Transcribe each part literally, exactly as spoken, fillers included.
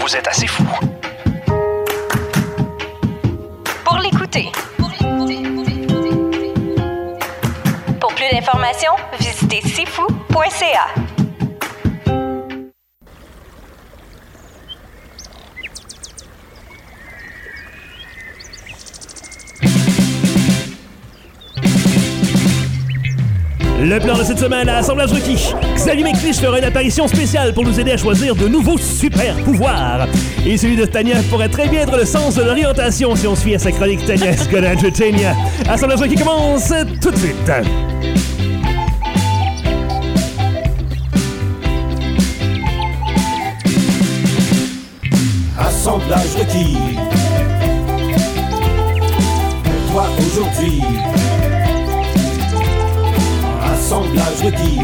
vous êtes assez fou pour l'écouter. Pour plus d'informations, visitez c'est fou point c a. Le plan de cette semaine à Assemblage requis. Xavier McLeish fera une apparition spéciale pour nous aider à choisir de nouveaux super pouvoirs. Et celui de Tania pourrait très bien être le sens de l'orientation si on se fie à sa chronique Tania's Gonna Entertain Ya. Assemblage requis commence tout de suite. Assemblage requis. Pour toi aujourd'hui. Assemblage requis.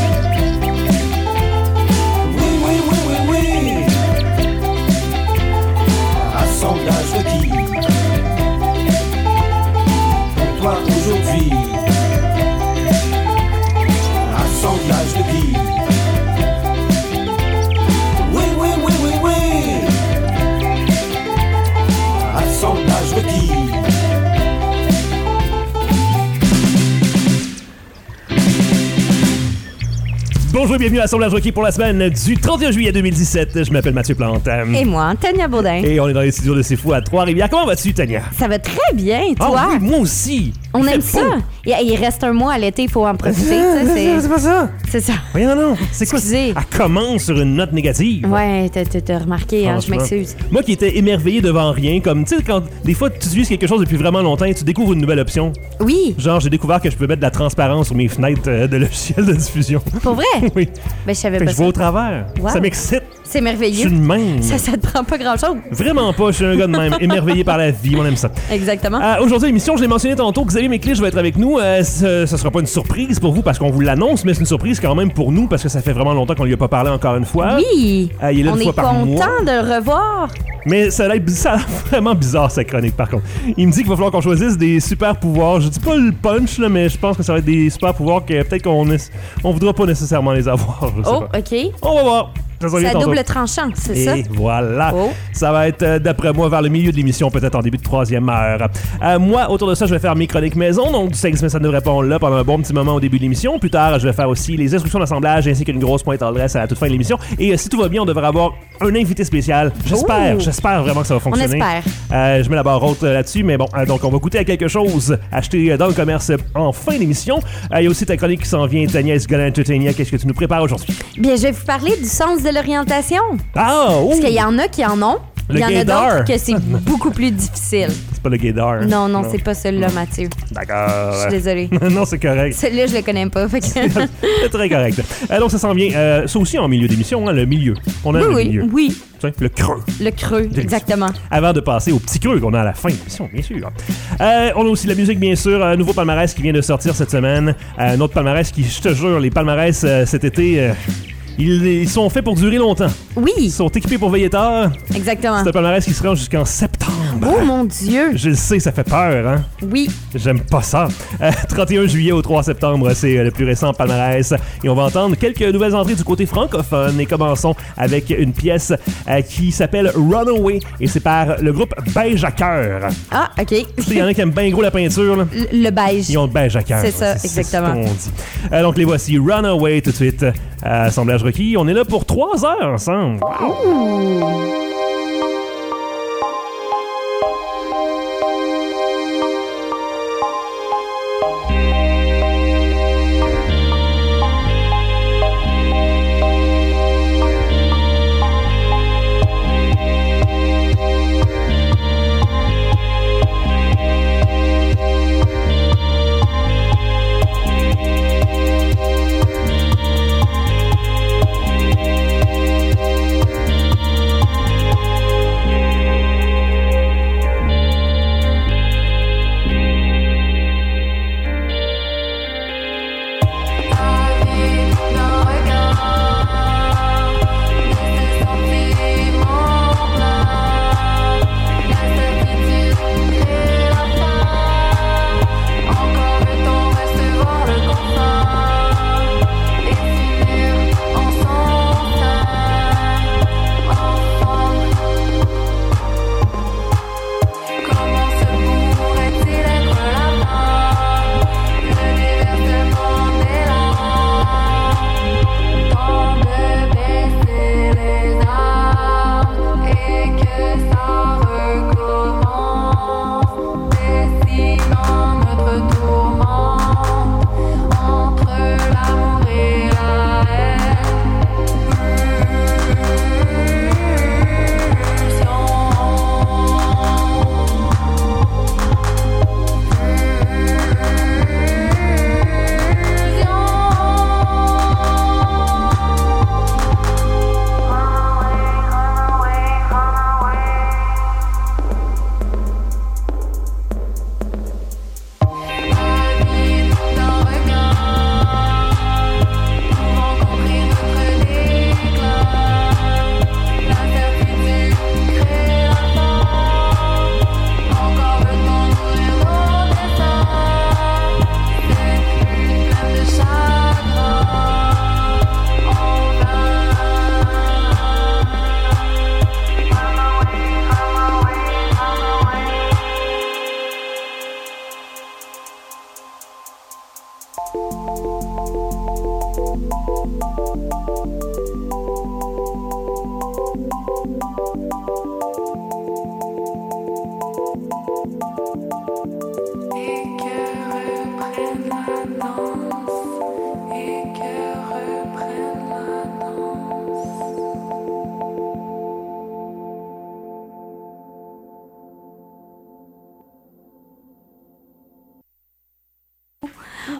Oui, oui, oui, oui, oui. Assemblage requis. Pour toi aujourd'hui. Assemblage requis. Oui, oui, oui, oui, oui. Assemblage requis. Bonjour et bienvenue à Assemblage requis pour la semaine du trente et un juillet deux mille dix-sept. Je m'appelle Mathieu Plante. Et moi, Tania Baudin. Et on est dans les studios de C'est Fou à Trois-Rivières. Comment vas-tu, Tania? Ça va très bien, et toi? Ah oui, moi aussi. On Il aime fait ça. beau. Il, il reste un mois à l'été, il faut en profiter. ça, C'est c'est... pas ça. c'est ça. Oui, non, non. C'est quoi? Excusez. Elle commence sur une note négative. Ouais, t'as, t'as, t'as remarqué, hein, je Franchement. m'excuse. Moi qui étais émerveillé devant rien, comme, tu sais, quand des fois tu utilises quelque chose depuis vraiment longtemps et tu découvres une nouvelle option. Oui, Genre, j'ai découvert que je peux mettre de la transparence sur mes fenêtres euh, de logiciels de diffusion. pour vrai? Oui. Ben, je savais Fait que pas je ça. vais au travers. Wow. Ça m'excite. C'est Je merveilleux. suis de même. Ça, ça te prend pas grand-chose. Vraiment pas, je suis un gars de même, émerveillé par la vie, on aime ça. Exactement. Euh, Aujourd'hui, l'émission, je l'ai mentionné tantôt, Xavier McLeish va être avec nous. Euh, ce, ce sera pas une surprise pour vous parce qu'on vous l'annonce, mais c'est une surprise quand même pour nous parce que ça fait vraiment longtemps qu'on lui a pas parlé encore une fois. Oui, Euh, il est là on une est fois par mois. content de le revoir. Mais ça a l'air bizarre, vraiment bizarre sa chronique par contre. Il me dit qu'il va falloir qu'on choisisse des super pouvoirs. Je dis pas le punch, là, mais je pense que ça va être des super pouvoirs que peut-être qu'on est, on voudra pas nécessairement les avoir. Je sais Oh, pas. OK. On va voir. Ça s'en C'est vient à tantôt. double tranchant, c'est Et ça? voilà. Oh. Ça va être, euh, d'après moi, vers le milieu de l'émission, peut-être en début de troisième heure. Euh, moi, autour de ça, je vais faire mes chroniques maison. Donc, du sexe, mais ça ne devrait pas on là pendant un bon petit moment au début de l'émission. Plus tard, je vais faire aussi les instructions d'assemblage ainsi qu'une grosse pointe adresse à la toute fin de l'émission. Et euh, si tout va bien, on devrait avoir un invité spécial. J'espère, Oh. j'espère vraiment que ça va On fonctionner. espère. Euh, je mets la barre haute euh, là-dessus, mais bon, euh, donc on va goûter à quelque chose acheté euh, dans le commerce euh, en fin d'émission. Euh, Il y a aussi ta chronique qui s'en vient, Tania's Gonna Entertain Ya. Qu'est-ce que tu nous prépares aujourd'hui? Bien, je vais vous parler du sens de l'orientation. Ah, oh! Parce qu'il y en a qui en ont. Le Il y en a gaydar. d'autres que c'est beaucoup plus difficile. C'est pas le gaydar. Non, non, c'est pas celui-là, Mathieu. D'accord. Je suis désolée. non, c'est correct. Celui-là, je le connais pas. Fait que... C'est très correct. Euh, donc, ça s'en vient. Euh, ça aussi en milieu d'émission, hein, le milieu. On a Oui, le oui, milieu. oui. Tu sais, le creux. Le creux, exactement. Avant de passer au petit creux qu'on a à la fin de l'émission, bien sûr. Euh, on a aussi la musique, bien sûr. Un nouveau palmarès qui vient de sortir cette semaine. Euh, un autre palmarès qui, je te jure, les palmarès euh, cet été, euh, ils, ils sont faits pour durer longtemps. Ils Oui, sont équipés pour veiller tard. exactement. C'est un palmarès qui se rend jusqu'en septembre. Oh mon Dieu! Je le sais, ça fait peur, hein? Oui. J'aime pas ça. Euh, trente et un juillet au trois septembre, c'est euh, le plus récent palmarès. Et on va entendre quelques nouvelles entrées du côté francophone. Et commençons avec une pièce euh, qui s'appelle Runaway. Et c'est par le groupe Beige à cœur. Ah, OK. Tu sais, il y en a qui aiment bien gros la peinture, là. Le, le beige. Ils ont le beige à cœur. C'est ça, C'est exactement. ce qu'on dit. Euh, donc les voici, Runaway tout de suite. Euh, Assemblage requis. On est là pour trois heures ensemble.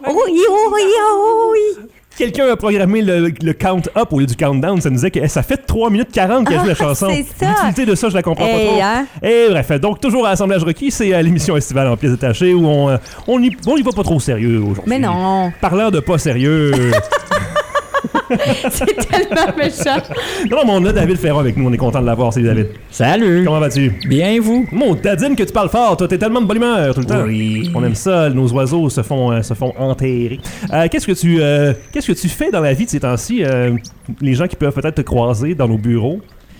Oui, oui, oui. Quelqu'un a programmé le, le count-up au lieu du countdown. Ça nous disait que ça fait trois minutes quarante qu'elle joue la chanson. c'est ça. L'utilité de ça, je la comprends Hey, pas trop. hein? Et bref, donc toujours à Assemblage requis, c'est euh, l'émission estivale en pièces détachées où on, euh, on, y, on y va pas trop sérieux aujourd'hui. Mais non. Parlant de pas sérieux... C'est tellement méchant. non, mais on a David Ferron avec nous. On est content de l'avoir. Salut David. Salut! Comment vas-tu? Bien, vous? Mon dadine que tu parles fort. Toi, t'es tellement de bonne humeur tout le temps. Oui. On aime ça. Nos oiseaux se font, euh, se font enterrer. Euh, qu'est-ce que tu euh, qu'est-ce que tu fais dans la vie de ces temps-ci? Euh, les gens qui peuvent peut-être te croiser dans nos bureaux.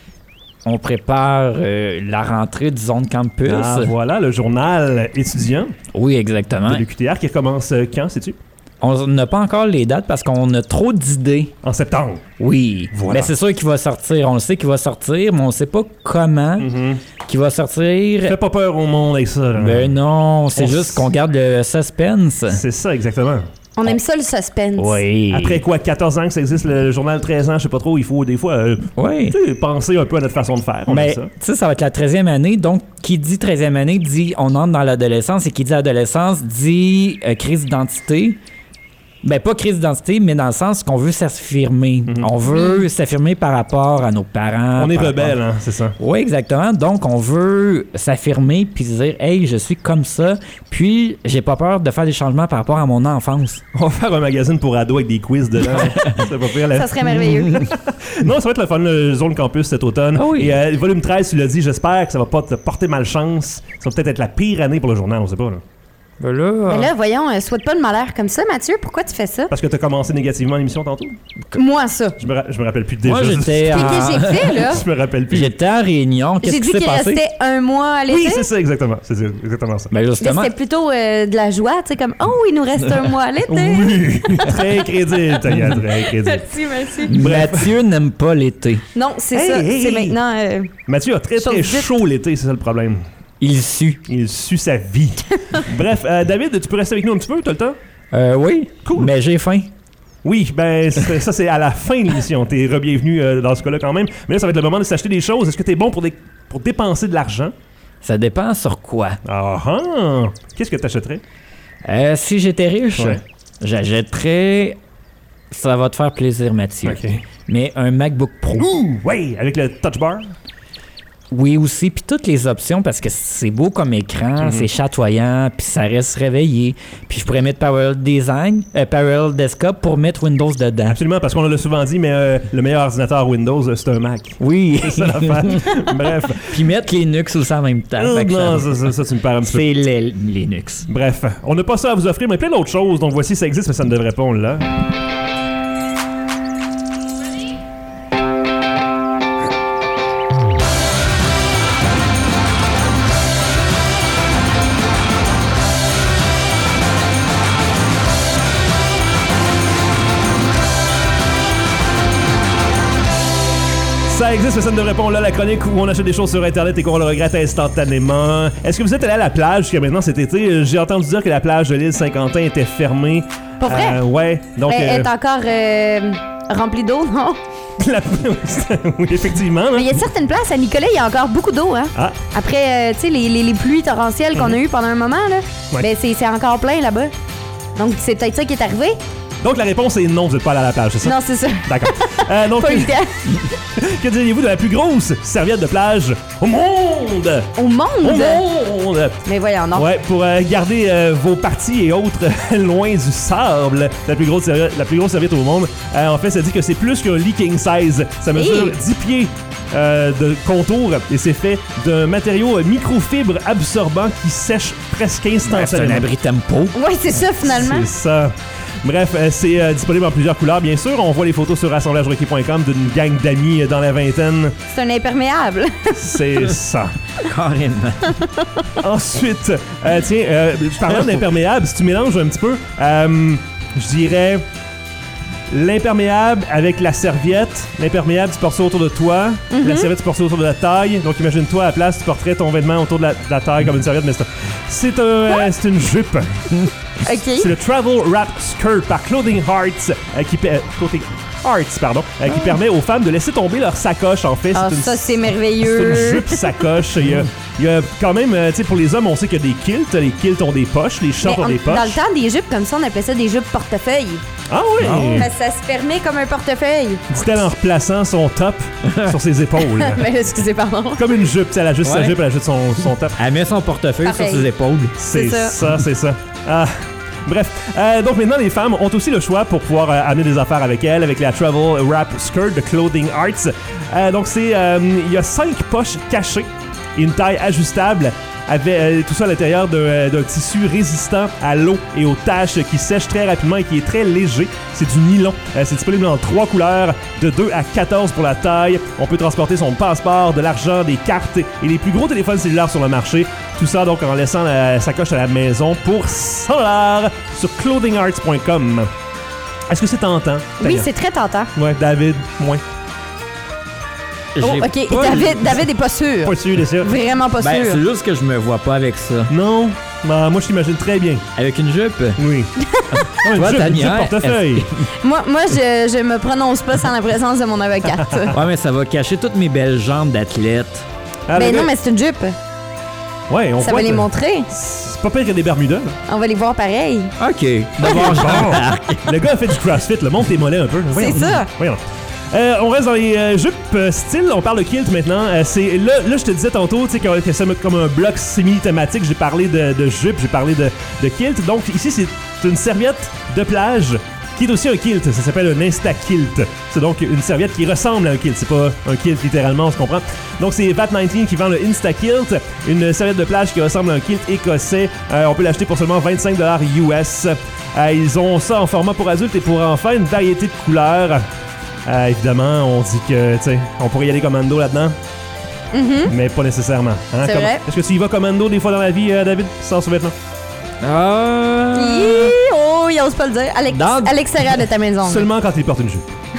On prépare euh, la rentrée du Zone Campus. Ah, voilà, le journal étudiant Oui, exactement. de l'U Q T R qui commence euh, quand, sais-tu? On n'a pas encore les dates parce qu'on a trop d'idées. En septembre. Oui. Voilà. Mais c'est sûr qu'il va sortir. On le sait qu'il va sortir, mais on sait pas comment Mm-hmm. qu'il va sortir. Fais pas peur au monde avec ça. Là. Ben non, c'est On juste s- qu'on garde le suspense. C'est ça, exactement. On aime ça, le suspense. Oui. Après quoi, quatorze ans que ça existe, le journal treize ans, je sais pas trop, il faut des fois euh, Oui. tu sais, penser un peu à notre façon de faire. On aime Mais ça. tu sais, ça va être la treizième année. Donc, qui dit treizième année dit on entre dans l'adolescence. Et qui dit adolescence dit euh, crise d'identité. Ben, pas crise d'identité, mais dans le sens qu'on veut s'affirmer. On veut s'affirmer par rapport à nos parents. On est par rebelle, rapport- hein, c'est ça. Oui, exactement. Donc, on veut s'affirmer puis se dire, hey, je suis comme ça. Puis, j'ai pas peur de faire des changements par rapport à mon enfance. On va faire un magazine pour ados avec des quiz dedans. C'est pas pire, là. Ça serait merveilleux. Non, ça va être le fun, le Zone Campus cet automne. Ah oui. Et euh, volume treize, tu l'as dit, j'espère que ça va pas te porter malchance. Ça va peut-être être la pire année pour le journal, on sait pas. Là. Ben là, Mais là, voyons, euh, souhaite pas de malheur comme ça, Mathieu. Pourquoi tu fais ça? Parce que t'as commencé négativement l'émission tantôt. Moi, ça. Je me, ra- je me rappelle plus déjà. moi, j'étais Qu'est-ce en... que j'ai fait, là? Je me rappelle plus. J'étais en réunion. Qu'est-ce J'ai qui dit s'est qu'il passé? restait un mois à l'été. Oui, c'est ça, exactement. C'est c'est exactement ça. Ben Mais justement, c'était plutôt euh, de la joie, tu sais, comme « Oh, il nous reste un mois à l'été! » Oui, très crédible, Tania, très crédible. Merci, merci. Mathieu n'aime pas l'été. Non, c'est Hey, ça. hey, C'est hey. maintenant... euh, Mathieu a très très Chose dite. chaud l'été, c'est ça le problème. Il sue. Il sue sa vie. Bref, euh, David, tu peux rester avec nous un petit peu, t'as le temps? Euh, oui. Cool. Mais j'ai faim. Oui, ben c'est- ça c'est à la fin de l'émission. T'es re-bienvenu euh, dans ce cas-là quand même. Mais là, ça va être le moment de s'acheter des choses. Est-ce que t'es bon pour, dé- pour dépenser de l'argent? Ça dépend sur quoi. Ah ah! Qu'est-ce que t'achèterais? Euh, si j'étais riche, Ouais. j'achèterais... Ça va te faire plaisir, Mathieu. Ok. Mais un MacBook Pro. Ouh! Oui, avec le touch bar. Oui, aussi. Puis toutes les options, parce que c'est beau comme écran, Mhm. c'est chatoyant, puis ça reste réveillé. Puis je pourrais mettre Parallel Design, euh, Parallel Desktop pour mettre Windows dedans. Absolument, parce qu'on l'a souvent dit, mais euh, le meilleur ordinateur Windows, euh, c'est un Mac. Oui. C'est ça l'affaire. Bref. Puis mettre Linux aussi en même temps. Oh, Fait que non, ça- ça, ça, ça, tu me perds un petit peu. c'est les- Linux. Bref, on n'a pas ça à vous offrir, mais plein d'autres choses. Donc voici, ça existe, mais ça ne devrait pas, on l'a. Ça existe, mais ça ne devrait pas. On l'a la chronique où on achète des choses sur Internet et qu'on le regrette instantanément. Est-ce que vous êtes allé à la plage jusqu'à maintenant cet été? J'ai entendu dire que la plage de l'île Saint-Quentin était fermée. Pas vrai? Euh, ouais, donc... Elle euh, est encore euh, remplie d'eau, non? la- oui, effectivement. là. Mais il y a certaines places à Nicolet, il y a encore beaucoup d'eau, hein? Ah. Après, euh, tu sais, les, les, les pluies torrentielles qu'on a eues pendant un moment, là, Ouais. ben c'est c'est encore plein là-bas. Donc, c'est peut-être ça qui est arrivé? Donc la réponse est non, vous n'êtes pas allé à la plage, c'est ça? Non, c'est ça. D'accord. Euh, donc, Pas évident. que diriez-vous de la plus grosse serviette de plage au monde? Au Au monde! monde! Mais voyons, non. Ouais, pour euh, garder euh, vos parties et autres loin du sable, la plus grosse serviette, la plus grosse serviette au monde. Euh, en fait, ça dit que c'est plus qu'un lit king size. Ça mesure Hey! dix pieds euh, de contour et c'est fait d'un matériau euh, microfibre absorbant qui sèche presque Ouais, c'est un instantanément. abri tempo. Ouais, c'est ça, finalement. C'est ça. Bref, euh, c'est euh, disponible en plusieurs couleurs, bien sûr. On voit les photos sur assemblage requis point com d'une gang d'amis euh, dans la vingtaine. C'est un imperméable. C'est ça. Carrément. Ensuite, euh, tiens, euh, parlant d'imperméable, si tu mélanges un petit peu, euh, je dirais l'imperméable avec la serviette. L'imperméable, tu portes ça autour de toi. La serviette, tu portes ça autour de la taille. Donc, imagine-toi, à la place, tu porterais ton vêtement autour de la, de la taille comme une serviette, mais c'est un- c'est un, euh, c'est une jupe. OK. C'est le Travel Wrap Skirt par Clothing Hearts euh, qui, euh, Clothing Arts, pardon, euh, qui permet aux femmes de laisser tomber leur sacoche. En fait, Ah, c'est une, ça, c'est c'est une merveilleux. jupe sacoche. Il y a, il y a quand même, euh, tu sais, pour les hommes, on sait qu'il y a des kilts. Les kilts ont des poches, les shorts Mais ont on- des poches. dans le temps, des jupes comme ça, on appelait ça des jupes portefeuille. Ah oui! Parce que ça se permet comme un portefeuille. Dit-elle en replaçant son top sur ses épaules. Mais excusez, pardon. Comme une jupe, tu sais, elle a juste sa Ouais. jupe, elle a juste son, son top. Elle met son portefeuille Pareil. sur ses épaules. C'est C'est ça, ça. c'est ça. Ah. Bref, euh, donc maintenant les femmes ont aussi le choix pour pouvoir euh, amener des affaires avec elles, avec la Travel Wrap Skirt de Clothing Arts. Euh, donc c'est, euh, il y a cinq poches cachées et une taille ajustable, avec euh, tout ça à l'intérieur d'un, euh, d'un tissu résistant à l'eau et aux taches qui sèche très rapidement et qui est très léger. C'est du nylon. Euh, c'est disponible en trois couleurs, de deux à quatorze pour la taille. On peut transporter son passeport, de l'argent, des cartes et les plus gros téléphones cellulaires sur le marché. Tout ça donc en laissant la sacoche à la maison pour cent dollars sur clothing arts point com. Est-ce que c'est tentant? Oui, Tania? c'est très tentant. Ouais, David, moins. Oh, J'ai OK. pas David, le- David est pas sûr. Pas sûr de ça. Vraiment pas Ben, sûr. c'est juste que je me vois pas avec ça. Non, bah, moi je t'imagine très bien. Avec une jupe? Oui. Non, une Toi, jupe, une Tania, jupe portefeuille. Moi, moi je, je me prononce pas sans la présence de mon avocate. Ouais, mais ça va cacher toutes mes belles jambes d'athlète. Ah, Ben le non, gars- mais c'est une jupe. Ouais, on Ça voit va les que- montrer. C'est pas pire que des Bermudas. là. On va les voir pareil. OK. D'abord, Bon. Le gars a fait du CrossFit, le monte tes mollets un peu. Voyons. ça. Voyons. Euh, on reste dans les euh, jupes euh, style, on parle de kilt maintenant. Euh, c'est là, là, je te disais tantôt, tu sais, que, que c'est comme un bloc semi-thématique. J'ai parlé de, de jupe, j'ai parlé de, de kilt. Donc ici, c'est une serviette de plage qui est aussi un kilt. Ça s'appelle un insta-kilt. C'est donc une serviette qui ressemble à un kilt. C'est pas un kilt littéralement, on se comprend. Donc c'est Vat dix-neuf qui vend le insta-kilt, une serviette de plage qui ressemble à un kilt écossais. Euh, on peut l'acheter pour seulement vingt-cinq dollars U S. Euh, ils ont ça en format pour adultes et pour enfants, une variété de couleurs. Euh, évidemment, on dit que, tu sais, on pourrait y aller commando là-dedans, mais pas nécessairement. Hein? C'est Comme- vrai. Est-ce que tu y vas commando des fois dans la vie, euh, David, sans sous-vêtements? Ah. Hi, oh, il ose pas le dire. À l'ex- Dans- à l'extérieur de ta maison. Seulement quand il porte une jupe.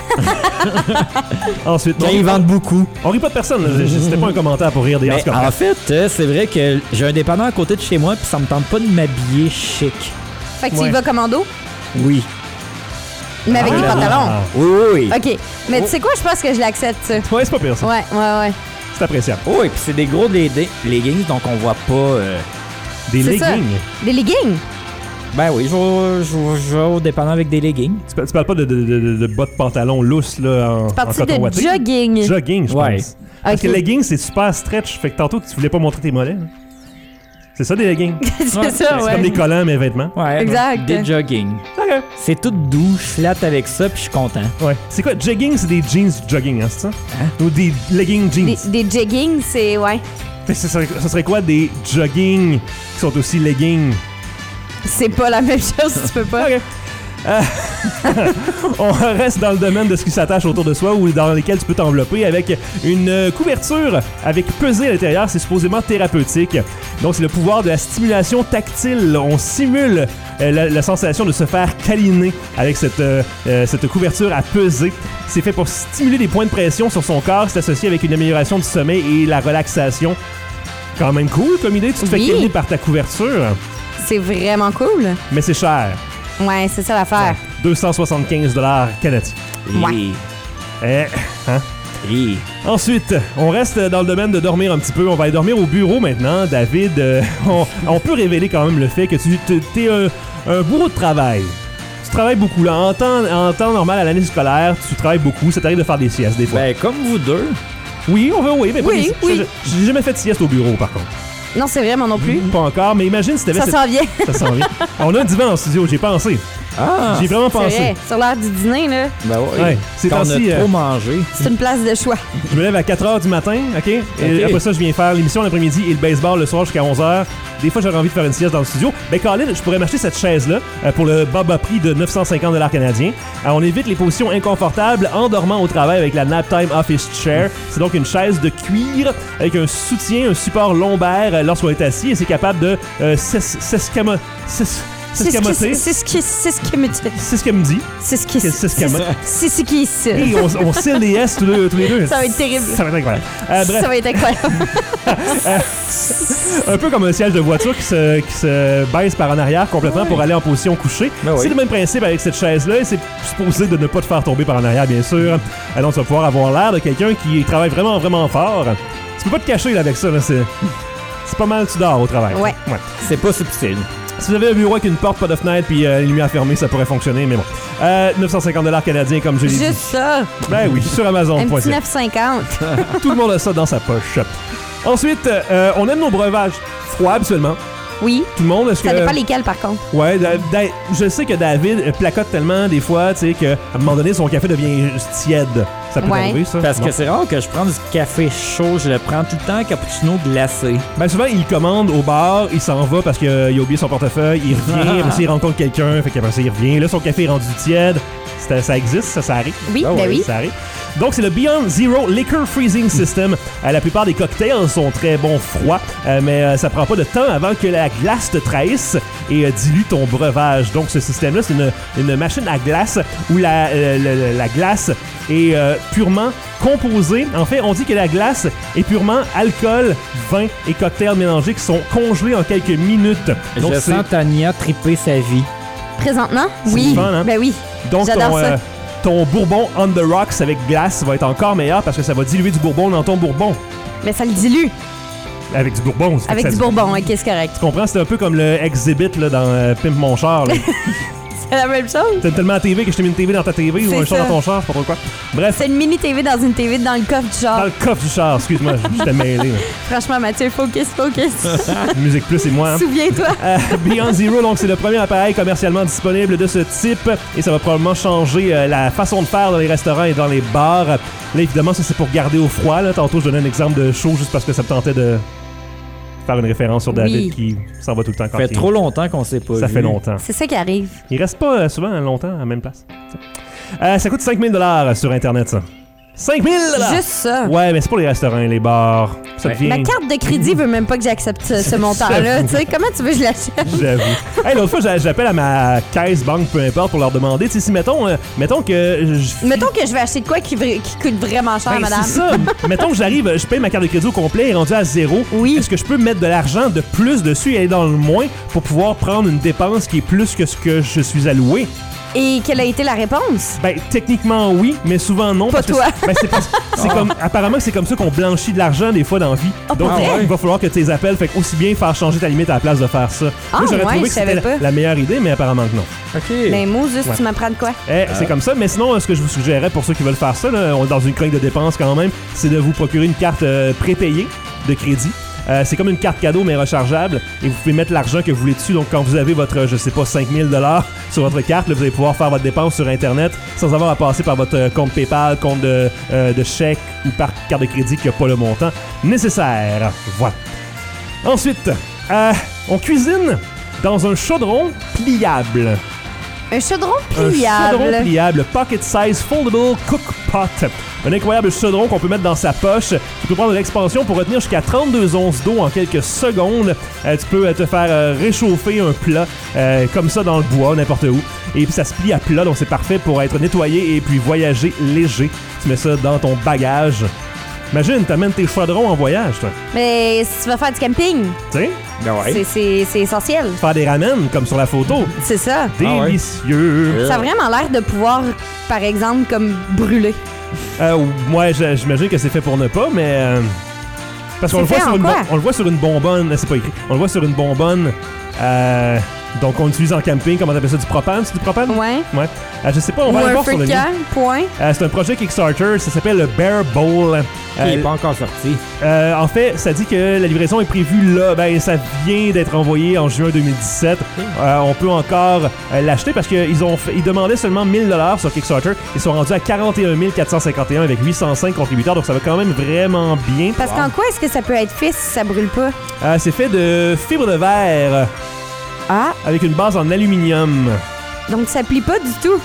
Ensuite, Quand non, ils vendent beaucoup. on rit pas de personne. là. C'était pas un commentaire pour rire des Mais Oscars. en fait, euh, c'est vrai que j'ai un dépanneur à côté de chez moi, puis ça me tente pas de m'habiller chic. Fait que tu Ouais. y vas commando, Oui. mais avec Ah. des pantalons. Oui, oui, oui. OK. Mais tu sais quoi, je pense que je l'accepte, ça. Ouais, c'est pas pire ça. Ouais, ouais, ouais. C'est appréciable. Oh, et puis c'est des gros lé- leggings, donc on voit pas. euh, Des C'est ça. leggings. Des leggings. Ben oui, je vais, je vais- je vais au dépanneur avec des leggings. Tu, pa- tu parles pas de, de, de, de- de bas de pantalon lousses là, en, en Partie coton de ouaté? jogging. Jogging, je Ouais. pense. Parce Ok. que legging, c'est super stretch. Fait que tantôt, tu voulais pas montrer tes mollets. hein. C'est ça, des leggings. c'est Ouais, ça, C'est ouais. comme des collants, mais vêtements. Ouais, Exact. Des jogging. OK. C'est tout doux, je flatte avec ça, puis je suis content. Ouais. C'est quoi? Jogging, c'est des jeans jogging, hein, c'est ça? Ou des leggings jeans. Des, des jogging, c'est. Ouais. Fait que Ce serait, ce serait quoi des jogging qui sont aussi leggings? C'est pas la même chose, tu peux pas. OK. Euh, on reste dans le domaine de ce qui s'attache autour de soi ou dans lesquels tu peux t'envelopper avec une euh, couverture avec pesée à l'intérieur. C'est supposément thérapeutique. Donc, c'est le pouvoir de la stimulation tactile. On simule euh, la, la sensation de se faire câliner avec cette, euh, euh, cette couverture à peser. C'est fait pour stimuler des points de pression sur son corps. C'est associé avec une amélioration du sommeil et la relaxation. Quand même cool comme idée. Tu te fais Oui. câliner par ta couverture, C'est vraiment cool. mais c'est cher. Ouais, c'est ça l'affaire. deux cent soixante-quinze dollars canadiens. Ouais. Eh, hein? Et Ensuite, on reste dans le domaine de dormir un petit peu. On va aller dormir au bureau maintenant. David, euh, on, on peut révéler quand même le fait que tu es un, un bourreau de travail. Tu travailles beaucoup. Là. En, temps, en temps normal, à l'année scolaire, tu travailles beaucoup. Ça t'arrive de faire des siestes des fois. ben, comme vous deux. oui, on veut, oui. Mais pas Oui, des- oui. j'ai- J'ai jamais fait de sieste au bureau, par contre. Non, c'est vrai, moi non plus. Pas encore, mais imagine si t'avais Ça cette... s'en vient. Ça s'en vient. On a un divan en studio, j'ai pensé. Ah! J'ai vraiment C'est pensé. vrai. Sur l'heure du dîner, là, Ben oui. Ouais, c'est Quand on a temps-ci, trop euh, mangé. c'est une place de choix. Je me lève à quatre heures du matin, OK? Et OK. après ça, je viens faire l'émission l'après-midi et le baseball le soir jusqu'à onze heures. Des fois, j'aurais envie de faire une sieste dans le studio. Ben, Colin, je pourrais m'acheter cette chaise-là euh, pour le bas bas prix de neuf cent cinquante dollars canadiens. Euh, on évite les positions inconfortables en dormant au travail avec la Naptime Office Chair. C'est donc une chaise de cuir avec un soutien, un support lombaire euh, lorsqu'on est assis et c'est capable de euh, s'es- s'escamo- s'es- C'est ce qu'elle m'a dit. C'est ce qui c'est ce qui me dit. C'est ce qu'elle me dit. C'est ce qui C'est ce qu'elle m'a dit. C'est ce qui est Et on, on scelle les S tous les, tous les deux. Ça va être terrible. Ça va être incroyable. Euh, bref, Ça va être incroyable. un peu comme un siège de voiture qui se, qui se baisse par en arrière complètement Ouais. pour aller en position couchée. Ben oui. C'est le même principe avec cette chaise-là. Et c'est supposé de ne pas te faire tomber par en arrière, bien sûr. Alors, tu vas pouvoir avoir l'air de quelqu'un qui travaille vraiment, vraiment fort. Tu peux pas te cacher là, avec ça. Là. C'est, c'est pas mal, tu dors au travail. Ouais. C'est pas subtil. Si vous avez un bureau avec une porte, pas de fenêtre, puis euh, les lumières fermées, ça pourrait fonctionner, mais bon. Euh, neuf cent cinquante dollars canadiens, comme je l'ai dit. Juste ça. Ben oui, sur Amazon. Un petit neuf cinquante. Tout le monde a ça dans sa poche. Ensuite, euh, on aime nos breuvages froids, habituellement. Oui. Tout le monde, est-ce Ça que... dépend lesquels, par contre. Ouais, da- da- je sais que David euh, placote tellement des fois, tu sais, qu'à un moment donné, son café devient tiède. Ça peut Ouais. arriver, ça? Parce Bon. que c'est rare que je prenne du café chaud, je le prends tout le temps cappuccino glacé. Ben souvent, il commande au bar, il s'en va parce qu'il a oublié son portefeuille, il revient, après ça, il rencontre quelqu'un, fait qu'après ça, il revient. Là, son café est rendu tiède. C'est- Ça existe, ça, ça arrive. Oui, Ah ben ouais, oui. Ça arrive. Donc, c'est le Beyond Zero Liquor Freezing System. Euh, la plupart des cocktails sont très bons froids, euh, mais euh, ça prend pas de temps avant que la glace te trahisse et euh, dilue ton breuvage. Donc, ce système-là, c'est une, une machine à glace où la, euh, la, la glace est euh, purement composée. En fait, on dit que la glace est purement alcool, vin et cocktails mélangés qui sont congelés en quelques minutes. Donc, je c'est- sens Tania triper sa vie. Présentement? C'est Oui. le fun, hein? Ben oui. Donc, J'adore ton, ça. euh, ton bourbon on the rocks avec glace va être encore meilleur parce que ça va diluer du bourbon dans ton bourbon. Mais ça le dilue. Avec du bourbon. ça fait Avec que du ça- bourbon, ok, c'est correct. Tu comprends? C'est un peu comme le Exhibit là, dans euh, Pimp Mon Char. là. C'est la même chose. T'as tellement la T V que je t'ai mis une T V dans ta T V ou C'est un char ça. dans ton char, c'est pas trop quoi. Bref, C'est une mini T V dans une T V dans le coffre du dans char. le coffre du char, excuse-moi, j'étais mêlé. là. Franchement, Mathieu, focus, focus. Musique Plus et moi. hein. Souviens-toi. Euh, Beyond Zero, donc c'est le premier appareil commercialement disponible de ce type et ça va probablement changer euh, la façon de faire dans les restaurants et dans les bars. Là, évidemment, ça c'est pour garder au froid. Là. Tantôt, je donnais un exemple de chaud juste parce que ça me tentait de faire une référence sur David Oui. qui s'en va tout le temps quand Ça fait il... trop longtemps qu'on s'est pas Ça vu. fait longtemps. C'est ça qui arrive. Il reste pas euh, souvent longtemps à la même place. Euh, ça coûte cinq mille dollars sur Internet, ça. cinq mille dollars! Juste ça. Ouais, mais c'est pour les restaurants et les bars. Ça Ouais. devient... Ma carte de crédit veut même pas que j'accepte ce, ce montant-là. J'avoue. Tu sais, comment tu veux que je l'achète? J'avoue. Hey, l'autre fois, j'a- j'appelle à ma caisse, banque, peu importe, pour leur demander. Tu sais, si, mettons, euh, mettons que... je- Mettons que je vais acheter de quoi qui, vra- qui coûte vraiment cher, Ben, madame. c'est ça. Mettons que j'arrive, je paye ma carte de crédit au complet, elle est rendue à zéro. Oui. Est-ce que je peux mettre de l'argent de plus dessus et aller dans le moins pour pouvoir prendre une dépense qui est plus que ce que je suis alloué? Et quelle a été la réponse? Ben, techniquement, oui, mais souvent, non. Pas parce que toi. c'est- Ben, c'est pas- c'est comme, apparemment, c'est comme ça qu'on blanchit de l'argent des fois dans la vie. Ah, Donc, pour il vrai? va- il va falloir que tu les appelles. Fait que aussi bien faire changer ta limite à la place de faire ça. Ah, Moi, j'aurais ouais, trouvé je que c'était savais la, pas. la meilleure idée, mais apparemment que non. OK. Ben, Moses, Ouais. tu m'apprends de quoi? Eh, C'est comme ça, mais sinon, euh, ce que je vous suggérerais pour ceux qui veulent faire ça, là, on est dans une chronique de dépenses quand même, c'est de vous procurer une carte euh, prépayée de crédit. Euh, c'est comme une carte cadeau, mais rechargeable. Et vous pouvez mettre l'argent que vous voulez dessus. Donc, quand vous avez votre, je sais pas, cinq mille dollars sur votre carte, là, vous allez pouvoir faire votre dépense sur Internet sans avoir à passer par votre euh, compte PayPal, compte de, euh, de chèque ou par carte de crédit qui n'a pas le montant nécessaire. Voilà. Ensuite, euh, on cuisine dans un chaudron pliable. Un chaudron Un pliable. chaudron pliable, pocket size foldable cook pot. Un incroyable chaudron qu'on peut mettre dans sa poche, qui peut prendre l'expansion pour retenir jusqu'à trente-deux onces d'eau en quelques secondes. Euh, tu peux euh, te faire euh, réchauffer un plat euh, comme ça dans le bois, n'importe où. Et puis ça se plie à plat, donc c'est parfait pour être nettoyé et puis voyager léger. Tu mets ça dans ton bagage. Imagine, t'amènes tes chaudrons en voyage, toi. Mais si tu vas faire du camping, Tu sais, Ben ouais. c'est- c'est c'est essentiel. faire des ramen comme sur la photo. C'est ça. Ah ouais. Délicieux. Ça a vraiment l'air de pouvoir, par exemple, comme brûler. Euh, moi, je- j'imagine que c'est fait pour ne pas, mais... euh, parce qu'on C'est le, voit fait sur en une quoi? bon- on le voit sur une bonbonne... C'est pas écrit. On le voit sur une bonbonne... euh, donc, on l'utilise en camping. Comment t'appelles ça? Du propane? C'est du propane? Ouais. Ouais. Euh, je sais pas, on Ou va aller un voir feu sur le de lien. camp, point. Euh, c'est un projet Kickstarter. Ça s'appelle le Bear Bowl. Il Euh, n'est pas encore sorti. euh, en fait, ça dit que la livraison est prévue là. Ben, ça vient d'être envoyé en juin deux mille dix-sept. Euh, on peut encore euh, l'acheter parce qu'ils ont fait- ils demandaient seulement mille dollars sur Kickstarter. Ils sont rendus à quarante et un mille quatre cent cinquante et un avec huit cent cinq contributeurs. Donc, ça va quand même vraiment bien. Parce qu'en quoi est-ce que ça peut être fait si ça brûle pas? Euh, c'est fait de fibre de verre Ah, avec une base en aluminium. donc ça plie pas du tout.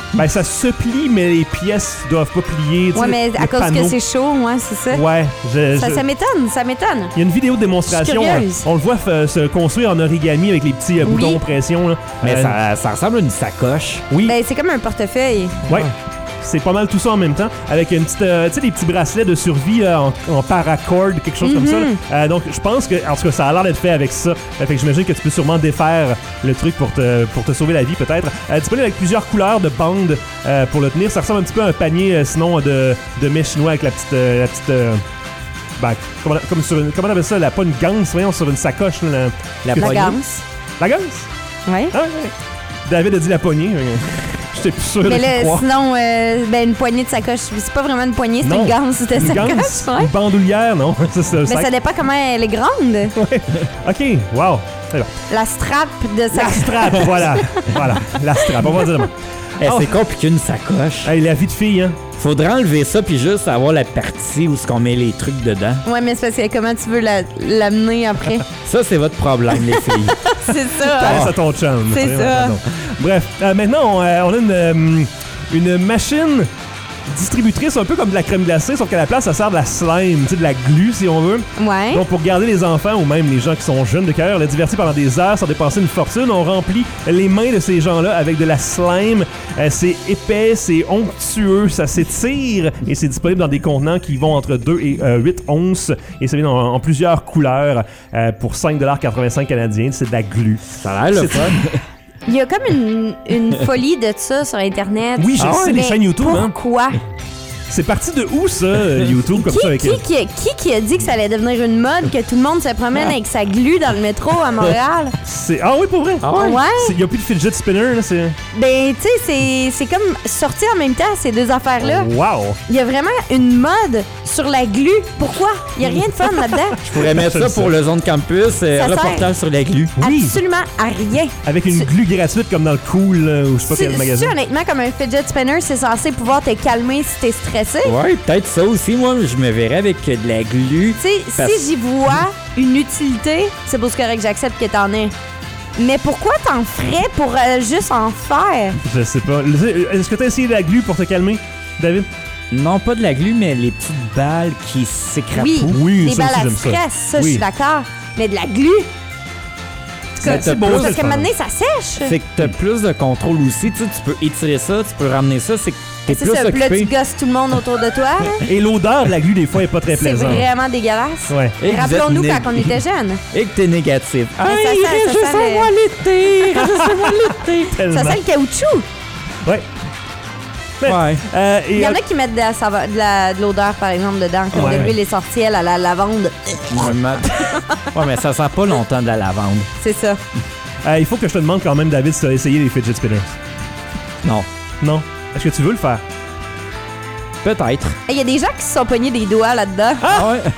Ben, ça se plie, mais les pièces doivent pas plier. Ouais, mais à cause panneau. que c'est chaud, ouais, c'est ça. Ouais, je, Ça, je- ça m'étonne, ça m'étonne. Il y a une vidéo de démonstration. Je suis On, curieuse. on le voit f- se construire en origami avec les petits euh, Oui. boutons pression. Là. Mais Euh, ça, ça ressemble à une sacoche. Oui, Ben, c'est comme un portefeuille. ouais. C'est pas mal tout ça en même temps, avec une petite, euh, tu sais, des petits bracelets de survie là, en, en paracorde, quelque chose comme ça. là. Mhm. Euh, donc, je pense que, en tout cas, ça a l'air d'être fait avec ça. Euh, fait que j'imagine que tu peux sûrement défaire le truc pour te, pour te sauver la vie, peut-être. Euh, disponible avec plusieurs couleurs de bandes euh, pour le tenir. Ça ressemble un petit peu à un panier, euh, sinon, de, de mets chinois avec la petite, euh, la petite. euh, ben, comment, comme sur une, comment on appelle ça? La, pas une ganse, voyons, sur une sacoche. Là, la, La La poignée. ganse. la ganse? Ouais. Ah, ouais. David a dit la poignée. J'étais plus sûr Mais de là, croire. sinon, euh, ben, une poignée de sacoche, c'est pas vraiment une poignée, c'est Non. une ganse de Une sacoche. ganse? Ouais. Une bandoulière, non? Ça, c'est un Mais sac. ça dépend comment elle est grande. Ouais. OK, wow. C'est bon. La strap de La sacoche. strap, voilà. Voilà, la strap. On va dire demain. Eh, Oh. C'est compliqué une sacoche. Hey, la vie de fille, hein? Faudrait enlever ça puis juste avoir la partie où ce qu'on met les trucs dedans. Ouais, mais c'est parce que comment tu veux la- l'amener après? Ça, c'est votre problème, les filles. C'est ça. Pense à ton chum. C'est tu sais, ça. pardon. Bref, euh, maintenant, on, euh, on a une, euh, une machine distributrice un peu comme de la crème glacée, sauf qu'à la place, ça sert de la slime, tu sais, de la glu, si on veut. Ouais. Donc, pour garder les enfants ou même les gens qui sont jeunes de cœur, les divertir pendant des heures sans dépenser une fortune, on remplit les mains de ces gens-là avec de la slime. Euh, c'est épais, c'est onctueux, ça s'étire et c'est disponible dans des contenants qui vont entre deux et euh, huit onces et ça vient en, en plusieurs couleurs euh, pour cinq dollars quatre-vingt-cinq canadiens. C'est de la glu. Ça a l'air le C'est- fun. Il y a comme une, une folie de ça sur Internet. Oui, je Ah sais, ouais, les Mais chaînes YouTube. Hein. Pourquoi? C'est parti de où, ça, euh, YouTube, comme Qui, ça, avec qui, qui, qui, qui a dit que ça allait devenir une mode, que tout le monde se promène avec sa glu dans le métro à Montréal? C'est... Ah oui, pour vrai? Ah ouais? Ouais. Il n'y a plus de fidget spinner, là, c'est... Ben, tu sais, c'est- c'est comme sorti en même temps, ces deux affaires-là. Wow! Il y a vraiment une mode sur la glu. Pourquoi? Il n'y a rien de fun là-dedans. Je pourrais mettre ça J'aime ça. pour le zone campus, euh, Ça sert. reportage sur la glu. Oui. Absolument à rien. Avec une C'est- glu gratuite comme dans le Cool, là, ou je sais pas C'est quel magasin. honnêtement comme un fidget spinner, c'est censé pouvoir te calmer si t'es stressé. Ouais, peut-être ça aussi. Moi, je me verrais avec euh, de la glu. Tu sais, Parce- si j'y vois une utilité, c'est pour ce correct que j'accepte que t'en aies. Mais pourquoi t'en ferais pour euh, juste en faire? Je sais pas. Est-ce que t'as essayé de la glu pour te calmer, David? Non, pas de la glu, mais les petites balles qui s'écrapouillent. Oui, Oui, des ça balles aussi, à j'aime ça. stress, ça, je Oui. suis d'accord. Mais de la glu, Ça c'est te beau, pousse- c'est parce le que fun. maintenant, ça sèche. C'est que t'as plus de contrôle aussi. Tu sais, tu peux étirer ça, tu peux ramener ça. C'est que t'es C'est plus ça, puis là, tu occupé. gosses tout le monde autour de toi. là. Et l'odeur de la glu, des fois, est pas très C'est plaisante. vraiment dégueulasse. Ouais. Et que vous êtes Rappelons-nous né- quand on était jeunes. Et que t'es négatif. Ah, ça il sent- reste ça juste sent un le- mois l'été. Il reste juste un mois l'été. Ça Tellement. sent le caoutchouc. Ouais. Mais, Ouais. euh, et, Il y en euh, a qui mettent de la sava- de la- de l'odeur, par exemple, dedans, comme Ouais. de l'huile essentielle à la lavande. Ouais, mais- ouais, mais ça sent pas longtemps de la lavande. C'est ça. euh, il faut que je te demande quand même, David, si tu as essayé les fidget spinners. Non. Non? Est-ce que tu veux le faire? Peut-être. Il y a des gens qui se sont pognés des doigts là-dedans. Ah ouais.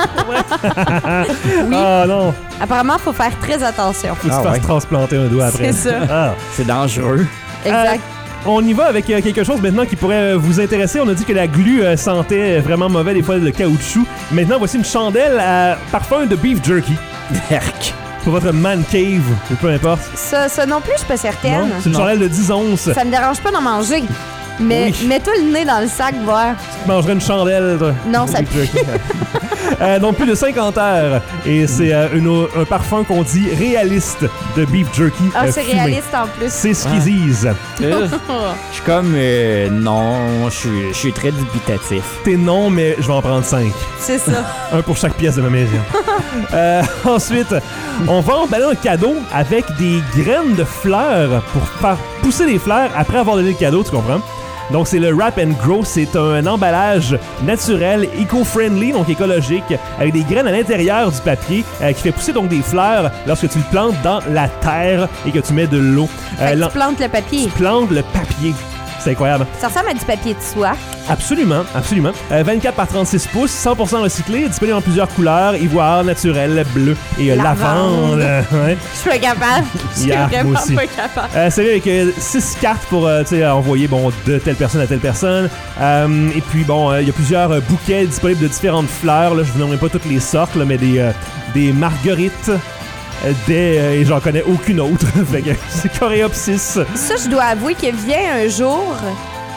Oui. Ah non! Apparemment, il faut faire très attention. Faut que tu Ah te fasses ouais. transplanter un doigt après. C'est ça. Ah. C'est dangereux. Exact. On y va avec euh, quelque chose maintenant qui pourrait euh, vous intéresser. On a dit que la glu euh, sentait vraiment mauvais, des fois le caoutchouc. Maintenant, voici une chandelle à parfum de beef jerky Herc. pour votre man cave ou peu importe. Ça, ça non plus, je suis pas certaine. Non? C'est une Non. chandelle de dix onces. Ça me dérange pas d'en manger. Mais Oui. mets-toi le nez dans le sac, voir. Tu mangerais une chandelle. toi. Non, ça Beef jerky. Euh, donc plus de cinquante heures. Et c'est euh, une- un parfum qu'on dit réaliste de beef jerky. Ah, euh, c'est fumé. réaliste en plus. C'est ce qu'ils disent. Euh, Je suis comme euh, non, je suis- je suis très dubitatif. T'es non, mais je vais en prendre cinq. C'est ça. Un pour chaque pièce de ma maison. Euh, ensuite, on va emballer un cadeau avec des graines de fleurs pour faire pousser les fleurs après avoir donné le cadeau, tu comprends? Donc, c'est le Wrap and Grow. C'est un emballage naturel, éco-friendly, donc écologique, avec des graines à l'intérieur du papier euh, qui fait pousser donc des fleurs lorsque tu le plantes dans la terre et que tu mets de l'eau. Fait Euh, que l'en- tu plantes le papier. tu plantes le papier. C'est incroyable. Ça ressemble à du papier de soie. Absolument, absolument. Euh, vingt-quatre par trente-six pouces, cent pour cent recyclé, disponible en plusieurs couleurs, ivoire, naturel, bleu et euh, Lavande. lavande. Euh, ouais. Je suis pas capable. Je suis Yeah, vraiment moi aussi. pas capable. Euh, c'est avec euh, six cartes pour euh, tu sais, envoyer bon, de telle personne à telle personne. Euh, et puis bon, euh, il y a plusieurs euh, bouquets disponibles de différentes fleurs. Là, je vous nommerai pas toutes les sortes, là, mais des, euh, des marguerites. euh, Des, euh, et j'en connais aucune autre. Fait que c'est Coréopsis. Ça, je dois avouer que vient un jour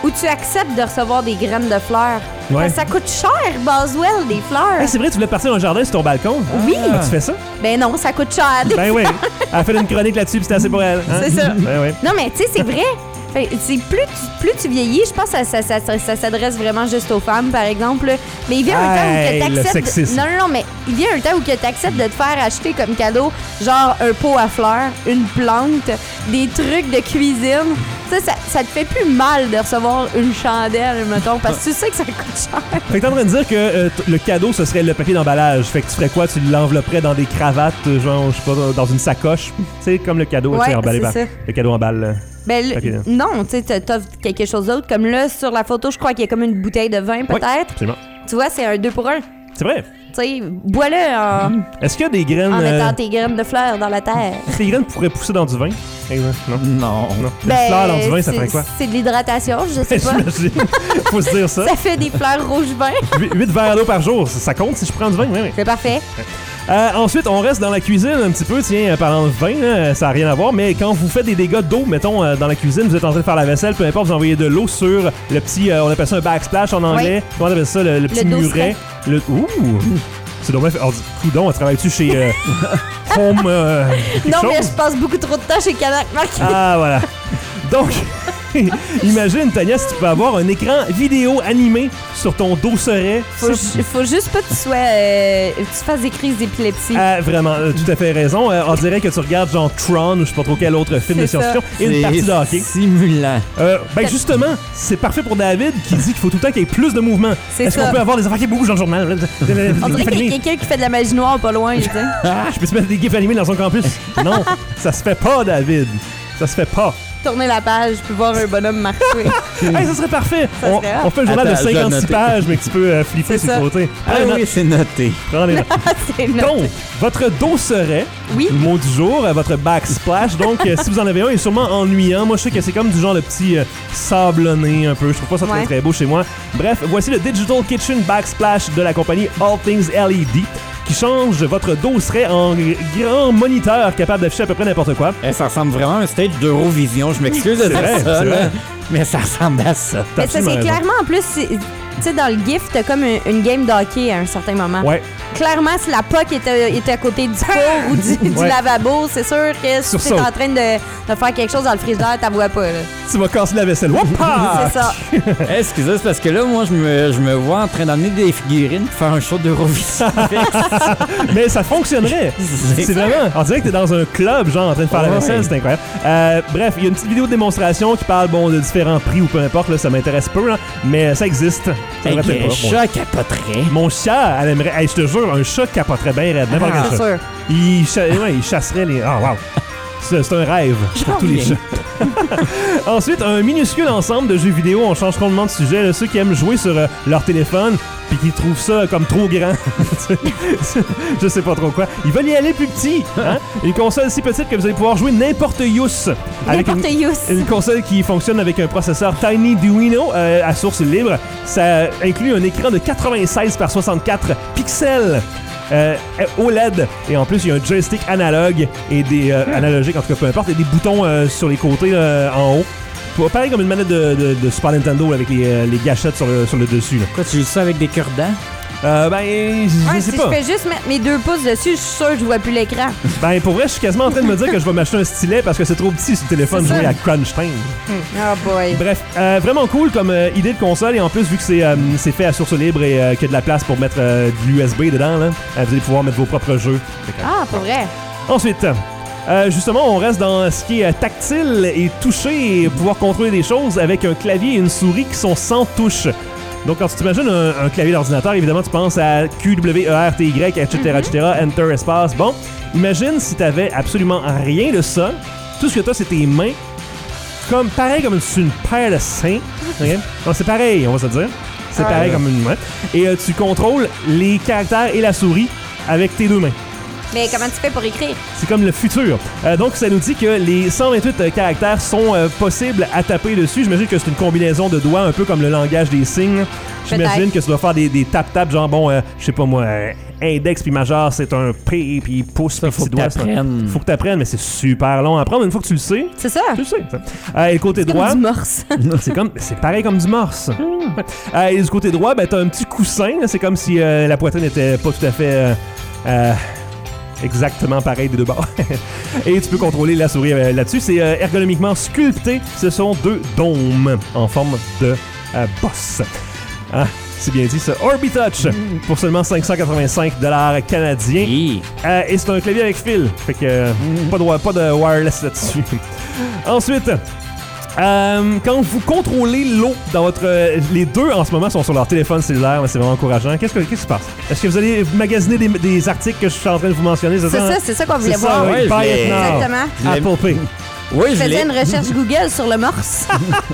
où tu acceptes de recevoir des graines de fleurs. Ouais. Parce que ça coûte cher, Boswell, des fleurs. Hey, c'est vrai, tu voulais partir dans un jardin sur ton balcon? Oui. Ah, tu fais ça? Ben non, ça coûte cher. des Ben oui. Elle a fait une chronique là-dessus, puis c'était assez pour elle. Hein? C'est ça. Ben oui. Non, mais tu sais, c'est vrai. Fait, c'est plus, tu, plus tu vieillis, je pense que ça, ça, ça, ça, ça s'adresse vraiment juste aux femmes, par exemple. Mais il vient un temps où Hey, que le t'acceptes... sexisme. Non, non, non, mais il vient un temps où que t'acceptes de te faire acheter comme cadeau, genre un pot à fleurs, une plante, des trucs de cuisine. Ça, ça, ça te fait plus mal de recevoir une chandelle, mettons, parce que tu sais que ça coûte cher. Fait que t'es en train de dire que euh, t- le cadeau, ce serait le papier d'emballage. Fait que tu ferais quoi? Tu l'envelopperais dans des cravates, euh, genre, je sais pas, dans une sacoche? Tu sais, comme le cadeau, Ouais, tu sais, emballé c'est par... ça. Le cadeau emballe... euh, Ben, le- Ok. non, tu sais, t'as- t'as quelque chose d'autre. Comme là, sur la photo, je crois qu'il y a comme une bouteille de vin, peut-être. absolument. Tu vois, c'est un deux pour un. C'est vrai. Tu sais, bois-le en, Est-ce qu'il y a des graines... en euh, mettant tes graines de fleurs dans la terre. Est-ce que les graines pourraient pousser dans du vin? Exact. Non. Non. Non. Des fleurs dans du vin, ça c'est- ferait quoi? C'est de l'hydratation, je sais pas. J'imagine. Faut se dire ça. Ça fait des fleurs rouges vin. huit verres d'eau par jour, ça, ça compte si je prends du vin? Oui, oui. C'est parfait. Euh, ensuite, on reste dans la cuisine un petit peu. Tiens, euh, parlant de vin, là, ça n'a rien à voir, mais quand vous faites des dégâts d'eau, mettons, euh, dans la cuisine, vous êtes en train de faire la vaisselle, peu importe, vous envoyez de l'eau sur le petit, euh, on appelle ça un backsplash en anglais. Comment on appelle ça, le, le petit dos muret? Le, ouh! C'est dommage. Oh, coudon, on travaille-tu chez euh, Home euh, quelque Non, mais chose? je passe beaucoup trop de temps chez Canac Market. Ah, voilà. Donc, imagine, Tania, si tu peux avoir un écran vidéo animé sur ton dosseret. Faut, Ça, ju- faut juste pas que tu sois. Euh, tu fasses des crises d'épilepsie. Ah, vraiment, euh, tout à fait raison. Euh, on dirait que tu regardes genre Tron ou je sais pas trop quel autre film de C'est ça. science-fiction et une partie de hockey. Simulant. Euh, ben justement, c'est parfait pour David qui dit qu'il faut tout le temps qu'il y ait plus de mouvement. C'est Est-ce ça. qu'on peut avoir des enfants qui bougent dans le journal? On dirait qu'il y a quelqu'un qui fait de la magie noire pas loin, tu sais. Je peux se mettre des gifs animés dans son campus? Non, ça se fait pas, David. Ça se fait pas. Tourner la page puis voir un bonhomme marcher. Hey, ça serait parfait. Ça on, serait hot. on fait un journal Attends, de je dois cinquante-six noter. pages, mais que tu peux euh, flipper C'est sur ça. le côté. Ah Prends les oui, notes. c'est noté. Prends les notes. C'est noté. Donc, votre dosseret, Oui. le mot du jour, euh, votre backsplash. Donc, euh, si vous en avez un, il est sûrement ennuyant. Moi, je sais que c'est comme du genre le petit euh, sablonné un peu. Je trouve pas ça très, Ouais. très beau chez moi. Bref, voici le Digital Kitchen Backsplash de la compagnie All Things L E D qui change votre dosseret en g- grand moniteur capable d'afficher à peu près n'importe quoi. Eh, ça ressemble vraiment à un stage d'Eurovision. Je m'excuse de C'est dire vrai, ça, c'est là. vrai. Mais ça ressemble à ça. T'as Mais ça, absolument c'est raison. clairement, en plus, c'est- tu sais, dans le GIF, t'as comme une, une game de hockey à un certain moment. Ouais. Clairement, si la puck était, était à côté du four ou du, du Ouais. lavabo, c'est sûr que si Sursaut. t'es en train de, de faire quelque chose dans le frigidaire, t'as vois pas, là. Tu vas casser la vaisselle. Woupa! C'est ça. Eh, excusez, c'est parce que là, moi, je me, je me vois en train d'emmener des figurines pour faire un show d'Eurovision. Mais ça fonctionnerait. C'est C'est vraiment. On dirait que t'es dans un club, genre en train de faire la Ouais. vaisselle, c'est incroyable. Euh, bref, il y a une petite vidéo de démonstration qui parle bon de différents prix ou peu importe, là, ça m'intéresse peu, là, mais ça existe. Ça Hey, devrait être un pas. chat capoterait. Mon, mon chat, elle aimerait. Hey, je te jure, un chat capoterait bien raide, n'importe Ah, quel C'est chat. sûr. Il, cha- ouais, il chasserait les. Ah, wow. C'est c'est un rêve pour tous les reviens. chats. Ensuite, un minuscule ensemble de jeux vidéo. On change complètement de sujet. Là, ceux qui aiment jouer sur euh, leur téléphone puis qui trouvent ça comme trop grand. Je sais pas trop quoi. Ils veulent y aller plus petit. Hein? Une console si petite que vous allez pouvoir jouer n'importe yous. Avec une, N'importe use. une console qui fonctionne avec un processeur Tiny Duino euh, à source libre. Ça inclut un écran de quatre-vingt-seize par soixante-quatre pixels. Euh, O L E D et en plus il y a un joystick analogue et des euh, analogiques en tout cas peu importe et des boutons euh, sur les côtés euh, en haut. Pas- Pareil comme une manette de, de, de Super Nintendo avec les, euh, les gâchettes sur le, sur le dessus. Là. Quoi, tu joues ça avec des cure-dents? Euh, ben, je Ouais, sais si pas. je fais juste mettre mes deux pouces dessus, je suis sûr que je vois plus l'écran. Ben, pour vrai, je suis quasiment en train de me dire que je vais m'acheter un stylet parce que c'est trop petit sur le téléphone C'est jouer ça. à Crunch Time. Oh boy. Bref, euh, vraiment cool comme euh, idée de console et en plus vu que c'est euh, c'est fait à source libre et euh, qu'il y a de la place pour mettre euh, de l'U S B dedans, là, euh, vous allez pouvoir mettre vos propres jeux. Ah, pas vrai. Ensuite, euh, justement, on reste dans ce qui est euh, tactile et toucher et pouvoir contrôler des choses avec un clavier et une souris qui sont sans touche. Donc, quand tu t'imagines un, un clavier d'ordinateur, évidemment, tu penses à Q, W, E, R, T, Y, et cetera, et cetera, Enter, espace. Bon, imagine si tu avais absolument rien de ça. Tout ce que tu as, c'est tes mains. Comme, pareil comme sur une paire de seins. OK? Donc, c'est pareil, on va se dire. C'est Ouais. pareil comme une main. Et euh, tu contrôles les caractères et la souris avec tes deux mains. Mais comment tu fais pour écrire? C'est comme le futur. Euh, donc, ça nous dit que les cent vingt-huit euh, caractères sont euh, possibles à taper dessus. J'imagine que c'est une combinaison de doigts, un peu comme le langage des signes. J'imagine Peut-être. que ça doit faire des, des tap-tap, genre, bon, euh, je sais pas moi, euh, index puis majeur, c'est un P, puis pouce, Ça, puis faut petit que doigt. c'est un- t'apprennes. Faut que t'apprennes, mais c'est super long à apprendre. Une fois que tu le sais, C'est ça. tu le sais. ça. Euh, et le côté C'est droit, comme du morse. c'est comme, c'est pareil comme du morse. Ouais. Euh, et du côté droit, ben, t'as un petit coussin. là. C'est comme si euh, la poitrine n'était pas tout à fait euh, euh, exactement pareil des deux bords. Et tu peux contrôler la souris euh, là-dessus. C'est euh, ergonomiquement sculpté. Ce sont deux dômes en forme de euh, boss. Ah, c'est bien dit ça. Orbitouch pour seulement cinq cent quatre-vingt-cinq dollars canadiens. Hi. Euh, et c'est un clavier avec fil. Fait que euh, pas, de, pas de wireless là-dessus. Ensuite, euh, quand vous contrôlez l'eau dans votre... euh, les deux en ce moment sont sur leur téléphone cellulaire, mais c'est vraiment encourageant. Qu'est-ce, que, qu'est-ce qui se passe? Est-ce que vous allez magasiner des, des articles que je suis en train de vous mentionner? C'est ça, c'est ça qu'on voulait C'est ça, voir. oui. Ouais, je Buy l'ai- it now. Exactement. Apple Pay. Oui, Je je l'ai. faisais une recherche Google sur le morse.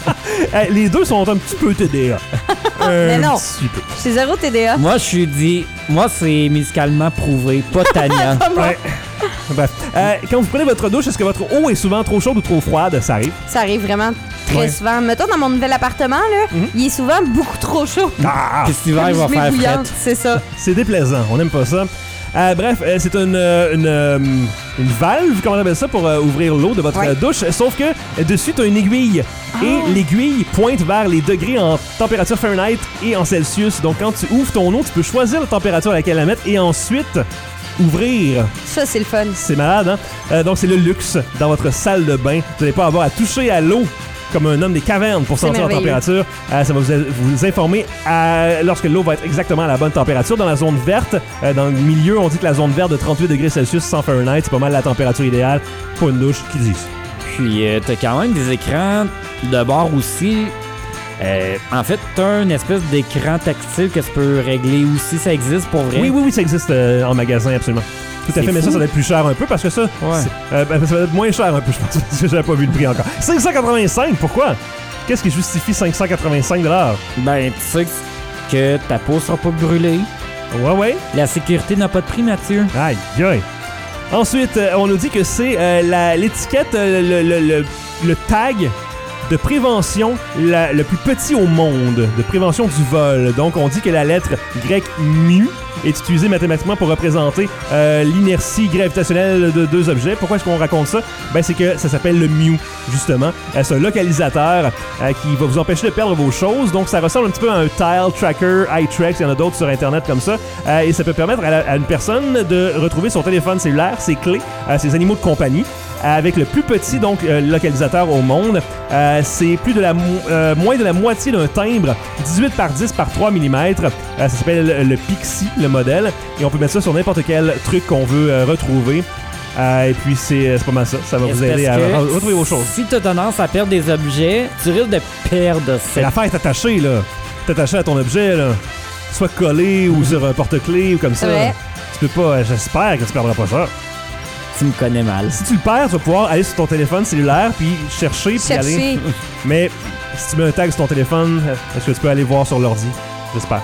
Eh, les deux sont un petit peu T D A. Mais non. Un petit peu. J'ai zéro T D A. Moi, je suis dit, moi, c'est médicalement prouvé, pas Tania. Ouais. Bref. Euh, quand vous prenez votre douche, est-ce que votre eau est souvent trop chaude ou trop froide? Ça arrive. Ça arrive vraiment très Ouais. souvent. Mettons, dans mon nouvel appartement, là, il est souvent beaucoup trop chaud. Ah! Puis cet hiver, il va Je mets faire bouillante, fret. c'est ça. C'est déplaisant, on n'aime pas ça. Euh, bref, euh, c'est une, euh, une, euh, une valve, comment on appelle ça, pour euh, ouvrir l'eau de votre Ouais. euh, douche. Sauf que euh, dessus, tu as une aiguille. Ah. Et l'aiguille pointe vers les degrés en température Fahrenheit et en Celsius. Donc, quand tu ouvres ton eau, tu peux choisir la température à laquelle la mettre et ensuite ouvrir. Ça, c'est le fun. C'est malade, hein? Euh, donc, c'est le luxe dans votre salle de bain. Vous n'allez pas avoir à toucher à l'eau comme un homme des cavernes pour C'est sentir la merveilleux. température. Euh, ça va vous, vous informer à- lorsque l'eau va être exactement à la bonne température. Dans la zone verte, euh, dans le milieu, on dit que la zone verte de trente-huit degrés Celsius sans Fahrenheit, c'est pas mal la température idéale pour une douche qui dit. Puis, euh, t'as quand même des écrans de bord aussi. Euh, en fait, t'as une espèce d'écran tactile que tu peux régler aussi. Ça existe pour vrai. Oui, oui, oui, ça existe euh, en magasin, absolument. Tout à C'est fait, mais ça, fou. ça va être plus cher un peu parce que ça, c'est- euh, ben, ça va être moins cher un peu, je pense, parce que j'avais pas vu le prix encore. cinq cent quatre-vingt-cinq, pourquoi? Qu'est-ce qui justifie cinq cent quatre-vingt-cinq dollars? Ben, tu sais que ta peau sera pas brûlée. Ouais, ouais. La sécurité n'a pas de prix, Mathieu. Aïe, aïe. Ensuite, euh, on nous dit que c'est euh, la- l'étiquette, euh, le, le- le- le tag de prévention la- le plus petit au monde, de prévention du vol. Donc, on dit que la lettre grecque mu est utilisée mathématiquement pour représenter euh, l'inertie gravitationnelle de deux objets. Pourquoi est-ce qu'on raconte ça? Ben, c'est que ça s'appelle le mu, justement. Euh, c'est un localisateur euh, qui va vous empêcher de perdre vos choses. Donc, ça ressemble un petit peu à un tile tracker, iTrax, il y en a d'autres sur Internet comme ça. Euh, et ça peut permettre à, la- à une personne de retrouver son téléphone cellulaire, ses clés, euh, ses animaux de compagnie, avec le plus petit donc euh, localisateur au monde. Euh, c'est plus de la mo- euh, moins de la moitié d'un timbre, dix-huit par dix par trois millimètres. Euh, ça s'appelle le, le Pixie, le modèle, et on peut mettre ça sur n'importe quel truc qu'on veut euh, retrouver. Euh, et puis c'est, c'est pas mal ça. Ça va vous Est-ce aider à que re- retrouver vos choses. Si t'as tendance à perdre des objets, tu risques de perdre Mais cette... l'affaire est attachée, là. T'es attaché à ton objet, là. Soit collé ou sur un porte-clés ou comme ça. Ouais. Tu peux pas, j'espère que tu perdras pas ça. Tu me connais mal. Si tu le perds, tu vas pouvoir aller sur ton téléphone cellulaire puis chercher puis aller. Chercher. Mais si tu mets un tag sur ton téléphone, est-ce que tu peux aller voir sur l'ordi? J'espère.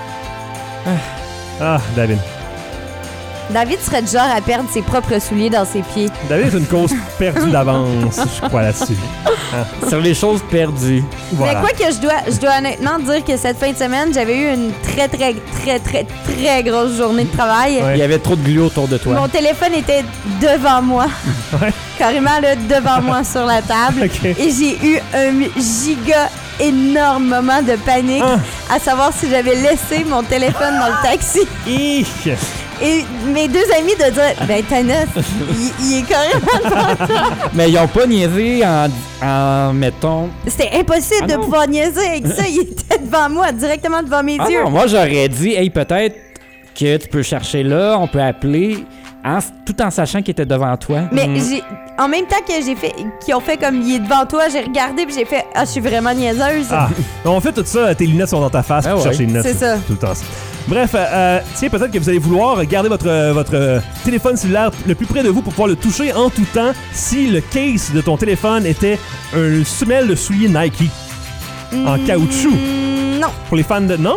Ah, David. David serait du genre à perdre ses propres souliers dans ses pieds. David est une cause perdue d'avance, je crois là-dessus. Sur les choses perdues. Voilà. Mais quoi que je dois, je dois honnêtement dire que cette fin de semaine, j'avais eu une très, très, très, très, très grosse journée de travail. Ouais. Il y avait trop de glu autour de toi. Mon téléphone était devant moi. Ouais. Carrément là, devant moi sur la table. Ok. Et j'ai eu un giga énorme moment de panique Ah. à savoir si j'avais laissé mon téléphone dans le taxi. Ich! Et mes deux amis de dire ben Thanos, il, il est carrément devant toi. Mais ils ont pas niaisé en, en mettons... C'était impossible Ah de non. pouvoir niaiser avec ça. Il était devant moi, directement devant mes Ah yeux. non, moi j'aurais dit, hey, peut-être que tu peux chercher là, on peut appeler, en- tout en sachant qu'il était devant toi. Mais Mm. j'ai, en même temps que j'ai fait, qu'ils ont fait comme il est devant toi, j'ai regardé puis j'ai fait ah je suis vraiment niaiseuse. Ah, on fait tout ça, tes lunettes sont dans ta face, Ah pour ouais. chercher les lunettes. C'est ça. Tout le temps ça. Bref, euh, euh, tiens, peut-être que vous allez vouloir garder votre, euh, votre euh, téléphone cellulaire le plus près de vous pour pouvoir le toucher en tout temps si le case de ton téléphone était une semelle de soulier Nike en caoutchouc. Mm, non, Pour les fans de... Non?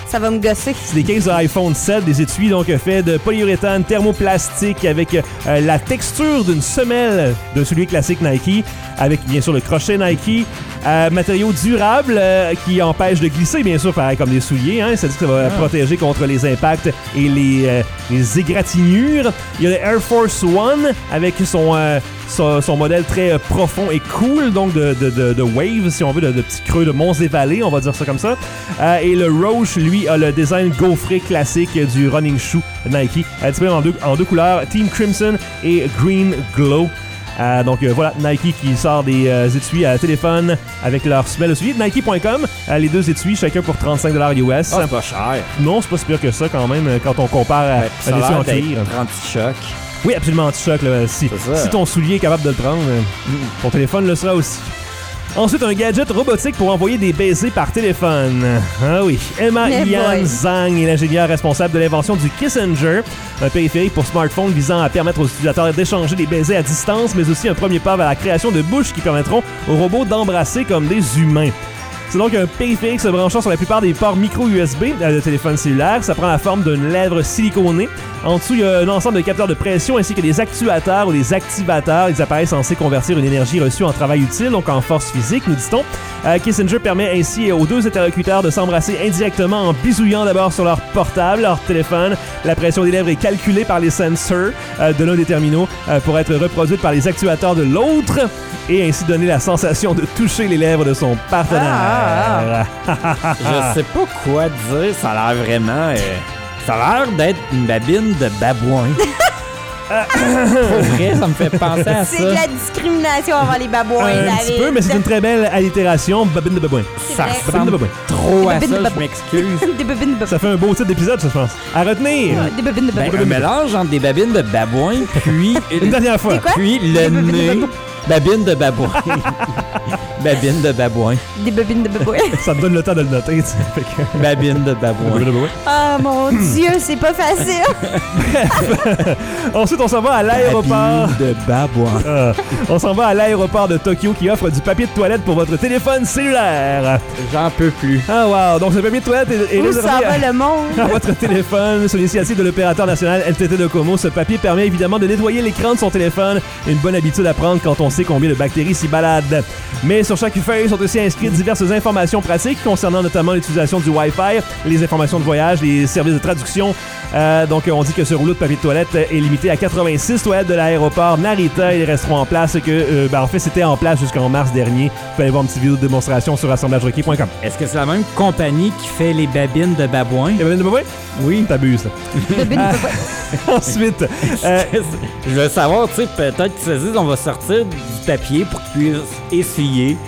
Ça va me gosser. C'est des cases de iPhone sept, des étuis donc faits de polyuréthane thermoplastique avec euh, la texture d'une semelle de celui classique Nike, avec bien sûr le crochet Nike, euh, matériaux durables euh, qui empêchent de glisser, bien sûr, pareil comme des souliers, hein, c'est-à-dire que ça va ah. protéger contre les impacts et les, euh, les égratignures. Il y a le Air Force One avec son, euh, son, son modèle très euh, profond et cool, donc de, de, de, de wave, si on veut, de, de petits creux de monts et vallées, on va dire ça comme ça. Euh, et le Roche, lui, a le design gaufré classique du running shoe Nike, euh, disponible en deux, en deux couleurs, Team Crimson et Green Glow. Euh, donc euh, voilà, Nike qui sort des euh, étuis à téléphone avec leur semelle. Le suivi de Nike point com, euh, les deux étuis, chacun pour trente-cinq dollars U S. Oh, c'est pas cher. Non, c'est pas si pire que ça quand même, quand on compare à, ouais, à l'étui en cuir. Anti-choc. Oui, absolument anti-choc. Là, si, si ton soulier est capable de le prendre, euh, mm. ton téléphone le sera aussi. Ensuite, un gadget robotique pour envoyer des baisers par téléphone. Ah oui. Emma Yan Zhang est l'ingénieure responsable de l'invention du Kissenger, un périphérique pour smartphone visant à permettre aux utilisateurs d'échanger des baisers à distance, mais aussi un premier pas vers la création de bouches qui permettront aux robots d'embrasser comme des humains. C'est donc un périphérique se branchant sur la plupart des ports micro U S B euh, de téléphone cellulaire. Ça prend la forme d'une lèvre siliconée. En dessous, il y a un ensemble de capteurs de pression ainsi que des actuateurs ou des activateurs, des appareils censés convertir une énergie reçue en travail utile, donc en force physique, nous dit-on. Euh, Kissenger permet ainsi aux deux interlocuteurs de s'embrasser indirectement en bisouillant d'abord sur leur portable, leur téléphone. La pression des lèvres est calculée par les sensors euh, de l'un des terminaux euh, pour être reproduite par les actuateurs de l'autre et ainsi donner la sensation de toucher les lèvres de son partenaire. Ah, ah. Je sais pas quoi dire, ça a l'air vraiment... Euh, ça a l'air d'être une babine de babouin. Pour vrai, ça me fait penser à c'est ça. C'est de la discrimination envers les babouins. Un petit peu, mais c'est une très belle allitération, babine de babouin. Ça ressemble de trop à ça, je m'excuse. Des babines de babouin. Ça fait un beau titre d'épisode, ça, je pense. À retenir. Ouais, des babines de babouin. Ben, un mélange entre des babines de babouin, puis... Une dernière fois. Puis le nez... Babine de babouin. Babine de babouin. Des babines de babouin. Ça me donne le temps de le noter, tu sais. Fait que... Babine de babouin. Ah, mon Dieu, c'est pas facile. Ensuite, on s'en va à l'aéroport. Babine de babouin. Euh, on s'en va à l'aéroport de Tokyo qui offre du papier de toilette pour votre téléphone cellulaire. J'en peux plus. Ah, wow. Donc, ce papier de toilette est, est Où réservé ça va à, le monde? à votre téléphone. Sur l'initiative de l'opérateur national L T T Docomo, ce papier permet évidemment de nettoyer l'écran de son téléphone. Une bonne habitude à prendre quand on sait combien de bactéries s'y baladent. Mais sur chaque feuille sont aussi inscrites diverses informations pratiques concernant notamment l'utilisation du Wi-Fi, les informations de voyage, les services de traduction. Euh, donc, on dit que ce rouleau de papier de toilette est limité à quatre-vingt-six toilettes de l'aéroport Narita. Ils resteront en place que, euh, ben, en fait, c'était en place jusqu'en mars dernier. Vous pouvez aller voir une petite vidéo de démonstration sur assemblage requis point com. Est-ce que c'est la même compagnie qui fait les babines de babouin? Les babines de babouin? Oui. T'abuses, là. Babines de babouin. Ensuite, euh, je veux savoir, tu sais, peut-être qu'ils se disent on va sortir du papier pour qu'ils puissent essuyer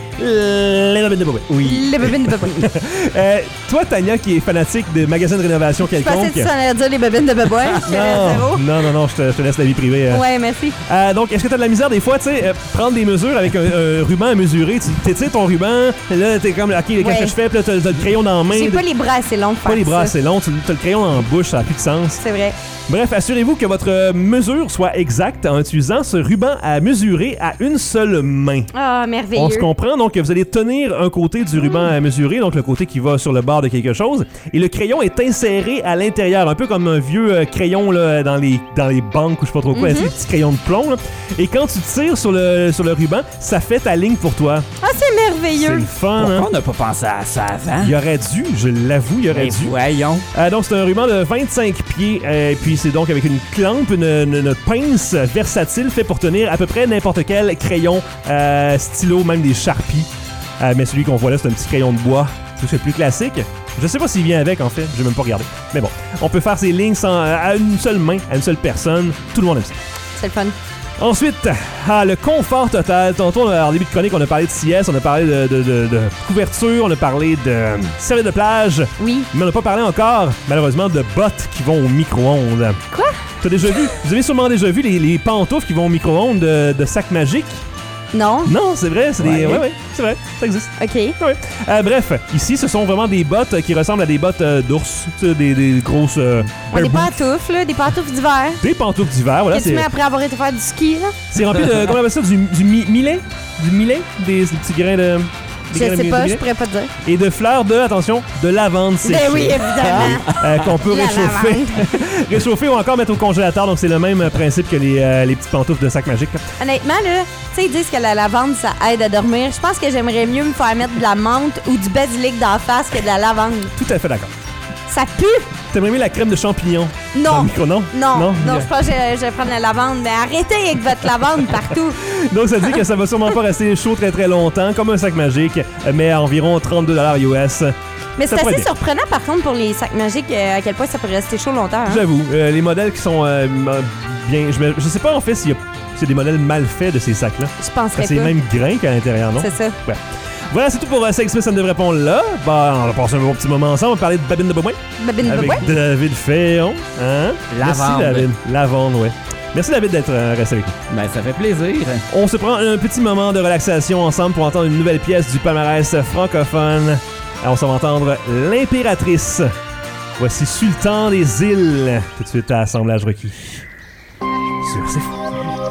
les babines de babouin. Oui. Les babines de babouin. euh, toi, Tania, qui est fanatique de magasins de rénovation Je quelconque... pensais que tu allais dire les babines de babouin. Non, non, non, non, je te, je te laisse la vie privée. Euh. Ouais, merci. Euh, donc, est-ce que t'as de la misère des fois, tu sais, euh, prendre des mesures avec un, un ruban à mesurer, tu t'étires ton ruban, là, t'es comme, OK, qu'est-ce Ouais. que je fais? Puis là, t'as, t'as le crayon dans la main. J'ai de... pas les bras assez longs pour Pas faire les bras ça. assez longs, tu as le crayon dans la bouche, ça n'a plus de sens. C'est vrai. Bref, assurez-vous que votre mesure soit exacte en utilisant ce ruban à mesurer à une seule main. Ah, merveilleux. On se comprend, donc vous allez tenir un côté du ruban à mesurer, donc le côté qui va sur le bord de quelque chose, et le crayon est inséré à l'intérieur, un peu comme un vieux euh, crayon là, dans, les, dans les banques ou je sais pas trop quoi, mm-hmm. Des petits crayons de plomb. Là. Et quand tu tires sur le, sur le ruban, ça fait ta ligne pour toi. Ah, c'est merveilleux. C'est le fun, Pourquoi hein? on n'a pas pensé à ça avant? Il aurait dû, je l'avoue, il aurait Mais dû. voyons. Euh, donc c'est un ruban de vingt-cinq pieds, euh, puis c'est donc avec une clampe, une, une, une pince versatile fait pour tenir à peu près n'importe quel crayon, euh, stylo, même des Sharpies. Euh, mais celui qu'on voit là, c'est un petit crayon de bois. C'est plus classique. Je sais pas s'il vient avec, en fait. J'ai même pas regardé. Mais bon, on peut faire ces lignes sans, à une seule main, à une seule personne. Tout le monde aime ça. C'est le fun. Ensuite, ah, le confort total. Tantôt, en début de chronique, on a parlé de sieste, on a parlé de, de, de, de couverture, on a parlé de euh, serviette de plage. Oui. Mais on n'a pas parlé encore, malheureusement, de bottes qui vont au micro-ondes. Quoi? T'as déjà vu? Vous avez sûrement déjà vu les, les pantoufles qui vont au micro-ondes de, de Sac Magique? Non. Non, c'est vrai, c'est Ouais. des... Ouais, ouais, c'est vrai, ça existe. OK. Ouais. Euh, bref, ici, ce sont vraiment des bottes qui ressemblent à des bottes euh, d'ours, tu sais, des, des grosses... Euh, Ouais, des air boots. pantoufles, là, des pantoufles d'hiver. Des pantoufles d'hiver, voilà. Que tu C'est, mets après avoir été faire du ski, là. c'est rempli de... Comment on appelle ça? Du, du mi- millet? Du millet? Des, des petits grains de... Je graines sais de pas, je miel. pourrais pas te dire. Et de fleurs de, attention, de lavande séchée. Ben oui, évidemment. Euh, qu'on peut La réchauffer. réchauffer ou encore mettre au congélateur. Donc, c'est le même euh, principe que les, euh, les petites pantoufles de sac magique. là. Honnêtement, là, tu sais, ils disent que la lavande, ça aide à dormir. Je pense que j'aimerais mieux me faire mettre de la menthe ou du basilic d'en face que de la lavande. Tout à fait d'accord. Ça pue? T'aimerais mieux la crème de champignons? Dans Non. le micro, non? Non, non, non je pense que je, je vais prendre la lavande. Mais arrêtez avec votre lavande partout. Donc, ça dit que ça va sûrement pas rester chaud très très longtemps, comme un sac magique, mais à environ trente-deux dollars U S. Mais Ça c'est pourrait assez bien. surprenant, par contre, pour les sacs magiques, euh, à quel point ça peut rester chaud longtemps. Hein? J'avoue, euh, les modèles qui sont euh, m- bien... Je, me- je sais pas en fait s'il y a c'est des modèles mal faits de ces sacs-là. Je penserais C'est pas. même grain qu'à l'intérieur, non? C'est ça. Ouais. Voilà, c'est tout pour euh, Sex Smith, ça ne devrait pas là. Bah, on va passer un bon petit moment ensemble. On va parler de Babine de Beaumoin Babine avec Babouin. David Féon. Hein? Merci, Lavande. David. Lavande, ouais. Merci, David, d'être euh, resté avec nous. Ben, ça fait plaisir. On se prend un petit moment de relaxation ensemble pour entendre une nouvelle pièce du palmarès francophone. Alors, on s'en va entendre L'Impératrice. Voici Sultan des îles. Tout de suite à Assemblage requis. Sur C'est fou.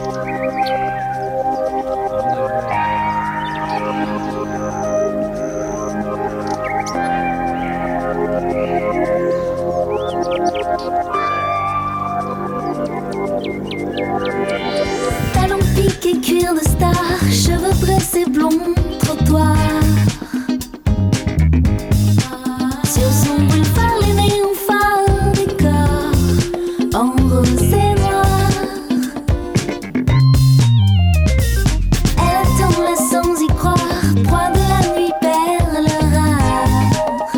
Talons piqués, cuir de star, cheveux pressés, blonds, trottoir. Sur son boulevard, les néophares décor en rose et noir. Elle attend là sans y croire, proie de la nuit, perle rare.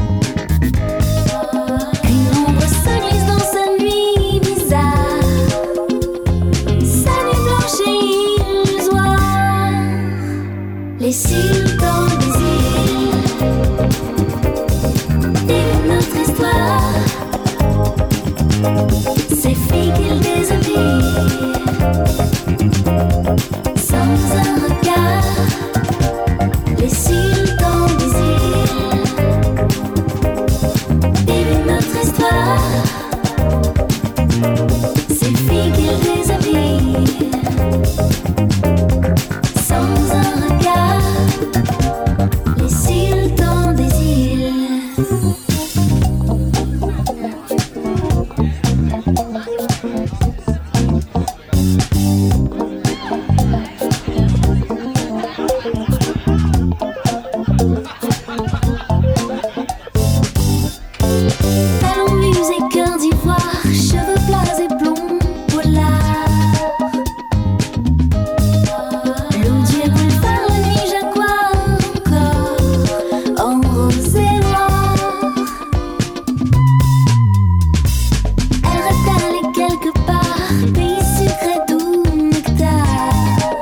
Une ombre se glisse dans sa nuit bizarre. Sa nuit blanche et illusoire. Les sultans des îles vivent notre histoire. Ces filles qu'ils déshabillent sans un regard. Les sultans des îles vivent notre histoire. Ces filles qu'ils déshabillent sans un regard. Les sultans des îles. Talons musés, cœur d'ivoire, cheveux plats et blonds, polards. L'odieux boulevard, la nuit jaguar encore, en rose et noir. Elle rêve d'aller quelque part, pays sucré, doux, nectar.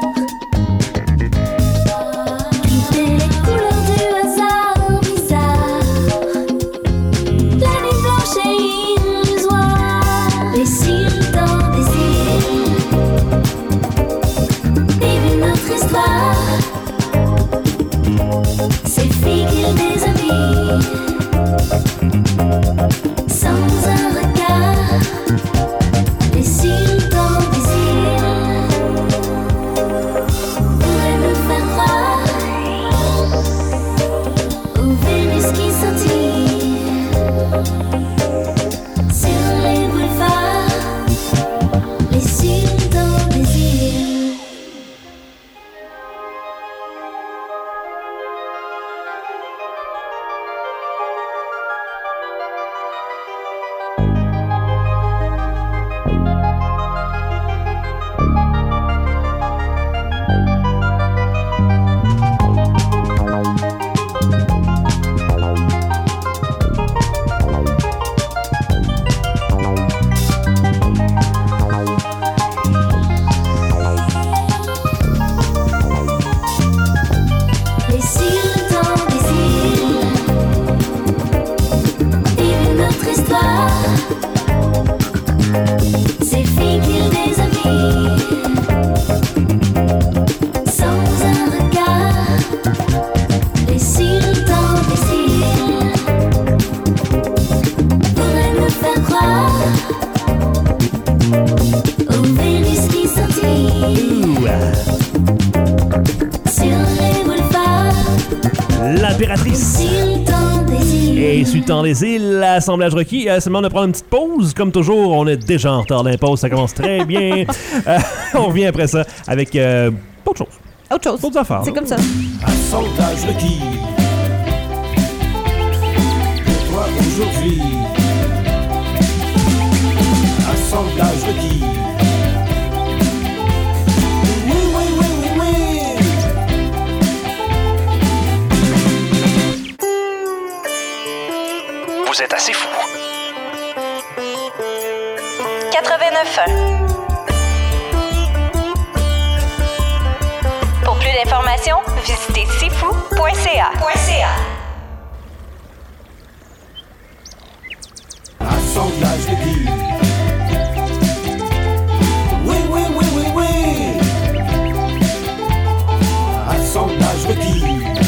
Quitter les couleurs du hasard bizarre. La nuit blanche et illusoire. Les sultans des îles vivent notre histoire. Ces filles qu'ils déshabillent sans un regard. Les sultans des îles pourraient nous faire croire aux Vénus qui scintillent sur les boulevards. Les sultans des îles. Les sultans des îles vivent notre histoire. Ces filles qu'ils déshabillent sans un regard. Les sultans des îles pourraient nous faire croire aux Vénus qui scintillent Ouh, ah. sur les boulevards. l'impératrice. Sultan des îles. Et Sultan des îles, l'assemblage requis. Euh, c'est le moment de prendre une petite pause. Comme toujours, on est déjà en retard d'impause. Ça commence très bien. Euh, on revient après ça avec euh, d'autres choses. Autre chose. D'autres affaires. C'est comme ça. Assemblage requis. Pour toi aujourd'hui. Assemblage requis. Oui, oui, oui, oui, oui. Vous êtes assez fou. quatre-vingt-neuf un. Pour plus d'informations, visitez sifou point c a. Assemblage requis. Oui, oui, oui, oui, oui. Assemblage requis.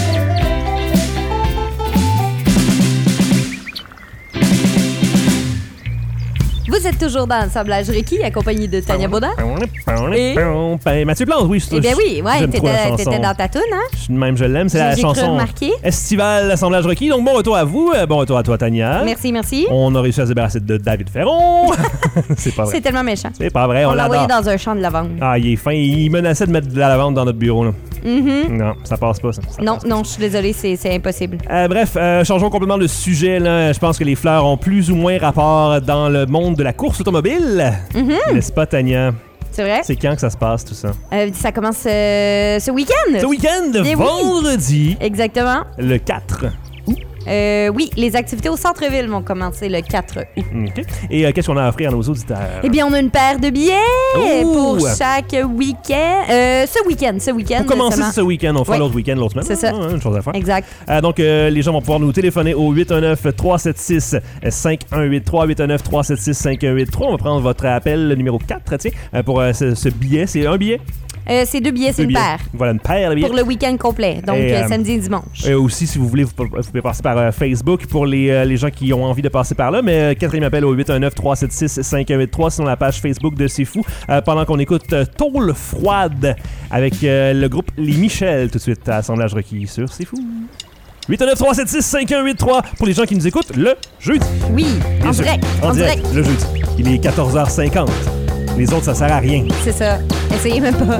Vous êtes toujours dans l'assemblage Requis, accompagné de Tania Baudin. Et- Ben, Mathieu Plante, oui. Eh bien oui, ouais, j'aime trop la t'étais chanson. t'étais dans ta toune, hein? Je- Même je l'aime, c'est J'ai- la j'ai cru chanson remarquer. estivale, l'assemblage requis. Donc bon retour à vous, euh, bon retour à toi Tania. Merci, merci. On a réussi à se débarrasser de David Ferron. C'est pas vrai. C'est tellement méchant. C'est pas vrai, on, On l'a envoyé l'adore. dans un champ de lavande. Ah, il est fin. Il menaçait de mettre de la lavande dans notre bureau. Là. Non, ça passe pas, ça. Ça Non, passe pas. non, je suis désolée, c'est c'est impossible. Euh, bref, euh, changeons complètement de sujet. Là. Je pense que les fleurs ont plus ou moins rapport dans le monde de la course automobile. N'est-ce pas, Tania? C'est vrai? C'est quand que ça se passe, tout ça? Euh, ça commence euh, ce week-end. Ce week-end, Eh oui. vendredi, Exactement. le quatre. Euh, oui, les activités au centre-ville vont commencer le quatre août. OK. Et euh, qu'est-ce qu'on a à offrir à nos auditeurs? Eh bien, on a une paire de billets Ouh! pour chaque week-end. Euh, ce week-end, ce week-end. Pour commencer seulement. ce week-end, on fera Oui. l'autre week-end l'autre semaine. C'est ça. Ah, une chose à faire. Exact. Euh, donc, euh, les gens vont pouvoir nous téléphoner au huit un neuf, trois sept six, cinq un huit trois, huit un neuf, trois sept six, cinq un huit trois. On va prendre votre appel, le numéro quatre, tiens, euh, pour euh, ce, ce billet. C'est un billet? Euh, c'est deux billets, c'est Deux une billets. paire. Voilà, une paire de billets. Pour le week-end complet, donc Et, euh, euh, samedi et dimanche. Et aussi, si vous voulez, vous, vous pouvez passer par euh, Facebook pour les, euh, les gens qui ont envie de passer par là. Mais euh, quatrième appel au huit un neuf, trois sept six, cinq un huit trois, sinon la page Facebook de C'est Fou. Euh, pendant qu'on écoute euh, Tôle froide avec euh, le groupe Les Michel, tout de suite à Assemblage requis sur C'est Fou. huit un neuf, trois sept six, cinq un huit trois pour les gens qui nous écoutent le jeudi. Oui, en Bien sûr. direct. En, En direct, direct. le jeudi. Il est quatorze heures cinquante. Les autres, ça sert à rien. C'est ça. Essayez même pas.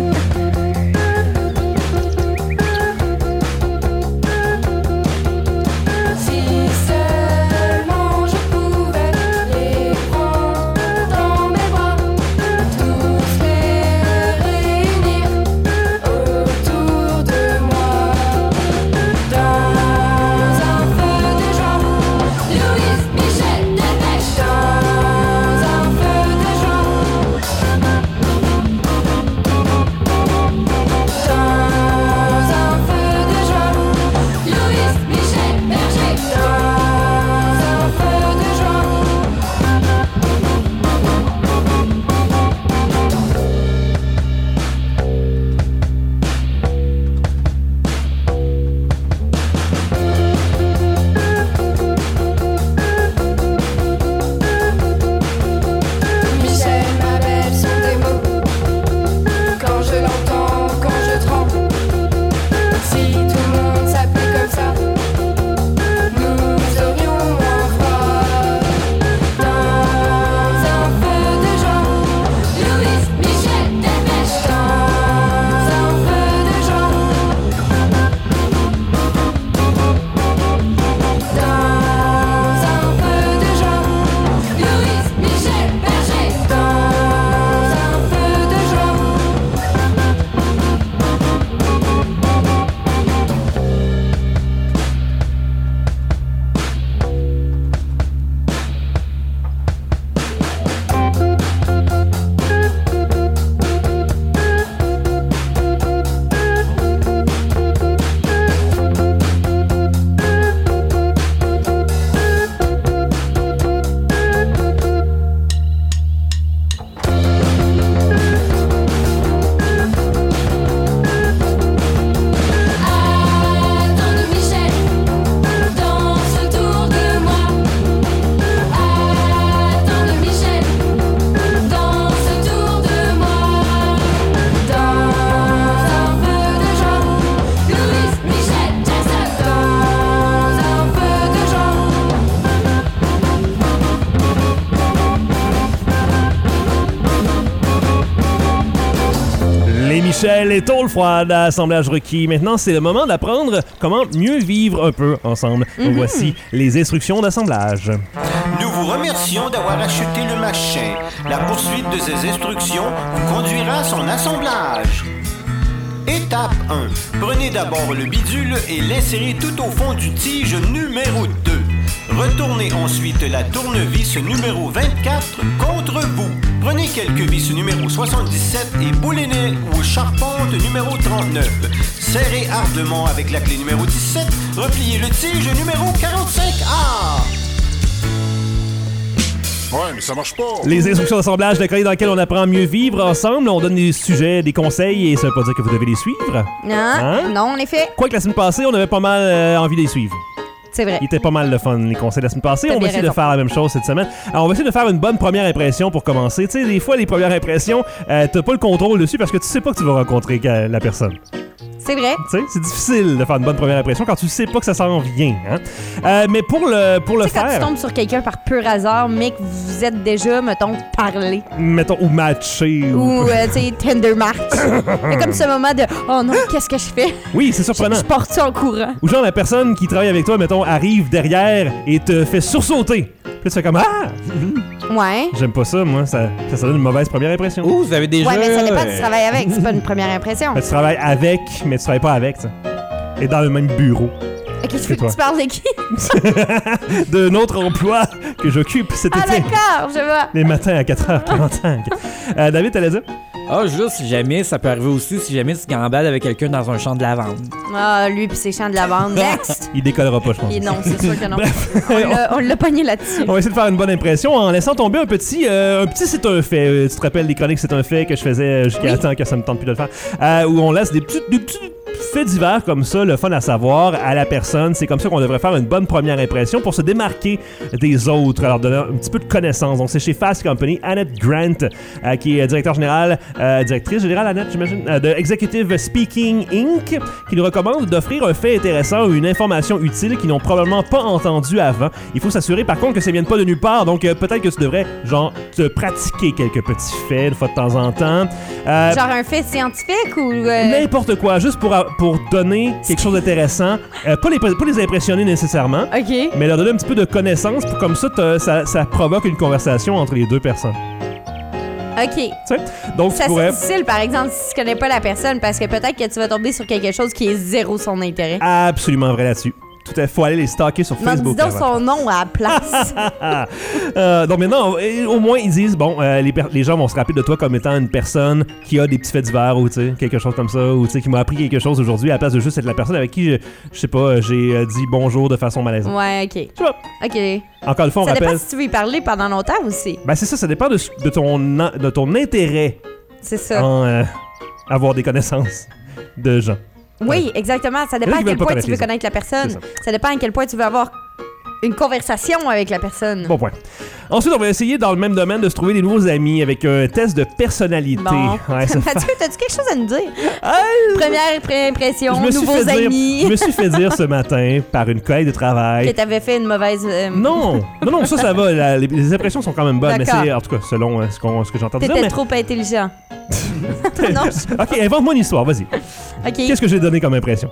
Si seulement je pouvais les prendre dans mes bras, tous les réunir autour de moi. Dans un feu de joie, Louise Michel Delpech. Dans un feu de joie. Michel et tôle froide à assemblage requis. Maintenant, c'est le moment d'apprendre comment mieux vivre un peu ensemble. Mm-hmm. Donc, voici les instructions d'assemblage. Nous vous remercions d'avoir acheté le machin. La poursuite de ces instructions vous conduira à son assemblage. Étape un. Prenez d'abord le bidule et l'insérez tout au fond du tige numéro deux. Retournez ensuite la tournevis numéro vingt-quatre contre vous. Prenez quelques vis numéro soixante-dix-sept et boulez-les aux charpentes numéro trente-neuf. Serrez ardemment avec la clé numéro dix-sept. Repliez le tige numéro quarante-cinq A. Ouais, mais ça marche pas. Les instructions d'assemblage, la chronique dans laquelle on apprend à mieux vivre ensemble. On donne des sujets, des conseils et ça veut pas dire que vous devez les suivre. Non, Hein? non, en effet. Quoique la semaine passée, on avait pas mal euh, envie de les suivre. C'est vrai. Il était pas mal le fun, les conseils de la semaine passée. T'as On va bien essayer raison. de faire la même chose cette semaine. Alors, on va essayer de faire une bonne première impression pour commencer. Tu sais, des fois, les premières impressions, euh, t'as pas le contrôle dessus parce que tu sais pas que tu vas rencontrer euh, la personne. C'est vrai. Tu sais, c'est difficile de faire une bonne première impression quand tu sais pas que ça s'en vient. Hein? Euh, mais pour le, pour le Tu sais, quand tu faire, tombes sur quelqu'un par pur hasard, mais que vous êtes déjà, mettons, parlé. mettons, ou matché. Ou... Ou, euh, tu sais, Tender match. C'est comme ce moment de « Oh non, qu'est-ce que je fais? Oui, c'est Je, surprenant. je porte ça en courant. » Ou genre, la personne qui travaille avec toi, mettons, arrive derrière et te fait sursauter. Puis là, tu fais comme Ah! Ouais. J'aime pas ça, moi. Ça, ça, ça donne une mauvaise première impression. Ouh, vous avez déjà... Ouais, mais ça dépend si tu euh, travailles avec. C'est pas une première impression. Ben, tu travailles avec, mais tu travailles pas avec, ça. Et dans le même bureau. Ok, tu, c'est toi. tu parles de qui? D'un autre emploi que j'occupe cet Ah, été. d'accord, je vois. Les matins à quatre heures quarante-cinq. euh, David, t'allais dire? Ah, juste si jamais, ça peut arriver aussi si jamais tu gambades avec quelqu'un dans un champ de lavande. Ah, lui pis ses champs de lavande. Next! Il décollera pas, je pense. Et non, c'est sûr que non. Bref. On l'a- on l'a pogné là-dessus. On va essayer de faire une bonne impression en laissant tomber un petit... euh, un petit c'est un fait. Euh, tu te rappelles les chroniques c'est un fait que je faisais jusqu'à Oui. temps que ça me tente plus de le faire. Euh, où on laisse des petits, des petits faits divers comme ça, le fun à savoir à la personne. C'est comme ça qu'on devrait faire une bonne première impression pour se démarquer des autres, alors donner un petit peu de connaissance. Donc c'est chez Fast Company, Annette Grant, euh, qui est directeur général, euh, directrice générale, Annette, j'imagine, euh, de Executive Speaking Incorporated, qui nous recommande d'offrir un fait intéressant ou une information utile qu'ils n'ont probablement pas entendu avant. Il faut s'assurer par contre que ça ne vienne pas de nulle part, donc euh, peut-être que tu devrais, genre, te pratiquer quelques petits faits de fois de temps en temps. Euh, Genre un fait scientifique ou. euh, N'importe quoi, juste pour, pour donner quelque chose d'intéressant. Euh, pas, les, pas les impressionner nécessairement, Ok. mais leur donner un petit peu de connaissances, pour comme ça, t'as- ça, ça provoque une conversation entre les deux personnes. Ok. Tu sais? Donc, Ça, tu pourrais c'est difficile, par exemple, si tu connais pas la personne, parce que peut-être que tu vas tomber sur quelque chose qui est zéro son intérêt. absolument vrai là-dessus. Tout à fait, faut aller les stalker sur Non, Facebook. dis donc avant. son nom à la place. Euh, donc maintenant, euh, au moins, ils disent, bon, euh, les, per- les gens vont se rappeler de toi comme étant une personne qui a des petits faits divers ou, tu sais, quelque chose comme ça, ou, tu sais, qui m'a appris quelque chose aujourd'hui à la place de juste être la personne avec qui, je, je sais pas, j'ai euh, dit bonjour de façon malaisante. Ouais, ok. Tu vois, Ok. encore une fois, on Ça rappelle... dépend si tu veux y parler pendant longtemps aussi. Ben c'est ça, ça dépend de, de, ton, en- de ton intérêt C'est ça. en euh, avoir des connaissances de gens. Oui, exactement. Ça Il y en dépend a à qui quel veulent pas point connaître tu veux les autres. connaître la personne. C'est ça. Ça dépend à quel point tu veux avoir une conversation avec la personne. Bon point. Ensuite, on va essayer dans le même domaine de se trouver des nouveaux amis avec un test de personnalité. Bon. Ouais, ça fait- Mathieu, t'as-tu quelque chose à nous dire? Ah, Première pré- impression, je me suis nouveaux fait dire- amis. je me suis fait dire ce matin par une collègue de travail. Que t'avais fait une mauvaise. euh, Non, non, non, ça, ça va. la- les, les impressions sont quand même bonnes, mais D'accord. c'est, en tout cas, selon euh, ce, qu'on- ce que j'entends dire. T'étais Mais... trop intelligent. non, je- Ok, invente-moi une histoire, vas-y. ok. Qu'est-ce que j'ai donné comme impression?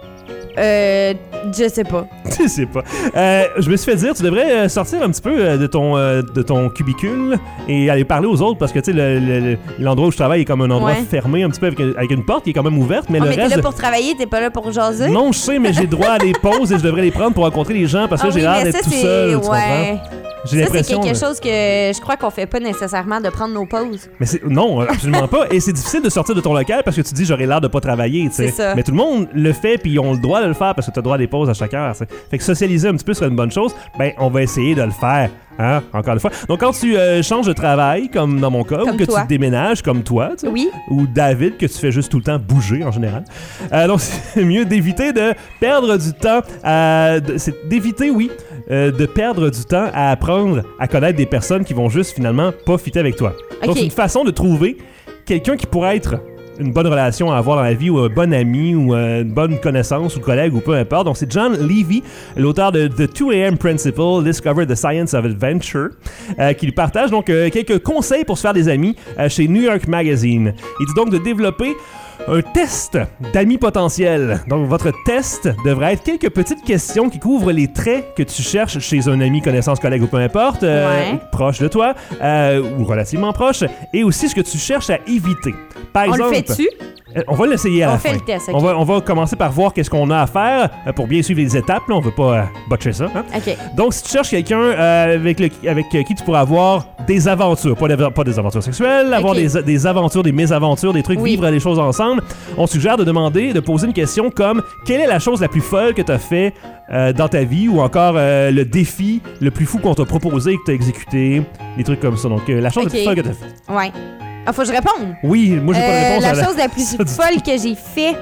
Euh. Je sais pas. Je sais pas. Euh, je me suis fait dire, tu devrais euh, sortir un petit peu euh, de ton euh, de ton cubicule et aller parler aux autres parce que tu sais le- le- le- l'endroit où je travaille est comme un endroit Ouais. fermé un petit peu avec, avec une porte qui est quand même ouverte, mais Oh, le mais t'es reste. là pour travailler, t'es pas là pour jaser? Non, je sais, mais j'ai droit à des pauses et je devrais les prendre pour rencontrer les gens parce que Ah j'ai oui, l'air mais d'être ça, tout c'est- seul. Tu ouais. comprends? J'ai Ça, c'est l'impression. quelque de- chose que je crois qu'on fait pas nécessairement de prendre nos pauses. Mais c'est non, absolument pas. Et c'est difficile de sortir de ton local parce que tu dis j'aurais l'air de pas travailler, tu sais. C'est ça. Mais tout le monde le fait puis ils ont le droit de le faire parce que tu as le droit à des pauses à chaque heure. tu sais. Fait que socialiser un petit peu serait une bonne chose. Ben on va essayer de le faire. Hein, encore une fois. Donc quand tu euh, changes de travail, comme dans mon cas, Comme ou que toi. tu déménages comme toi, tu sais, Oui. ou David, que tu fais juste tout le temps bouger en général. Euh, donc c'est mieux d'éviter de perdre du temps à... de- c'est d'éviter, oui, euh, de perdre du temps à apprendre à connaître des personnes qui vont juste finalement pas fitter avec toi. Donc Ok. c'est une façon de trouver quelqu'un qui pourrait être une bonne relation à avoir dans la vie ou un bon ami ou euh, une bonne connaissance ou collègue ou peu importe. Donc c'est John Levy, l'auteur de The two A M Principle, Discover the Science of Adventure, euh, qui lui partage donc euh, quelques conseils pour se faire des amis euh, chez New York Magazine. Il dit donc de développer Un test d'amis potentiels. Donc, votre test devrait être quelques petites questions qui couvrent les traits que tu cherches chez un ami, connaissance, collègue ou peu importe, euh, Ouais. proche de toi euh, ou relativement proche, et aussi ce que tu cherches à éviter. Par On exemple, le fait-tu? euh, on va l'essayer à On la fait fin. le test, ok. on, va, on va commencer par voir qu'est-ce qu'on a à faire euh, pour bien suivre les étapes. Là, on veut pas euh, botcher ça. Hein? OK. Donc, si tu cherches quelqu'un euh, avec, le, avec euh, qui tu pourras avoir des aventures, pas des, pas des aventures sexuelles, avoir Ok. des, des aventures, des mésaventures, des trucs, Oui. vivre des choses ensemble, on suggère de demander, de poser une question comme quelle est la chose la plus folle que tu as fait euh, dans ta vie ou encore euh, le défi le plus fou qu'on t'a proposé et que tu as exécuté, des trucs comme ça. Donc, euh, la chose Ok. la plus folle que tu as fait. Ouais. Ah, faut que je réponde. Oui, moi, j'ai pas de Euh, réponse la à la... chose la plus ça dit- folle que j'ai fait.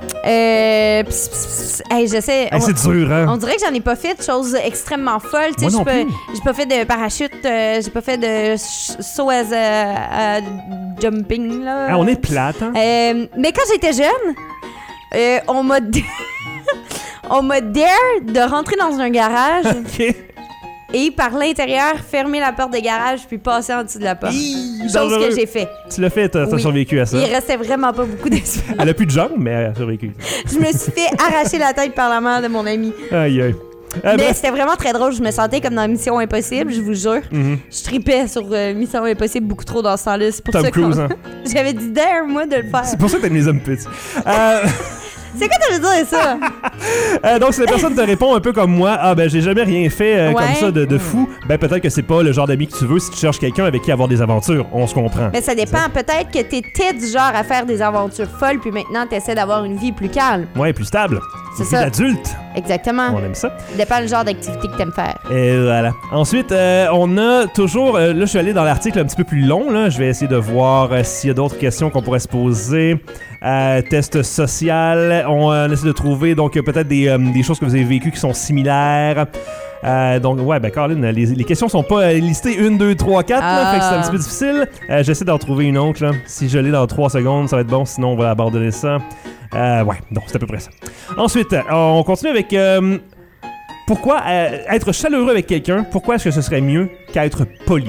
Euh. Pss, pss, pss, hey, j'essaie. Hey, c'est on, dur, hein? on dirait que j'en ai pas fait de choses extrêmement folles. Tu Moi sais, non j'ai pas, plus. j'ai pas fait de parachute, euh, j'ai pas fait de ch- saut à, à- à jumping, là. Ah, on est plate, hein? Euh, mais quand j'étais jeune, euh, on m'a. d- on m'a dare de rentrer dans un garage OK. et par l'intérieur fermer la porte de garage puis passer en dessous de la porte. Chose dangereux. que j'ai fait. Tu l'as fait, t'as t'as Oui. survécu à ça. Il restait vraiment pas beaucoup d'espoir. Elle a plus de jambes, mais elle a survécu. Je me suis fait arracher la tête par la mère de mon ami. Aïe, aïe. Euh, Mais bref. c'était vraiment très drôle. Je me sentais comme dans Mission Impossible, je vous jure. Mhm. Je tripais sur euh, Mission Impossible beaucoup trop dans ce temps-là. C'est pour Tom ça que Cruise, hein? j'avais dit dare, moi, de le faire. C'est pour ça que t'aimes les hommes petits. Euh, C'est quoi ça veut dire, ça? euh, donc, si la personne te répond un peu comme moi, ah ben j'ai jamais rien fait euh, Ouais. comme ça de, de fou, ben peut-être que c'est pas le genre d'ami que tu veux si tu cherches quelqu'un avec qui avoir des aventures. On se comprend. Mais ça dépend. Peut-être que t'étais du genre à faire des aventures folles, puis maintenant t'essaies d'avoir une vie plus calme. Ouais, plus stable. C'est Une vie ça. d'adulte. Exactement. On aime ça. Dépend le genre d'activité que t'aimes faire. Et voilà. Ensuite, euh, on a toujours... euh, là, je suis allé dans l'article un petit peu plus long. Là. Je vais essayer de voir euh, s'il y a d'autres questions qu'on pourrait se poser. Euh, test social. On, euh, on essaie de trouver donc euh, peut-être des, euh, des choses que vous avez vécues qui sont similaires. Euh, donc, ouais, ben, Caroline, les, les questions sont pas euh, listées une, deux, trois, quatre. Là, Ah. fait que c'est un petit peu difficile. Euh, J'essaie d'en trouver une autre. Là. Si je l'ai dans trois secondes, ça va être bon. Sinon, on va abandonner ça. Euh, ouais, donc c'est à peu près ça. Ensuite, euh, on continue avec... euh, pourquoi euh, être chaleureux avec quelqu'un, pourquoi est-ce que ce serait mieux qu'être poli?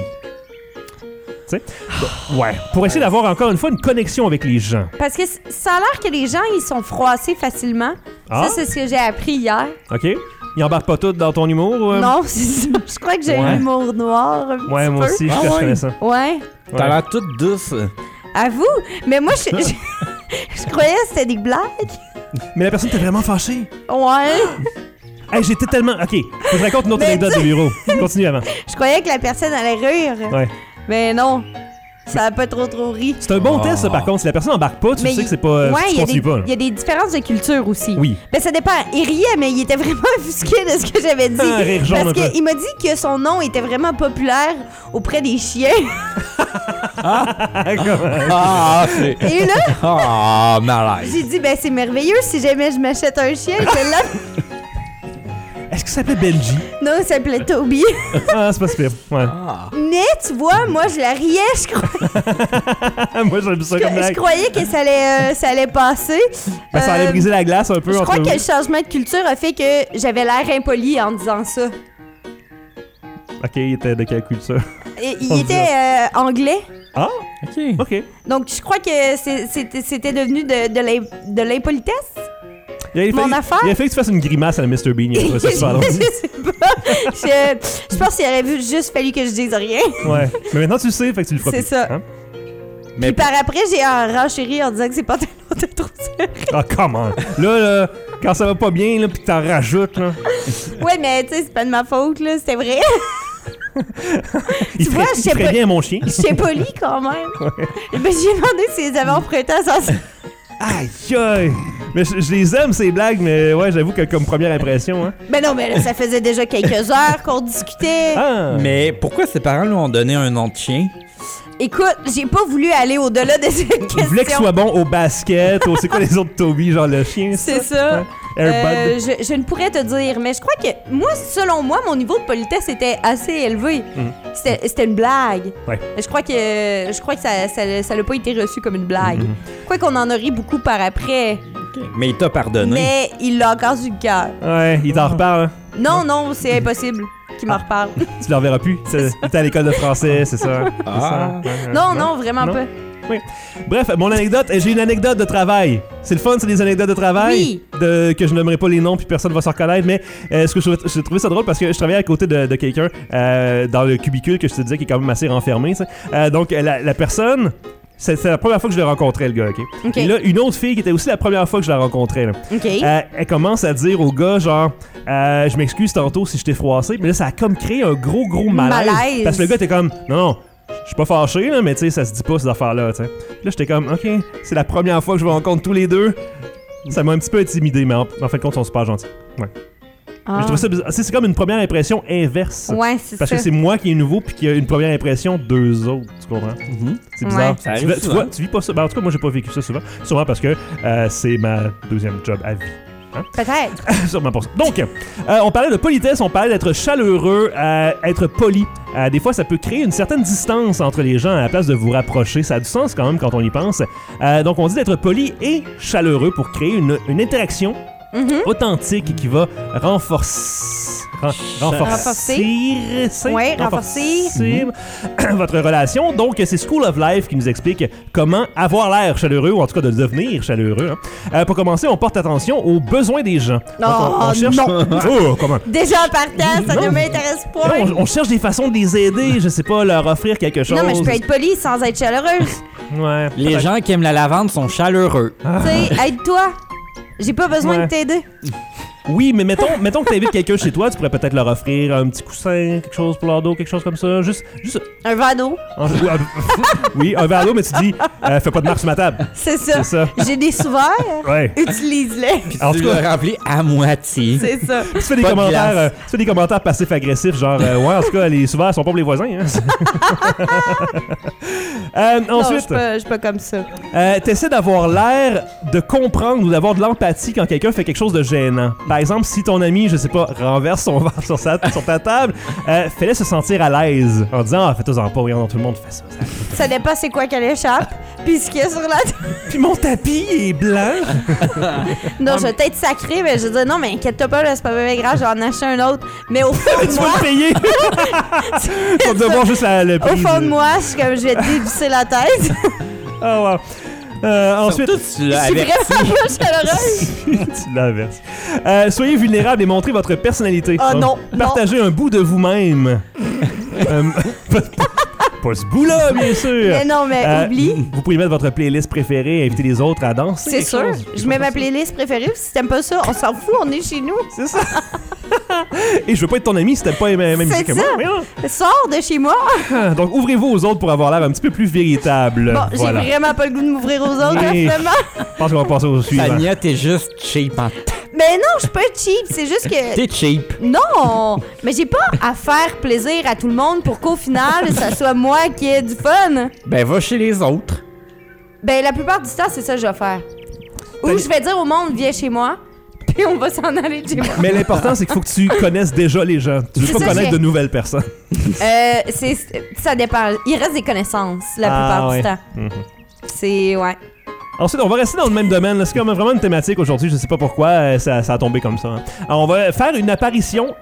Tu sais? Donc, ouais. Pour essayer d'avoir encore une fois une connexion avec les gens. Parce que c- ça a l'air que les gens, ils sont froissés facilement. Ah? Ça, c'est ce que j'ai appris hier. OK? Ils embarquent pas tout dans ton humour? Ou, euh? Non, c'est ça. Je crois que j'ai Ouais. un humour noir un Ouais, petit moi peu. aussi, je, Ah je ouais. connais ça. Ouais. T'as Ouais. l'air toute douce. À vous? Mais moi, je, je, je croyais que c'était des blagues. Mais la personne était vraiment fâchée. Ouais. Hey, j'étais tellement... OK, faut que je raconte une autre Mais anecdote de bureau. Continue avant. Je croyais que la personne allait rire. Ouais. Mais non. Ça a pas trop trop ri. C'est un bon Oh. test, ça, par contre. Si la personne embarque pas, tu Mais sais il- que c'est pas... euh, ouais, tu il y, a continues des- pas, là. il y a des différences de culture aussi. Oui. Ben, ça dépend. Il riait, mais il était vraiment offusqué de ce que j'avais dit. Un rire jaune un Parce peu. qu'il m'a dit que son nom était vraiment populaire auprès des chiens. Ah, c'est... Et là, Ah, malaise. j'ai dit, ben, c'est merveilleux. Si jamais je m'achète un chien, je l'aime. Est-ce que ça s'appelait Benji? Non, il s'appelait Toby. Ah, c'est pas super. Ouais. Mais tu vois, moi, je la riais. Je, cro- Moi, j'aime ça comme je blague. croyais que ça allait, euh, ça allait passer. Ben, ça allait Euh, briser la glace un peu Je entre crois vous. que le changement de culture a fait que j'avais l'air impoli en disant ça. OK, il était de quelle culture? Et, il On était euh, anglais. Ah, OK. OK. Donc, je crois que c'est- c'était c'était devenu de, de l'im- de l'impolitesse. Il a Mon fallu- affaire? Il a fallu que tu fasses une grimace à la mister Bean. Il a trouvé ça super drôle. Je sais pas. Je, je pense qu'il aurait vu juste fallu que je dise rien. Ouais. Mais maintenant, tu le sais, fait que tu le feras C'est plus, ça. hein? Mais Puis par après, j'ai renchéri en disant que c'est pas tellement de trop serré. Ah, comment? Là, là, quand ça va pas bien, là, pis que t'en rajoutes, là. Ouais, mais tu sais, c'est pas de ma faute, là. C'était vrai. Il Tu ferait, vois, il je sais ferait pas- bien mon chien. J'étais poli quand même. Ben, j'ai demandé s'ils avaient emprunté à sens. Aïe, aïe. Mais je, je les aime, ces blagues, mais ouais, j'avoue que comme première impression, hein. Ben non, mais là, ça faisait déjà quelques heures qu'on discutait. Ah! Mais pourquoi ses parents lui ont donné un nom de chien? Écoute, j'ai pas voulu aller au-delà de cette question. Il voulait qu'il soit bon au basket, au c'est quoi les autres Toby, genre le chien, C'est ça. Ouais. Airbud. Euh, je, je ne pourrais te dire, mais je crois que moi, selon moi, mon niveau de politesse était assez élevé. C'était c'était une blague. Ouais. Je crois que je crois que ça ça, ça l'a pas été reçu comme une blague. Mhm. Quoi qu'on en a ri beaucoup par après, Mais il t'a pardonné. mais il l'a encore du cœur. Ouais, il t'en reparle, hein. Non, non, c'est impossible qu'il m'en reparle. Tu le reverras plus. C'est- Il était à l'école de français, c'est ça. C'est Ah. ça. Ouais, ouais. Non, non, vraiment Non? pas. Oui. Bref, mon anecdote, j'ai une anecdote de travail. C'est le fun, c'est des anecdotes de travail. Oui. De, que je nommerai pas les noms puis personne va s'en reconnaître, mais euh, ce que je j'ai trouvé ça drôle parce que je travaillais à côté de, de quelqu'un euh, dans le cubicule que je te disais qui est quand même assez renfermé. Euh, donc la, la personne. C'est, c'est la première fois que je l'ai rencontré, le gars, OK? OK. Et là, une autre fille qui était aussi la première fois que je la rencontrais, là. OK. Euh, elle commence à dire au gars, genre, euh, je m'excuse tantôt si je t'ai froissé, mais là, ça a comme créé un gros, gros malaise. Malaise. Parce que le gars était comme, non, non, je suis pas fâché, là, mais tu sais, ça se dit pas, ces affaires-là, tu sais. Là, j'étais comme, OK, c'est la première fois que je vous rencontre tous les deux. Ça m'a un petit peu intimidé, mais en, en fin de compte, ils sont super gentils. Ouais. Ah. Mais je trouve ça bizarre. C'est, c'est comme une première impression inverse. Ouais, c'est Parce ça. que c'est moi qui est nouveau puis qui a une première impression d'eux autres, tu comprends? Mhm. C'est bizarre. Ouais. Ça Tu, arrive vois- tu souvent. vois, tu vis pas ça. Ben, en tout cas, moi, j'ai pas vécu ça souvent. Sûrement parce que euh, c'est ma deuxième job à vie. Peut-être. Sûrement pour ça. Donc, euh, on parlait de politesse, on parlait d'être chaleureux, euh, être poli. Euh, des fois, ça peut créer une certaine distance entre les gens à la place de vous rapprocher. Ça a du sens quand même quand on y pense. Euh, donc, on dit d'être poli et chaleureux pour créer une, une interaction Mhm. authentique qui va renforcer. ren- renforcer. c'est- Ouais, renforcer. votre relation. Donc, c'est School of Life qui nous explique comment avoir l'air chaleureux, ou en tout cas de devenir chaleureux. hein. Euh, pour commencer, on porte attention aux besoins des gens. Donc, on, on Oh, cherche... non. Oh, comment? Déjà en partant, ça ne m'intéresse pas. Non, on, on cherche des façons de les aider, je sais pas, leur offrir quelque chose. Non, mais je peux être polie sans être chaleureuse. Ouais. Les gens qui aiment la lavande sont chaleureux. Tu sais, aide-toi. J'ai pas besoin Ouais. de t'aider. Oui, mais mettons, mettons que tu invites quelqu'un chez toi, tu pourrais peut-être leur offrir un petit coussin, quelque chose pour leur dos, quelque chose comme ça. Juste. juste Un verre d'eau. en- oui, un verre d'eau, mais tu dis, euh, fais pas de marque sur ma table. C'est ça. C'est ça. J'ai des sous-verts. Ouais. Utilise-les. En tu tout cas, le remplis à moitié. C'est ça. tu fais des Pas de commentaires, glace. euh, tu fais des commentaires passifs-agressifs, genre, euh, ouais, en tout cas, les souverains sont pas pour les voisins. Hein. Euh, Non, je ensuite, suis pas, je suis pas comme ça. euh, t'essaies d'avoir l'air de comprendre ou d'avoir de l'empathie quand quelqu'un fait quelque chose de gênant. Par exemple, si ton ami, je sais pas, renverse son verre sur, sa, sur ta table, euh, fais-le se sentir à l'aise en disant, ah, fais-toi-en pas, regarde, tout le monde fait ça. ça. Ça dépend c'est quoi qu'elle échappe. Puis ce qu'il y a sur la table. Puis mon tapis est blanc. Non, je vais peut-être sacré, mais je vais dire non, mais inquiète-toi pas, là, c'est pas bien grave, je vais en acheter un autre. Mais au fond tu de vas moi, le payer. Tu vas devoir juste la, le au prix. fond de moi, je suis comme je vais te dévisser la tête. Ah, wow. Euh, ensuite, Surtout si tu l'as Je suis averti. vraiment pas chaleureuse. tu l'avertis. Euh, soyez vulnérables et montrez votre personnalité. Ah, non, Partagez un bout de vous-même. Euh, pas, pas ce bout-là, bien sûr. Mais non, mais Euh, oublie. Vous pouvez mettre votre playlist préférée et inviter les autres à danser. C'est quelque sûr. chose. Je mets ma playlist préférée. Si t'aimes pas ça, on s'en fout, on est chez nous. C'est ça. Et je veux pas être ton ami si t'aimes pas la même musique C'est que moi. ça. Voyons. Sors de chez moi. Donc, ouvrez-vous aux autres pour avoir l'air un petit peu plus véritable. Bon, j'ai Voilà. vraiment pas le goût de m'ouvrir aux autres, Oui. personnellement. Je pense qu'on va passer au suivant. Tania, t'es juste cheap en Mais non, je suis pas cheap. C'est juste que. T'es cheap. Non! Mais j'ai pas à faire plaisir à tout le monde pour qu'au final, ça soit moi qui ai du fun. Ben, va chez les autres. Ben, la plupart du temps, c'est ça que je vais faire. Ou T'as- je vais dire au monde, viens chez moi, puis on va s'en aller chez moi. Mais l'important, c'est qu'il faut que tu connaisses déjà les gens. Tu veux C'est pas ça, connaître j'ai- de nouvelles personnes. Euh, c'est, ça dépend. Il reste des connaissances la Ah, plupart ouais. du temps. Mhm. C'est, ouais. Ensuite, on va rester dans le même domaine. là. C'est comme vraiment une thématique aujourd'hui. Je sais pas pourquoi euh, ça, ça a tombé comme ça. hein. Alors, on va faire une apparition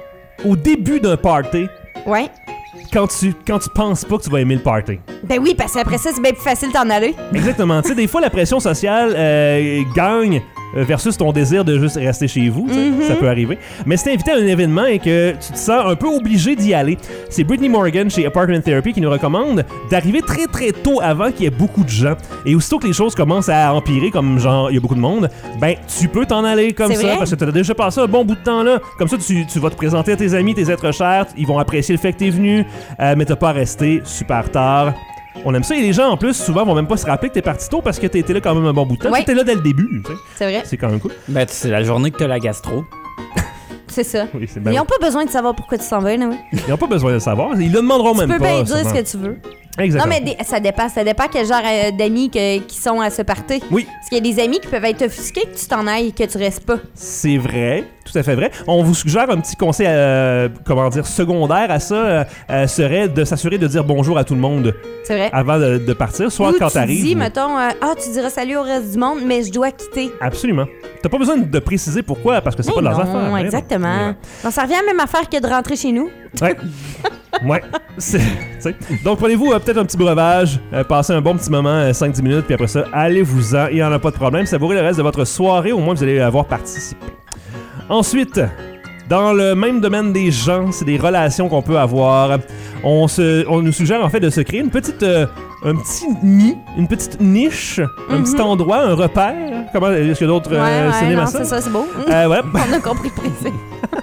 au début d'un party Ouais. quand tu, quand tu penses pas que tu vas aimer le party. Ben oui, parce qu'après ça, c'est bien plus facile d'en aller. Exactement. Tu sais, des fois, la pression sociale euh, gagne euh, versus ton désir de juste rester chez vous. tu sais. Mhm. Ça peut arriver. Mais si t'es invité à un événement et que tu te sens un peu obligé d'y aller, c'est Brittany Morgan chez Apartment Therapy qui nous recommande d'arriver très très tôt avant qu'il y ait beaucoup de gens. Et aussitôt que les choses commencent à empirer, comme genre il y a beaucoup de monde, ben tu peux t'en aller comme C'est ça vrai? parce que t'as déjà passé un bon bout de temps là. Comme ça, tu, tu vas te présenter à tes amis, tes êtres chers, ils vont apprécier le fait que t'es venu, euh, mais t'as pas à rester super tard. On aime ça et les gens en plus souvent vont même pas se rappeler que t'es parti tôt parce que t'as été là quand même un bon bout de temps. Ouais. T'es là dès le début, tu sais. C'est vrai. C'est quand même cool. Ben, c'est la journée que t'as la gastro. C'est ça. Oui, c'est ben Ils oui. ont pas besoin de savoir pourquoi tu s'en vas, là, oui. Ils n'ont pas besoin de le savoir. Ils le demanderont Tu même peux pas. bien dire sûrement. ce que tu veux. Exactement. Non, mais des- ça dépend. Ça dépend quel genre euh, d'amis que- qui sont à ce party. Oui, Parce qu'il y a des amis qui peuvent être offusqués que tu t'en ailles et que tu restes pas. c'est vrai. Tout à fait vrai. On vous suggère un petit conseil, euh, comment dire, secondaire à ça, euh, euh, serait de s'assurer de dire bonjour à tout le monde C'est vrai. avant de, de partir, soit Ou quand tu t'arrives. dis, ou- mettons, euh, ah, tu diras salut au reste du monde, mais je dois quitter. Absolument. T'as pas besoin de préciser pourquoi, parce que c'est Mais pas de leurs non, affaires. Mais exactement. bon. Non, ça revient à la même affaire que de rentrer chez nous. Ouais. Ouais. C'est, t'sais. Donc, prenez-vous euh, peut-être un petit breuvage, euh, passez un bon petit moment, euh, cinq dix minutes, puis après ça, allez-vous-en, il n'y en a pas de problème. Savourez le reste de votre soirée, au moins vous allez avoir participé. Ensuite, dans le même domaine des gens, c'est des relations qu'on peut avoir. On, se, on nous suggère en fait de se créer une petite, euh, un petit nid, une petite niche, mm-hmm. un petit endroit, un repère. Comment est-ce qu'il y a d'autres ouais, euh, ouais, synonymes non, à ça? c'est ça, c'est beau. Euh, ouais. On a compris précis.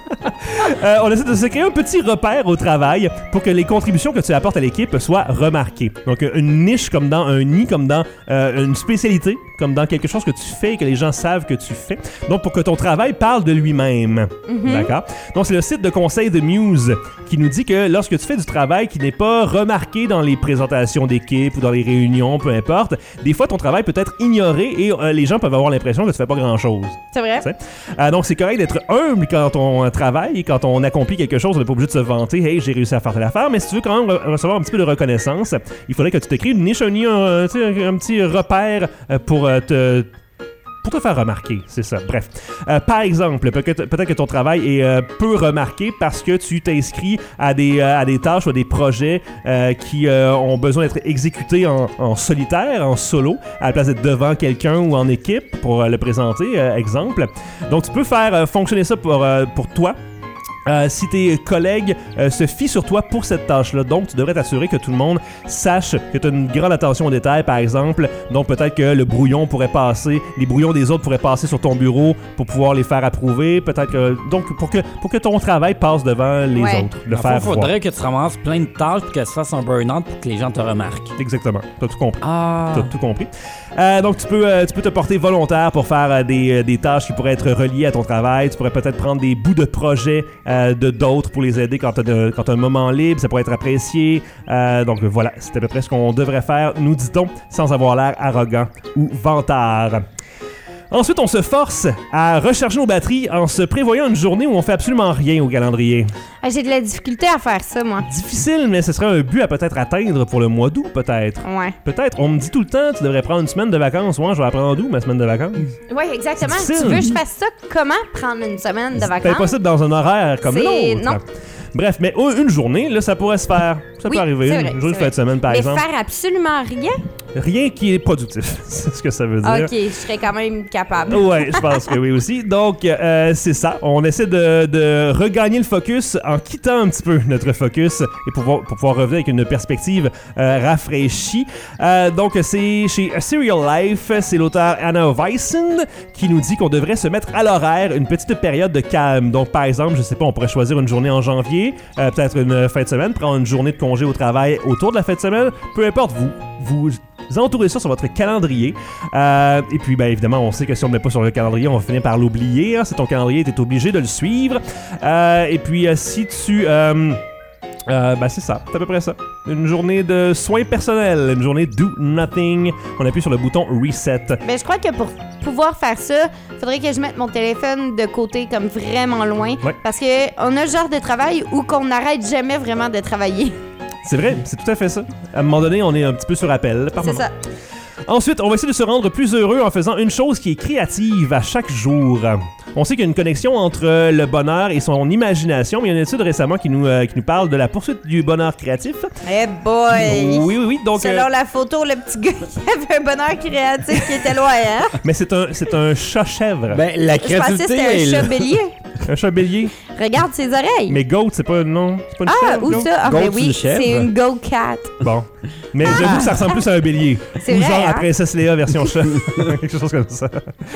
euh, on essaie de se créer un petit repère au travail pour que les contributions que tu apportes à l'équipe soient remarquées. Donc une niche comme dans un nid, comme dans euh, une spécialité, comme dans quelque chose que tu fais et que les gens savent que tu fais. Donc pour que ton travail parle de lui-même. Mm-hmm. D'accord? Donc c'est le site de conseil de Muse qui nous dit que lorsque tu fais du travail qui n'est pas remarqué dans les présentations d'équipe ou dans les réunions, peu importe, des fois ton travail peut être ignoré et euh, les gens peuvent avoir l'impression que tu fais pas grand-chose. C'est vrai. Euh, donc c'est correct d'être humble quand on travaille, quand on accomplit quelque chose, on n'est pas obligé de se vanter, hey, j'ai réussi à faire telle affaire, mais si tu veux quand même re- recevoir un petit peu de reconnaissance, il faudrait que tu te crées une niche, un, un, un, un petit repère pour euh, te... pour te faire remarquer, c'est ça. Bref. Euh, par exemple, peut-être, peut-être que ton travail est euh, peu remarqué parce que tu t'inscris à des, euh, à des tâches ou à des projets euh, qui euh, ont besoin d'être exécutés en, en solitaire, en solo, à la place d'être devant quelqu'un ou en équipe pour euh, le présenter, euh, exemple. Donc, tu peux faire euh, fonctionner ça pour, euh, pour toi. Euh, si tes collègues euh, se fient sur toi pour cette tâche-là. Donc, tu devrais t'assurer que tout le monde sache que tu as une grande attention aux détails, par exemple. Donc, peut-être que le brouillon pourrait passer, les brouillons des autres pourraient passer sur ton bureau pour pouvoir les faire approuver. Peut-être que... Donc, pour que, pour que ton travail passe devant les ouais. autres. Le En faire fait, il faudrait que tu ramasses plein de tâches et que tu fasses un burn-out pour que les gens te remarquent. Exactement. Tu as tout compris. Ah. Tu as tout compris. Euh, donc, tu peux, euh, tu peux te porter volontaire pour faire euh, des, euh, des tâches qui pourraient être reliées à ton travail. Tu pourrais peut-être prendre des bouts de projets euh, de d'autres pour les aider quand tu as un moment libre. Ça pourrait être apprécié. Euh, donc, voilà. C'est à peu près ce qu'on devrait faire, nous dit-on, sans avoir l'air arrogant ou vantard. Ensuite, on se force à recharger nos batteries en se prévoyant une journée où on fait absolument rien au calendrier. Ah, j'ai de la difficulté à faire ça, moi. Difficile, mais ce serait un but à peut-être atteindre pour le mois d'août, peut-être. Ouais. Peut-être. On me dit tout le temps, tu devrais prendre une semaine de vacances. Moi, je vais apprendre où ma semaine de vacances? Oui, exactement. C'est Tu difficile. veux que je fasse ça? Comment prendre une semaine de vacances? C'est impossible dans un horaire comme C'est- l'autre. non. Bref, mais une journée, là, ça pourrait se faire. Ça Oui, peut arriver. c'est Une vrai, journée de c'est fin de semaine, par Mais exemple. faire absolument rien? Rien qui est productif. C'est ce que ça veut dire. Ok, je serais quand même capable. Ouais, je pense que oui aussi. Donc, euh, c'est ça. On essaie de, de regagner le focus en quittant un petit peu notre focus et pour pouvoir, pour pouvoir revenir avec une perspective euh, rafraîchie. Euh, donc, c'est chez A Serial Life, c'est l'auteur Anna Weissend qui nous dit qu'on devrait se mettre à l'horaire une petite période de calme. Donc, par exemple, je sais pas, on pourrait choisir une journée en janvier, euh, peut-être une fin de semaine, prendre une journée de congé au travail autour de la fin de semaine. Peu importe, vous, vous entourez ça sur votre calendrier. Euh, et puis, bien évidemment, on sait que si on ne met pas sur le calendrier, on va finir par l'oublier. Hein. C'est ton calendrier, tu es obligé de le suivre. Euh, et puis, euh, si tu... Euh, Euh, ben c'est ça, c'est à peu près ça. Une journée de soins personnels, une journée do nothing. On appuie sur le bouton reset. Mais je crois que pour pouvoir faire ça, faudrait que je mette mon téléphone de côté comme vraiment loin. Ouais. Parce que on a le genre de travail où qu'on n'arrête jamais vraiment de travailler. C'est vrai, c'est tout à fait ça. À un moment donné, on est un petit peu sur appel. Par C'est moment. ça. Ensuite, on va essayer de se rendre plus heureux en faisant une chose qui est créative à chaque jour. On sait qu'il y a une connexion entre le bonheur et son imagination, mais il y a une étude récemment qui nous, euh, qui nous parle de la poursuite du bonheur créatif. Eh boy! Oui, oui, oui. Donc, Selon euh, la photo, le petit gars qui avait un bonheur créatif qui était loin, hein? mais c'est un, c'est un chat-chèvre. Ben, la Je pensais que créativité c'était est un là. chat bélier. Un chat bélier. Regarde ses oreilles. Mais goat, c'est pas non, c'est pas une Ah, chèvre, où goat? ça? Ah, Goat, ben c'est oui, une chèvre. c'est une go cat. Bon. Mais j'avoue que ça ressemble plus à un bélier. C'est Ou vrai, genre hein? à Princesse Léa version chat. Quelque chose comme ça.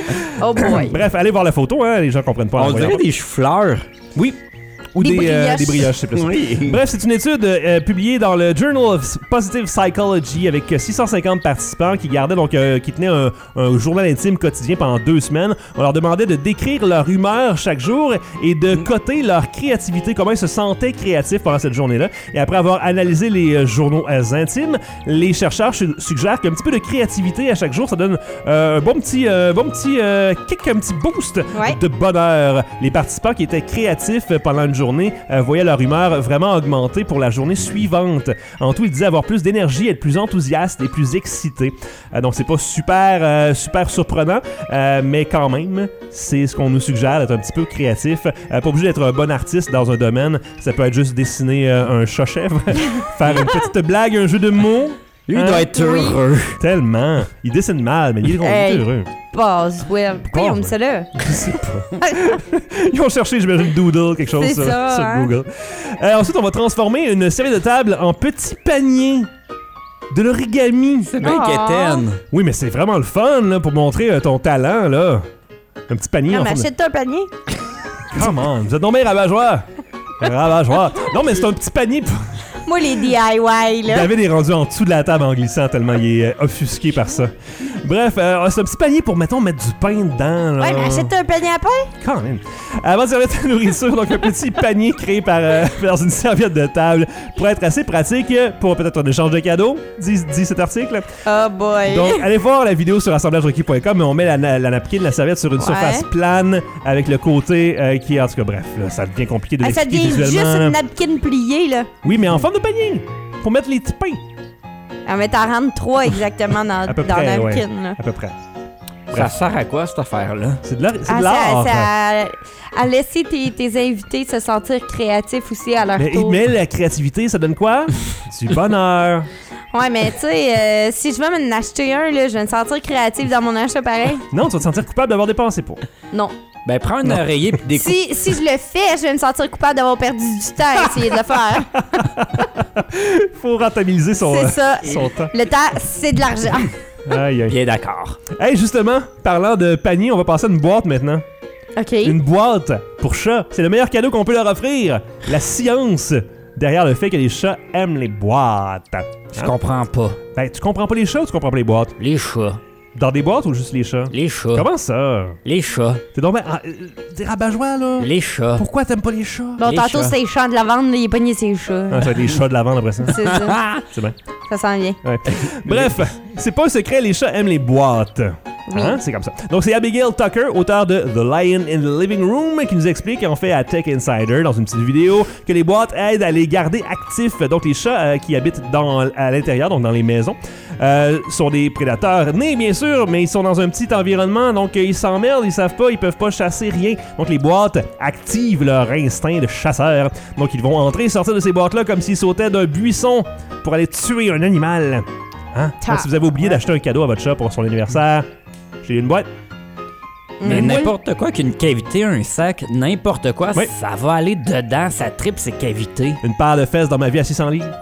Oh boy. Bref, allez voir la photo, hein. Les gens comprennent pas. en On voyant. dirait des choux-fleurs. Oui. Ou Des des, euh, brioches. des brioches, c'est plus ça. Oui. Bref, c'est une étude euh, publiée dans le Journal of Positive Psychology avec six cent cinquante participants qui gardaient donc euh, qui tenaient un, un journal intime quotidien pendant deux semaines. On leur demandait de décrire leur humeur chaque jour et de coter leur créativité, comment ils se sentaient créatifs pendant cette journée-là. Et après avoir analysé les euh, journaux euh, intimes, les chercheurs su- suggèrent qu'un petit peu de créativité à chaque jour, ça donne euh, un bon petit, euh, bon petit euh, kick, un petit boost Ouais. de bonheur. Les participants qui étaient créatifs pendant une journée journée euh, voyaient leur humeur vraiment augmenter pour la journée suivante. En tout, ils disaient avoir plus d'énergie, être plus enthousiastes et plus excités. Euh, donc, c'est pas super, euh, super surprenant, euh, mais quand même, c'est ce qu'on nous suggère d'être un petit peu créatif. Euh, pas obligé d'être un bon artiste dans un domaine. Ça peut être juste dessiner euh, un chat-chèvre, faire une petite blague, un jeu de mots. Lui, il Hein? doit être heureux. Tellement. Il dessine mal, mais il est, Hey. il est heureux. Boswell. Pourquoi ils ont mis ça là? Je sais pas. Ils ont cherché, j'imagine, Doodle, quelque chose C'est sur, ça, sur hein? Google. Euh, ensuite, on va transformer une serviette de table en petit panier. De l'origami. C'est bien Ah. quétaine. Oui, mais c'est vraiment le fun là, pour montrer euh, ton talent. Là. Un petit panier Non, en mais forme de... achète-toi un panier. Come on, vous êtes donc bien rabat-joie. Rabat-joie. Non, mais c'est un petit panier. Pour... Moi, les D I Y, là. David est rendu en dessous de la table en glissant tellement il est euh, offusqué par ça. Bref, euh, c'est un petit panier pour, mettons, mettre du pain dedans. Là. Ouais, mais achète-toi un panier à pain. Quand même. Avant de servir ta nourriture, donc un petit panier créé par, euh, dans une serviette de table pour être assez pratique pour peut-être un échange de cadeaux, dit, dit cet article. Oh boy. Donc, allez voir la vidéo sur assemblage requis point com, mais on met la, la, la napkin, la serviette sur une Ouais. surface plane avec le côté euh, qui est, en tout cas, bref, là, ça devient compliqué de Ah, ça l'expliquer devient juste visuellement. une napkin pliée, là. Oui, mais en forme de panier, pour mettre les petits pains, Ah, mais t'en rentres trois exactement dans, à peu dans près, la ouais, napkin, là. à peu près. Ça sert à quoi, cette affaire-là? C'est de l'art. C'est Ah, de l'art. ça, ça- à laisser tes, tes invités se sentir créatifs aussi à leur Mais, tour. mais la créativité, ça donne quoi? Du bonheur. Ouais, mais tu sais, euh, si je vais m'en acheter un, là, je vais me sentir créative dans mon achat pareil. Non, tu vas te sentir coupable d'avoir dépensé pour. Non. Ben, prends un oreiller pis des coups. Si, si je le fais, je vais me sentir coupable d'avoir perdu du temps à essayer de le faire. Faut rentabiliser son, C'est euh, ça. son temps. Le temps, c'est de l'argent. Aïe, aïe. Bien d'accord. Hey, justement, parlant de panier, on va passer à une boîte maintenant. OK. Une boîte pour chats. C'est le meilleur cadeau qu'on peut leur offrir. La science derrière le fait que les chats aiment les boîtes. Je Hein? comprends pas. Ben, tu comprends pas les chats ou tu comprends pas les boîtes? Les chats. Dans des boîtes ou juste les chats? Les chats. Comment ça? Les chats. T'es donc ben... ah, euh, T'es rabat-joie, là? Les chats. Pourquoi t'aimes pas les chats? Bon, les tantôt, chats. c'est les champs de lavande, là, il est pogné ses chats. Ah, ça va être les chats de l'avant après ça. C'est ça. C'est bien. Ça s'en vient. Ouais. Bref, c'est pas un secret, les chats aiment les boîtes. Oui. Hein? C'est comme ça. Donc, c'est Abigail Tucker, auteur de The Lion in the Living Room, qui nous explique, en fait, à Tech Insider, dans une petite vidéo, que les boîtes aident à les garder actifs. Donc, les chats euh, qui habitent dans, à l'intérieur, donc dans les maisons, euh, sont des prédateurs nés, bien sûr, mais ils sont dans un petit environnement, donc euh, ils s'emmerdent, ils savent pas, ils peuvent pas chasser rien. Donc, les boîtes activent leur instinct de chasseur. Donc, ils vont entrer et sortir de ces boîtes-là comme s'ils sautaient d'un buisson pour aller tuer un animal. Hein? Donc, si vous avez oublié d'acheter un cadeau à votre chat pour son anniversaire, j'ai une boîte. Mais Mm. n'importe quoi qu'une cavité, un sac, n'importe quoi, Oui. ça va aller dedans, ça tripe ces cavités. Une paire de fesses dans ma vie à six cents livres.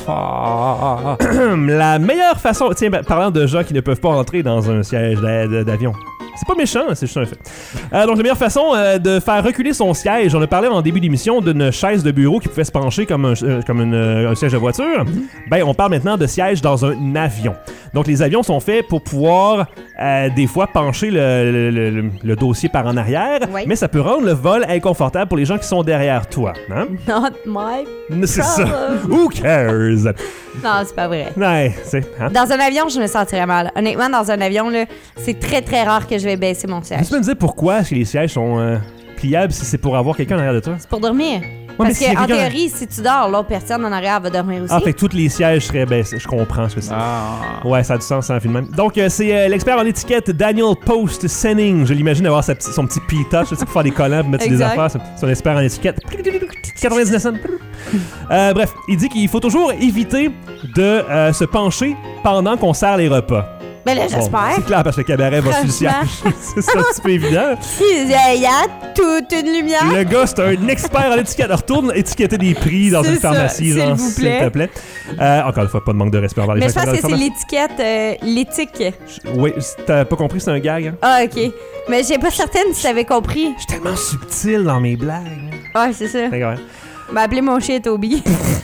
Ah. La meilleure façon... Tiens, ben, parlant de gens qui ne peuvent pas entrer dans un siège d'a- d'a- d'avion. C'est pas méchant, c'est juste un fait. Euh, donc, la meilleure façon euh, de faire reculer son siège, on a parlé en début d'émission d'une chaise de bureau qui pouvait se pencher comme un, euh, comme une, euh, un siège de voiture. Ben, on parle maintenant de siège dans un avion. Donc, les avions sont faits pour pouvoir, euh, des fois, pencher le, le- le- le- le dossier par en arrière, Oui. mais ça peut rendre le vol inconfortable pour les gens qui sont derrière toi. Hein? Not my... C'est ça. Problem. Who cares? Non, c'est pas vrai. Ouais, c'est... Hein? Dans un avion, je me sentirais mal. Honnêtement, dans un avion, là, c'est très, très rare que je vais baisser mon siège. Tu peux me dire pourquoi est-ce que les sièges sont euh, pliables si c'est pour avoir quelqu'un en arrière de toi? C'est pour dormir. mais Parce s'il y a que, en quelqu'un- théorie, si tu dors, l'autre personne en arrière va dormir aussi. Ah, fait que tous les sièges seraient baissés. Je comprends ce que c'est. Ah. Ouais, ça a du sens, ça, en film même. Donc, euh, c'est euh, l'expert en étiquette Daniel Post Senning. Je l'imagine avoir sa, petite- son petit P-touch tu sais, pour faire des collants, pour mettre des Exact. affaires. C'est son expert en étiquette. quatre-vingt-dix cents. Euh, bref, il dit qu'il faut toujours éviter de euh, se pencher pendant qu'on sert les repas. Ben là, Bon, j'espère. c'est clair parce que le cabaret va sur le siège. Franchement. C'est un petit peu évident. Il y a toute une lumière. Le gars, c'est un expert en étiquette. Retourne étiqueter des prix dans C'est une ça, pharmacie, s'il genre, vous s'il plaît. te plaît. Euh, encore une fois, pas de manque de respect envers les Mais gens je qui pense que travaillent c'est dans la l'étiquette, euh, l'éthique. pharmacie. Oui, t'as pas compris, c'est un gag. Hein? Ah, OK. Mais j'ai pas certaine si t'avais compris. Je suis tellement subtil dans mes blagues. Ouais, c'est ça. D'accord. hein. M'a appelé mon chien Toby.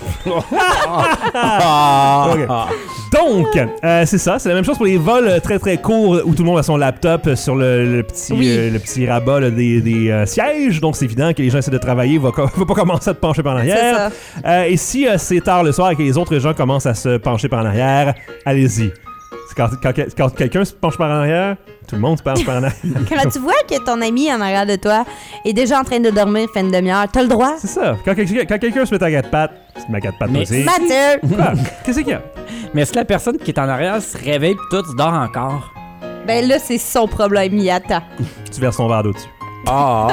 Ah. Ok. Donc, euh, c'est ça. C'est la même chose pour les vols euh, très très courts où tout le monde a son laptop euh, sur le, le petit, Oui. euh, le petit rabat là, des, des euh, sièges. Donc, c'est évident que les gens essaient de travailler. Va, co- va pas commencer à te pencher par en C'est arrière. ça. Euh, et si euh, c'est tard le soir et que les autres gens commencent à se pencher par en arrière, allez-y. C'est quand, quand, quand quelqu'un se penche par en arrière, tout le monde se penche par en arrière. Quand tu vois que ton ami en arrière de toi est déjà en train de dormir, fait une demi-heure, t'as le droit. C'est ça. Quand, quelqu'un- quand quelqu'un se met à quatre pattes, tu te mets à quatre pattes Mais- aussi. Mathieu! Quoi? Qu'est-ce qu'il y a? Mais si la personne qui est en arrière se réveille pis toi, tu dors encore. Ben là, c'est son problème, il attend. Tu verses ton verre d'eau dessus. Ah!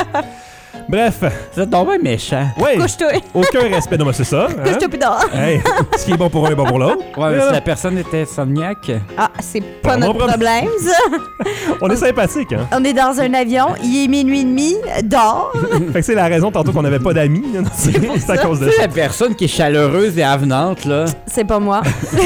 Bref, C'est donc bien méchant. ouais, Couche-toi, aucun respect. Non, mais c'est ça. hein? couche-toi puis dors. Hey, ce qui est bon pour un est bon pour l'autre. Ouais, mais Voilà. si la personne était insomniaque. Ah, c'est pas Pas mon notre problème. problème, ça. On est sympathique, hein? On est dans un avion, il est minuit et demi, dors. Fait que c'est la raison tantôt qu'on n'avait pas d'amis. là. C'est c'est à cause de Tu sais, ça. la personne qui est chaleureuse et avenante, là. C'est pas moi.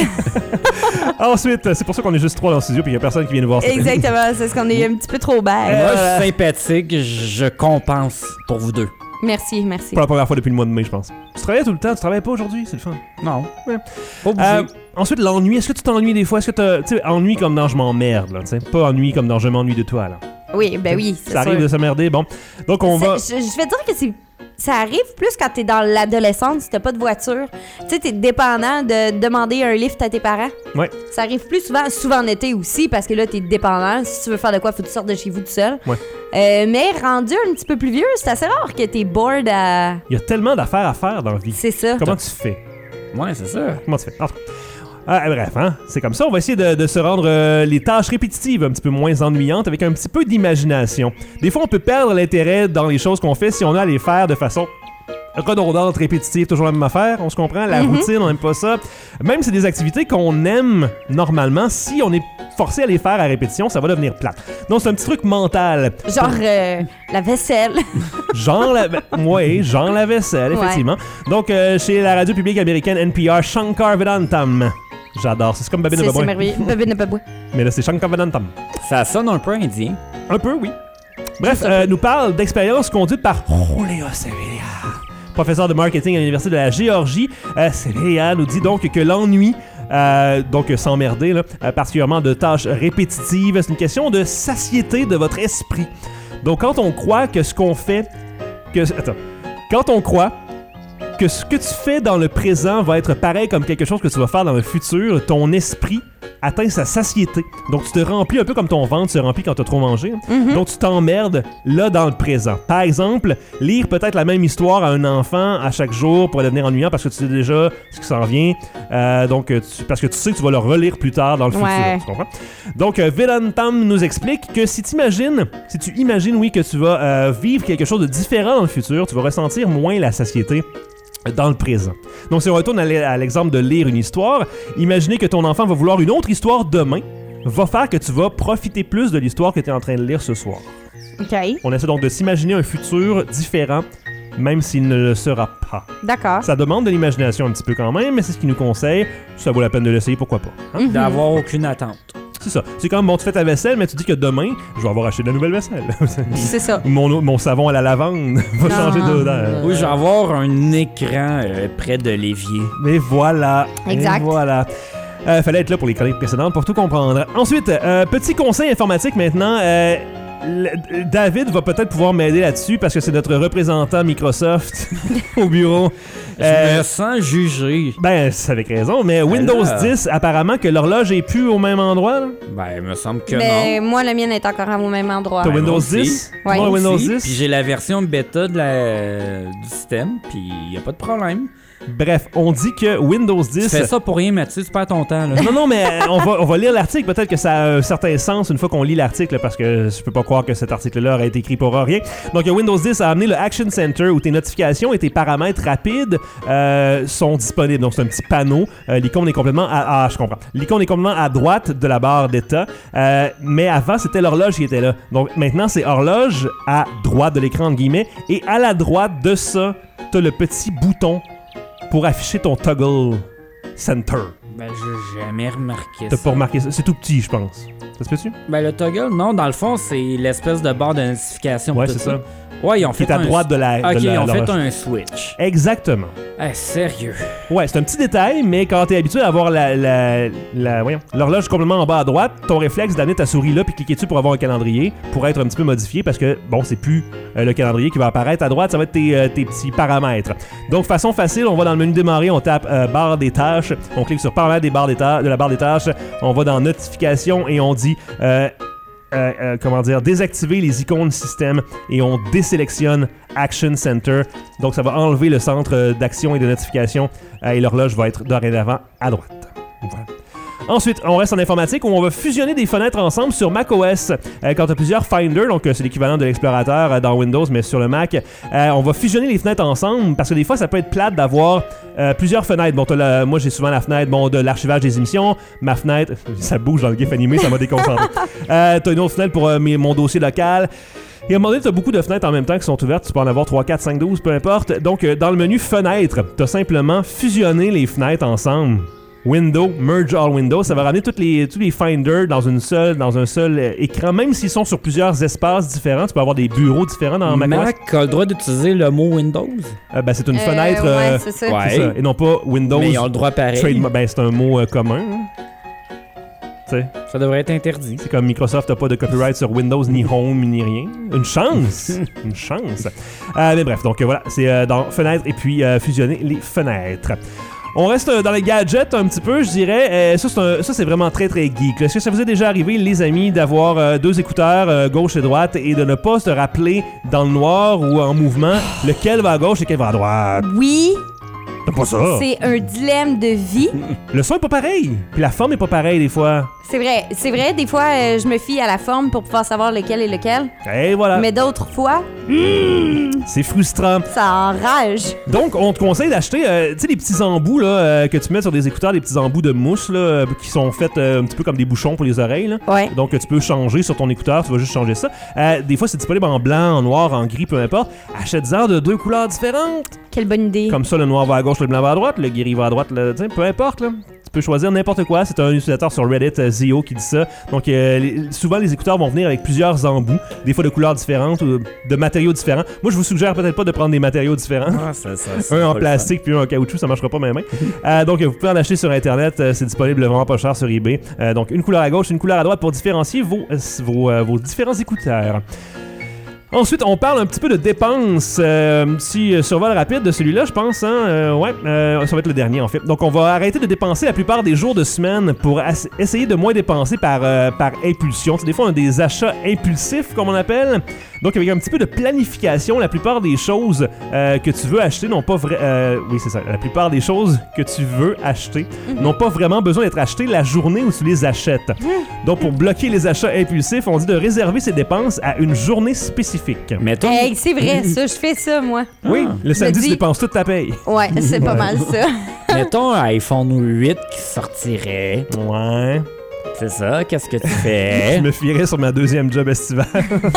Ensuite, c'est pour ça qu'on est juste trois dans le studio puis il y a personne qui vient nous voir. cette nuit. Exactement, c'est ce qu'on est un petit peu trop Moi, bête. je suis sympathique, je compense pour vous deux. Merci, merci. Pour la première fois depuis le mois de mai, je pense. Tu travaillais tout le temps, tu travailles pas aujourd'hui, c'est le fun. Non. Ouais. Pas obligé. Euh, ensuite, l'ennui. Est-ce que tu t'ennuies des fois? Est-ce que t'as. Tu sais, ennui comme dans je m'emmerde, là, tu sais? Pas ennui comme dans je m'ennuie de toi, là. Oui, ben oui, c'est Ça arrive sûr. de s'emmerder, bon. Donc, on va. C'est- Je, je vais dire que c'est ça arrive plus quand t'es dans l'adolescence, si t'as pas de voiture. Tu sais, t'es dépendant de demander un lift à tes parents. Ouais. Ça arrive plus souvent, souvent en été aussi, parce que là, t'es dépendant. Si tu veux faire de quoi, faut que tu sortes de chez vous tout seul. Ouais. Euh, mais rendu un petit peu plus vieux, c'est assez rare que t'es bored à... Il y a tellement d'affaires à faire dans la vie. C'est ça. Comment tu fais? Ouais, c'est ça. Comment tu fais? En tout cas. Ah, bref, hein? C'est comme ça. On va essayer de, de se rendre euh, les tâches répétitives un petit peu moins ennuyantes avec un petit peu d'imagination. Des fois, on peut perdre l'intérêt dans les choses qu'on fait si on a à les faire de façon redondante, répétitive, toujours la même affaire. On se comprend? La Mhm. routine, on n'aime pas ça. Même si c'est des activités qu'on aime normalement, si on est forcé à les faire à répétition, ça va devenir plate. Donc, c'est un petit truc mental. Genre euh, la vaisselle. Genre la, ouais, genre la vaisselle, Ouais. effectivement. Donc, euh, chez la radio publique américaine N P R, Shankar Vedantam. J'adore, c'est comme Babine de C'est c'est Babouin. merveilleux. Babine de Babouin. Mais là, c'est Shankar Vedantam. Ça sonne un peu indien. Un peu, oui. Bref, euh, nous parle d'expériences conduites par Julio Sevilla, professeur de marketing à l'Université de la Géorgie. Euh, Sevilla nous dit donc que l'ennui, euh, donc s'emmerder, là, euh, particulièrement de tâches répétitives, c'est une question de satiété de votre esprit. Donc, quand on croit que ce qu'on fait... que Attends. Quand on croit que ce que tu fais dans le présent va être pareil comme quelque chose que tu vas faire dans le futur, ton esprit atteint sa satiété. Donc, tu te remplis un peu comme ton ventre se remplit quand tu as trop mangé. Mhm. Donc, tu t'emmerdes là dans le présent. Par exemple, lire peut-être la même histoire à un enfant à chaque jour pourrait devenir ennuyant parce que tu sais déjà ce qui s'en vient. Euh, donc, tu- parce que tu sais que tu vas le relire plus tard dans le Ouais. futur. Tu comprends? Donc, euh, Vedantam nous explique que si tu imagines, si tu imagines, oui, que tu vas euh, vivre quelque chose de différent dans le futur, tu vas ressentir moins la satiété dans le présent. Donc, si on retourne à l'e- à l'exemple de lire une histoire, imaginez que ton enfant va vouloir une autre histoire demain, va faire que tu vas profiter plus de l'histoire que tu es en train de lire ce soir. OK. On essaie donc de s'imaginer un futur différent, même s'il ne le sera pas. D'accord. Ça demande de l'imagination un petit peu quand même, mais c'est ce qu'il nous conseille. Ça vaut la peine de l'essayer, pourquoi pas. Hein? Mhm. D'avoir aucune attente. C'est ça. C'est comme, bon, tu fais ta vaisselle, mais tu dis que demain, je vais avoir acheté de la nouvelle vaisselle. C'est ça. mon, mon savon à la lavande va Non. changer d'odeur. Oui, je vais avoir un écran euh, près de l'évier. Mais voilà. Exact. Et voilà. Euh, fallait être là pour les chroniques précédentes pour tout comprendre. Ensuite, euh, petit conseil informatique maintenant. Euh, le- David va peut-être pouvoir m'aider là-dessus parce que c'est notre représentant Microsoft au bureau. Je Euh, me sens jugé. ben, c'est avec raison, mais Windows là. dix, apparemment que l'horloge est plus au même endroit. là. Ben, il me semble que Mais non. moi, la mienne est encore au même endroit. T'as Ouais, Windows moi aussi. dix? Ouais. Tu vois Moi Windows aussi, dix? Puis j'ai la version bêta de la, du système, puis il n'y a pas de problème. Bref, on dit que Windows Tu dix... fais ça pour rien, Mathieu, tu perds ton temps, là. Non, non, mais euh, on va, on va lire l'article. Peut-être que ça a un certain sens une fois qu'on lit l'article, parce que je peux pas croire que cet article-là aurait été écrit pour rien. Donc, Windows dix a amené le Action Center où tes notifications et tes paramètres rapides euh, sont disponibles. Donc, c'est un petit panneau. Euh, l'icône est complètement à... Ah, je comprends. L'icône est complètement à droite de la barre d'état. Euh, mais avant, c'était l'horloge qui était là. Donc, maintenant, c'est horloge à droite de l'écran, entre guillemets. Et à la droite de ça, t'as le petit bouton pour afficher ton toggle center. Ben, j'ai jamais remarqué T'as ça. pas remarqué ça? C'est tout petit, je pense. Ça se peut-tu? Ben, le toggle, non, dans le fond, c'est l'espèce de barre de notification. Ouais, tout c'est ça. Ouais, ils ont qui fait est à un... droite de la. Ok, de la, ils ont l'horloge. fait un switch. Exactement. Ah, sérieux? Ouais, c'est un petit détail, mais quand t'es habitué à avoir la, la, la, voyons, l'horloge complètement en bas à droite, ton réflexe d'amener ta souris là puis cliquer dessus pour avoir un calendrier pourrait être un petit peu modifié parce que, bon, c'est plus euh, le calendrier qui va apparaître à droite, ça va être tes, euh, tes petits paramètres. Donc, façon facile, on va dans le menu démarrer, on tape euh, barre des tâches, on clique sur paramètres des barres des ta- de la barre des tâches, on va dans notification et on dit... Euh, Euh, euh, comment dire, désactiver les icônes système et on désélectionne Action Center. Donc, ça va enlever le centre d'action et de notification euh, et l'horloge va être dorénavant à droite. Voilà. Ensuite, on reste en informatique où on va fusionner des fenêtres ensemble sur macOS. Euh, quand tu as plusieurs Finder, donc euh, c'est l'équivalent de l'explorateur euh, dans Windows, mais sur le Mac, euh, on va fusionner les fenêtres ensemble parce que des fois, ça peut être plate d'avoir euh, plusieurs fenêtres. Bon, t'as la, moi, j'ai souvent la fenêtre bon, de l'archivage des émissions, ma fenêtre, ça bouge dans le gif animé, ça m'a déconcentré. euh, t'as une autre fenêtre pour euh, mes, mon dossier local. Et à un moment donné, tu as beaucoup de fenêtres en même temps qui sont ouvertes. Tu peux en avoir trois, quatre, cinq, douze, peu importe. Donc, euh, dans le menu Fenêtres, tu as simplement fusionné les fenêtres ensemble. Window, Merge All Windows, ça va ramener toutes les, tous les finders dans, une seule, dans un seul euh, écran, même s'ils sont sur plusieurs espaces différents. Tu peux avoir des bureaux différents dans macOS. Mac a le droit d'utiliser le mot Windows. Euh, ben, c'est une Euh, fenêtre. ouais, euh, c'est ça. Ouais. c'est ça, et non pas Windows. Mais ils ont le droit pareil. Trademark. Ben, c'est un mot euh, commun. Hein. Tu sais, Ça devrait être interdit. c'est comme Microsoft n'a pas de copyright sur Windows, ni Home, ni rien. Une chance! Une chance! Euh, mais bref, donc euh, voilà, c'est euh, dans Fenêtres et puis euh, fusionner les fenêtres. On reste euh, dans les gadgets un petit peu, je dirais. Euh, ça, c'est un- ça, c'est vraiment très, très geek. Est-ce que ça vous est déjà arrivé, les amis, d'avoir euh, deux écouteurs euh, gauche et droite et de ne pas se rappeler dans le noir ou en mouvement lequel va à gauche et lequel va à droite? Oui, C'est pas ça! c'est un dilemme de vie. Le son est pas pareil, puis la forme est pas pareille des fois. C'est vrai, c'est vrai, des fois, euh, je me fie à la forme pour pouvoir savoir lequel est lequel. Et voilà, Mais d'autres fois, c'est frustrant. ça enrage. Donc, on te conseille d'acheter, euh, tu sais, des petits embouts là, euh, que tu mets sur des écouteurs, des petits embouts de mousse là, euh, qui sont faits euh, un petit peu comme des bouchons pour les oreilles. Là. Ouais. Donc, euh, tu peux changer sur ton écouteur, tu vas juste changer ça. Euh, des fois, c'est disponible en blanc, en noir, en gris, peu importe. Achète-en de deux couleurs différentes. Quelle bonne idée. Comme ça, le noir va à gauche, le blanc va à droite, le gris va à droite, le, tu sais, peu importe. Là. Tu peux choisir n'importe quoi. C'est un utilisateur sur Reddit, euh, Zio, qui dit ça. Donc, euh, les- souvent, les écouteurs vont venir avec plusieurs embouts, des fois de couleurs différentes ou de matériaux différents. Moi, je vous suggère peut-être pas de prendre des matériaux différents. Ah, ça, ça, c'est Un pas en le plastique puis un en caoutchouc, ça marchera pas même. euh, donc vous pouvez en acheter sur internet, euh, c'est disponible vraiment pas cher sur eBay. Euh, donc une couleur à gauche, une couleur à droite pour différencier vos, euh, vos, euh, vos différents écouteurs. Ensuite, on parle un petit peu de dépenses. Euh, si euh, survol rapide de celui-là, je pense, hein, euh, ouais, euh, ça va être le dernier en fait. Donc, on va arrêter de dépenser la plupart des jours de semaine pour as- essayer de moins dépenser par, euh, par impulsion. C'est des fois on a des achats impulsifs, comme on appelle. Donc, avec un petit peu de planification, la plupart des choses euh, que tu veux acheter n'ont pas vrai. Euh, oui, c'est ça. La plupart des choses que tu veux acheter n'ont pas vraiment besoin d'être achetées la journée où tu les achètes. Donc, pour bloquer les achats impulsifs, on dit de réserver ses dépenses à une journée spécifique. Mettons, Hey, c'est vrai, ça, je fais ça, moi. Oui, le samedi, dis- tu dépenses toute ta paye. Ouais, c'est pas mal ça. mettons un iPhone huit qui sortirait. Ouais. C'est ça, qu'est-ce que tu Je fais? me fierais sur ma deuxième job estivale.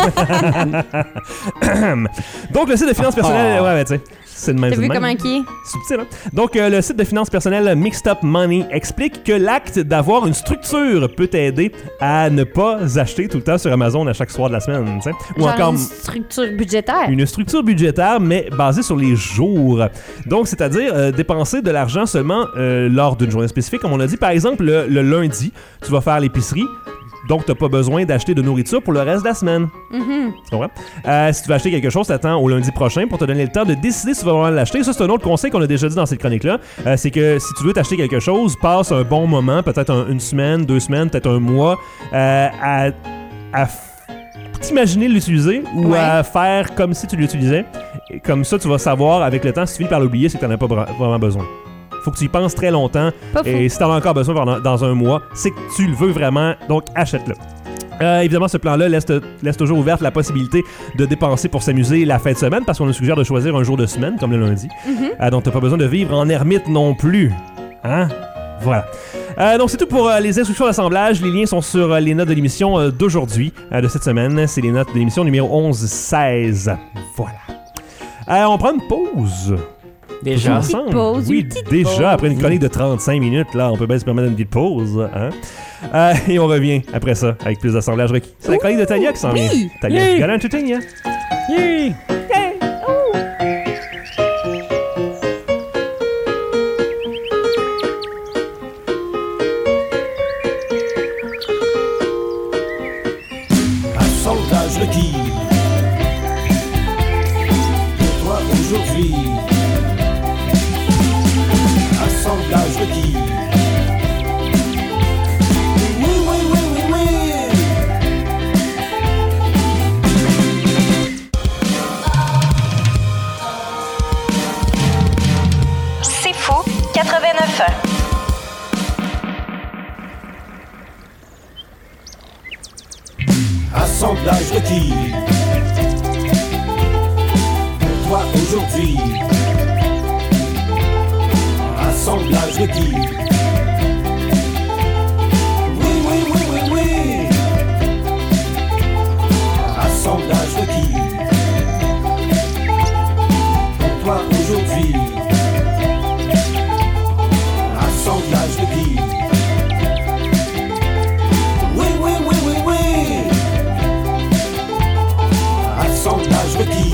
Donc, le site de finances personnelles, ouais, ouais, tu sais, c'est de même. T'as c'est de vu même. comment qui est? Subtil, hein? Donc, euh, le site de finances personnelles Mixed Up Money explique que l'acte d'avoir une structure peut t'aider à ne pas acheter tout le temps sur Amazon à chaque soir de la semaine, tu sais. Ou Genre encore une structure budgétaire. une structure budgétaire, mais basée sur les jours. Donc, c'est-à-dire euh, dépenser de l'argent seulement euh, lors d'une journée spécifique, comme on a dit. Par exemple, le, le lundi, tu vas faire l'épicerie. Donc, tu n'as pas besoin d'acheter de nourriture pour le reste de la semaine. Mhm. Tu comprends? Euh, si tu veux acheter quelque chose, t'attends au lundi prochain pour te donner le temps de décider si tu vas vraiment l'acheter. Ça, c'est un autre conseil qu'on a déjà dit dans cette chronique-là. Euh, c'est que si tu veux t'acheter quelque chose, passe un bon moment, peut-être un- une semaine, deux semaines, peut-être un mois, euh, à, à f- t'imaginer l'utiliser ou Ouais. à faire comme si tu l'utilisais. Et comme ça, tu vas savoir avec le temps, si tu finis par l'oublier, c'est que tu n'en as pas bra- vraiment besoin. Faut que tu y penses très longtemps. Pas fou. Et si tu en as encore besoin pendant, dans un mois, c'est que tu le veux vraiment, donc achète-le. Euh, évidemment, ce plan-là laisse, te- laisse toujours ouverte la possibilité de dépenser pour s'amuser la fin de semaine parce qu'on nous suggère de choisir un jour de semaine, comme le lundi. Euh, donc, t'as pas besoin de vivre en ermite non plus. Hein? Voilà. Euh, donc, c'est tout pour euh, les instructions d'assemblage. Les liens sont sur euh, les notes de l'émission euh, d'aujourd'hui, euh, de cette semaine. C'est les notes de l'émission numéro onze seize. Voilà. Euh, on prend une pause. Déjà. Une petite Ensemble. pause, Oui, une petite déjà, pause. après une chronique de trente-cinq minutes, là, on peut bien se permettre une petite pause. Hein? Euh, et on revient après ça avec plus d'assemblage requis. C'est la chronique de Tania qui s'en vient. Oui. Tania, Yeah. Galant Tania. Yeah! Assemblage requis. Pour toi aujourd'hui. Assemblage requis. Oui, oui, oui, oui, oui. C'est fou, quatre-vingt-neuf ans. Assemblage requis. Pour toi aujourd'hui. Assemblage requis. Oui, oui, oui, oui, oui. Assemblage requis. Pour toi aujourd'hui. Assemblage requis. Oui, oui, oui, oui, oui. Assemblage requis.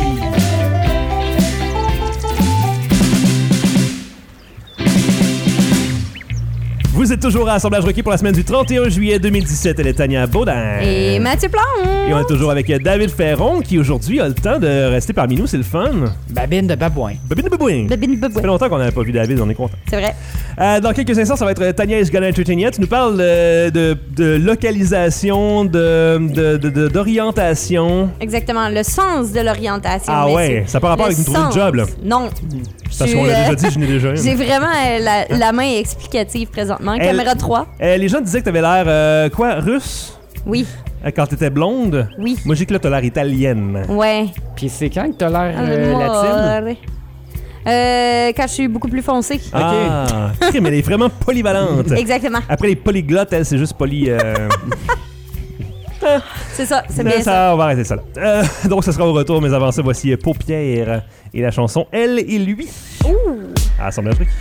Vous êtes toujours à Assemblage requis pour la semaine du trente et un juillet deux mille dix-sept. Elle est Tania Baudin. Et Mathieu Plante. Et on est toujours avec David Ferron qui aujourd'hui a le temps de rester parmi nous. C'est le fun. Babine de babouin. Babine de babouin. Babine Ça babouin. fait longtemps qu'on n'avait pas vu David, on est content. C'est vrai. Euh, dans quelques instants, ça va être Tania is gonna entertain you. Tu nous parles euh, de, de localisation, de, de, de- de- d'orientation. Exactement. Le sens de l'orientation. Ah messieurs. ouais, ça n'a pas rapport Le avec une trouver de sens. job, là. Non. Parce Je qu'on suis, l'a euh, déjà dit, je n'ai déjà une. J'ai vraiment euh, la, la main explicative présentement. Elle- Caméra trois. Euh, les gens disaient que t'avais l'air, euh, quoi, russe? Oui. Euh, Quand t'étais blonde? Oui. Moi, j'ai que là, t'as l'air italienne. Ouais. Puis c'est quand que t'as l'air euh, Amore. latine? Euh, quand je suis beaucoup plus foncée. Ah, ok, mais elle est vraiment polyvalente. Exactement. Après les polyglottes, elle, c'est juste poly... euh, C'est ça. C'est ça, bien ça. On va arrêter ça là. Euh, donc, ce sera au retour, mais avant ça, voici euh, Paupière et la chanson Elle et lui. À Assemblage requis.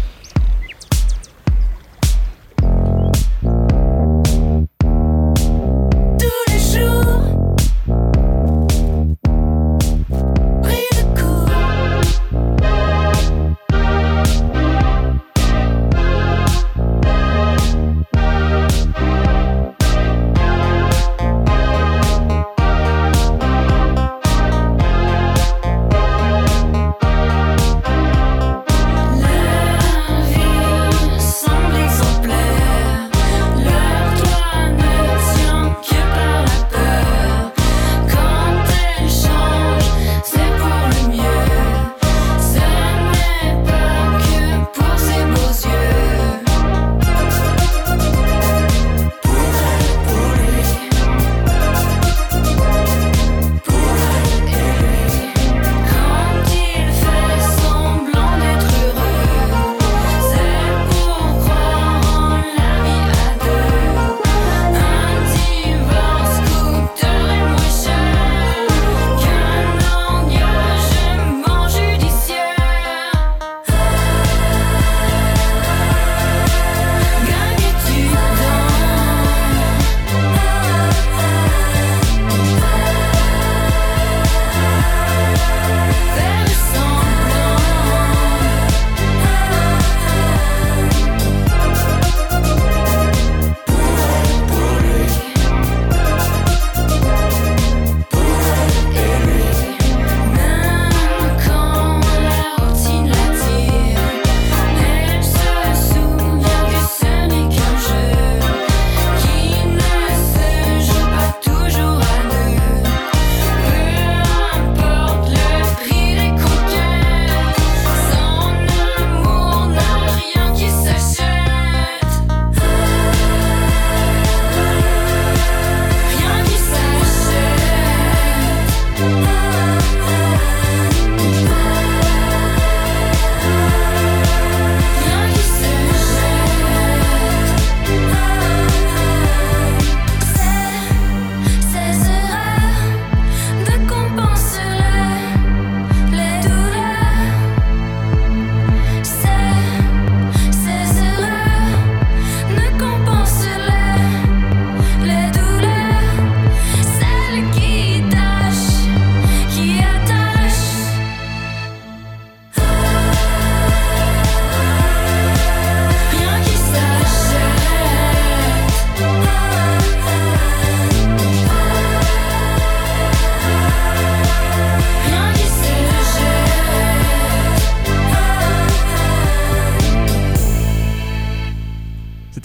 Tous les jours, pris de court. La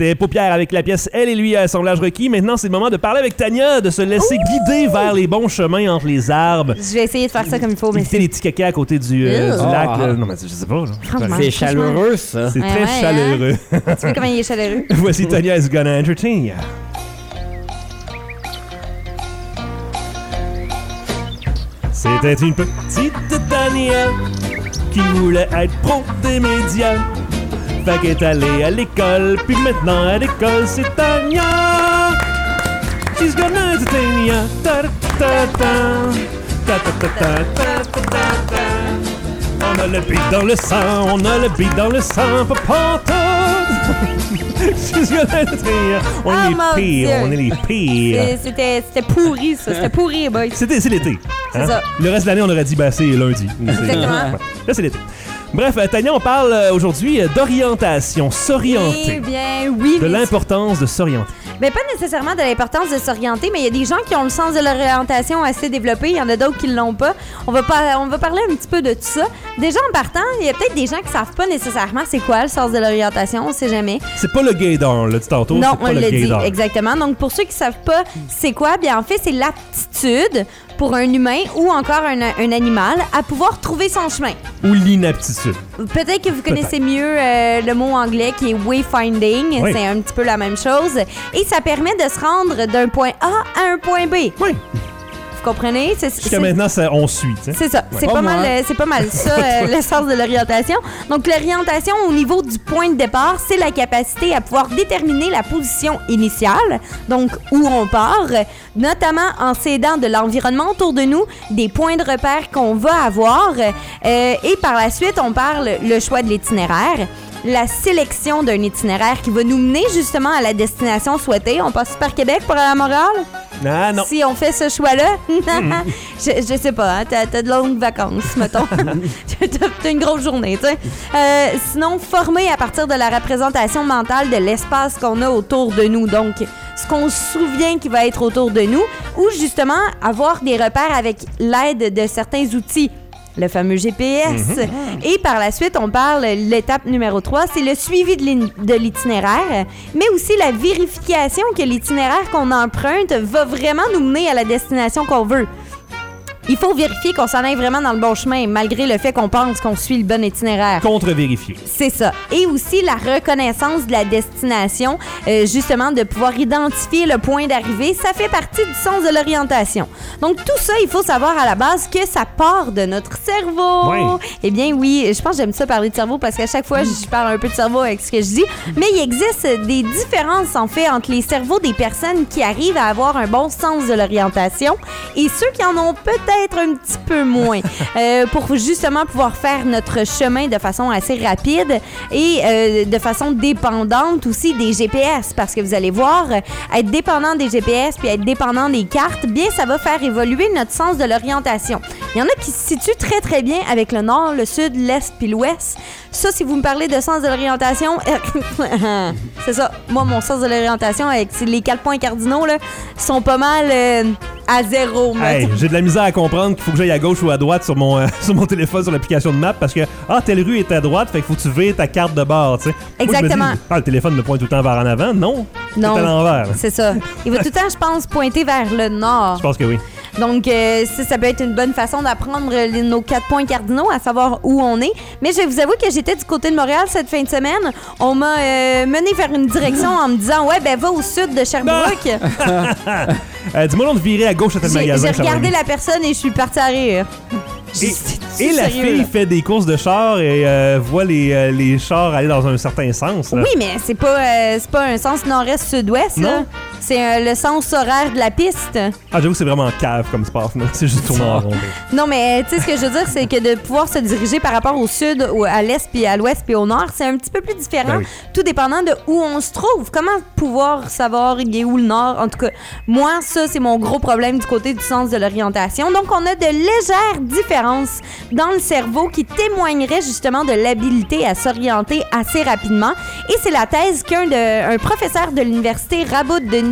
C'était Paupières avec la pièce Elle et lui à assemblage requis. Maintenant, c'est le moment de parler avec Tania, de se laisser Ouh! guider vers les bons chemins entre les arbres. Je vais essayer de faire ça comme il faut. Éviter les petits caca à côté du, euh, du oh. lac. Là. Non, mais je sais pas. Là. C'est chaleureux, ça. C'est ouais, très ouais, chaleureux. Hein? Tu vois comment il est chaleureux? Voici Tania is gonna entertain ya. C'était une petite Tania qui voulait être pro des médias. Fait qu'elle est allée à l'école, puis maintenant à l'école c'est Tania. She's gonna entertain ya. Ta ta ta ta ta ta ta ta ta ta. On a le beat dans le sang, on a le beat dans le sang, pas pantoute. She's gonna entertain ya. On Ah, est mon les pires, Dieu. on est les pires. C'est- C'était c'était pourri, ça. C'était pourri, boys. C'était c'est l'été. C'est ça. Le reste de l'année, on aurait dit, ben, c'est lundi. Exactement. Ouais. Là, c'est l'été. Bref, euh, Tania, on parle euh, aujourd'hui euh, d'orientation, Eh s'orienter. bien, oui. De mais- l'importance de s'orienter. Ben, pas nécessairement de l'importance de s'orienter, mais il y a des gens qui ont le sens de l'orientation assez développé. Il y en a d'autres qui ne l'ont pas. On va, pas, on va parler un petit peu de tout ça. Déjà, en partant, il y a peut-être des gens qui savent pas nécessairement c'est quoi le sens de l'orientation. On sait jamais. C'est pas le gaydar, là, dit tantôt. Non, c'est pas on le l'a dit, gaydar. exactement. Donc, pour ceux qui savent pas c'est quoi, bien, en fait, c'est l'aptitude pour un humain ou encore un, un animal à pouvoir trouver son chemin. Ou l'inaptitude. Peut-être que vous connaissez mieux euh, le mot anglais qui est wayfinding. Oui. C'est un petit peu la même chose. Et ça permet de se rendre d'un point A à un point B. Oui. Vous comprenez? C'est, Jusqu'à c'est- maintenant, ça, on suit. tu sais. c'est ça. C'est, Pas pas moi. mal, euh, c'est pas mal ça, euh, le sens de l'orientation. Donc, l'orientation au niveau du point de départ, c'est la capacité à pouvoir déterminer la position initiale, donc où on part, euh, notamment en s'aidant de l'environnement autour de nous, des points de repère qu'on va avoir. euh, et par la suite, on parle le choix de l'itinéraire, la sélection d'un itinéraire qui va nous mener justement à la destination souhaitée. On passe par Québec pour aller à Montréal? Ah non. Si on fait ce choix-là, je, je sais pas, hein, t'as, t'as de longues vacances, mettons. t'as, t'as une grosse journée, tu sais. Euh, sinon, former à partir de la représentation mentale de l'espace qu'on a autour de nous. Donc, ce qu'on se souvient qui va être autour de nous, ou justement avoir des repères avec l'aide de certains outils. Le fameux G P S. Et par la suite, on parle, l'étape numéro trois, c'est le suivi de, l'in- de l'itinéraire, mais aussi la vérification que l'itinéraire qu'on emprunte va vraiment nous mener à la destination qu'on veut. Il faut vérifier qu'on s'en aille vraiment dans le bon chemin, malgré le fait qu'on pense qu'on suit le bon itinéraire. Contre-vérifier. C'est ça. Et aussi la reconnaissance de la destination, euh, justement, de pouvoir identifier le point d'arrivée, ça fait partie du sens de l'orientation. Donc, tout ça, il faut savoir à la base que ça part de notre cerveau. Oui. Eh bien, oui, je pense que j'aime ça parler de cerveau parce qu'à chaque fois, je parle un peu de cerveau avec ce que je dis. Mais il existe des différences, en fait, entre les cerveaux des personnes qui arrivent à avoir un bon sens de l'orientation et ceux qui en ont peut-être un petit peu moins, euh, pour justement pouvoir faire notre chemin de façon assez rapide et euh, de façon dépendante aussi des G P S, parce que vous allez voir, euh, être dépendant des G P S puis être dépendant des cartes, bien, ça va faire évoluer notre sens de l'orientation. Il y en a qui se situent très, très bien avec le nord, le sud, l'est puis l'ouest. Ça, si vous me parlez de sens de l'orientation, c'est ça. Moi, mon sens de l'orientation avec les quatre points cardinaux, là, sont pas mal euh, à zéro. Hey, mettons. j'ai de la misère à comprendre qu'il faut que j'aille à gauche ou à droite sur mon, euh, sur mon téléphone, sur l'application de map, parce que, ah, telle rue est à droite, fait qu'il faut que tu vires ta carte de bord, tu sais. Moi, je me Exactement. dis, ah, le téléphone me pointe tout le temps vers en avant. Non. Non. C'est à l'envers. C'est ça. Il va tout le temps, je pense, pointer vers le nord. Je pense que oui. Donc, euh, ça, ça peut être une bonne façon d'apprendre les- nos quatre points cardinaux, à savoir où on est. Mais je vais vous avouer que j'étais du côté de Montréal cette fin de semaine. On m'a euh, mené vers une direction en me disant « Ouais, ben va au sud de Sherbrooke. Euh, dis-moi donc de virer à gauche à tel J'ai magasin. j'ai regardé Charlie. la personne et je suis partie à rire. J'ai Et, dit, C'est-tu et la sérieux, fille là? fait des courses de chars et euh, voit les, euh, les chars aller dans un certain sens. Là. Oui, mais c'est pas, euh, c'est pas un sens nord-est-sud-ouest, là. Non. C'est euh, le sens horaire de la piste. Ah, j'avoue que c'est vraiment cave comme sport. là. C'est juste tourner en rond. Non, mais tu sais, ce que je veux dire, c'est que de pouvoir se diriger par rapport au sud, ou à l'est, puis à l'ouest, puis au nord, c'est un petit peu plus différent, Ben oui. tout dépendant de où on se trouve. Comment pouvoir savoir il est où le nord? En tout cas, moi, ça, c'est mon gros problème du côté du sens de l'orientation. Donc, on a de légères différences dans le cerveau qui témoigneraient justement de l'habilité à s'orienter assez rapidement. Et c'est la thèse qu'un de, un professeur de l'université Rabot de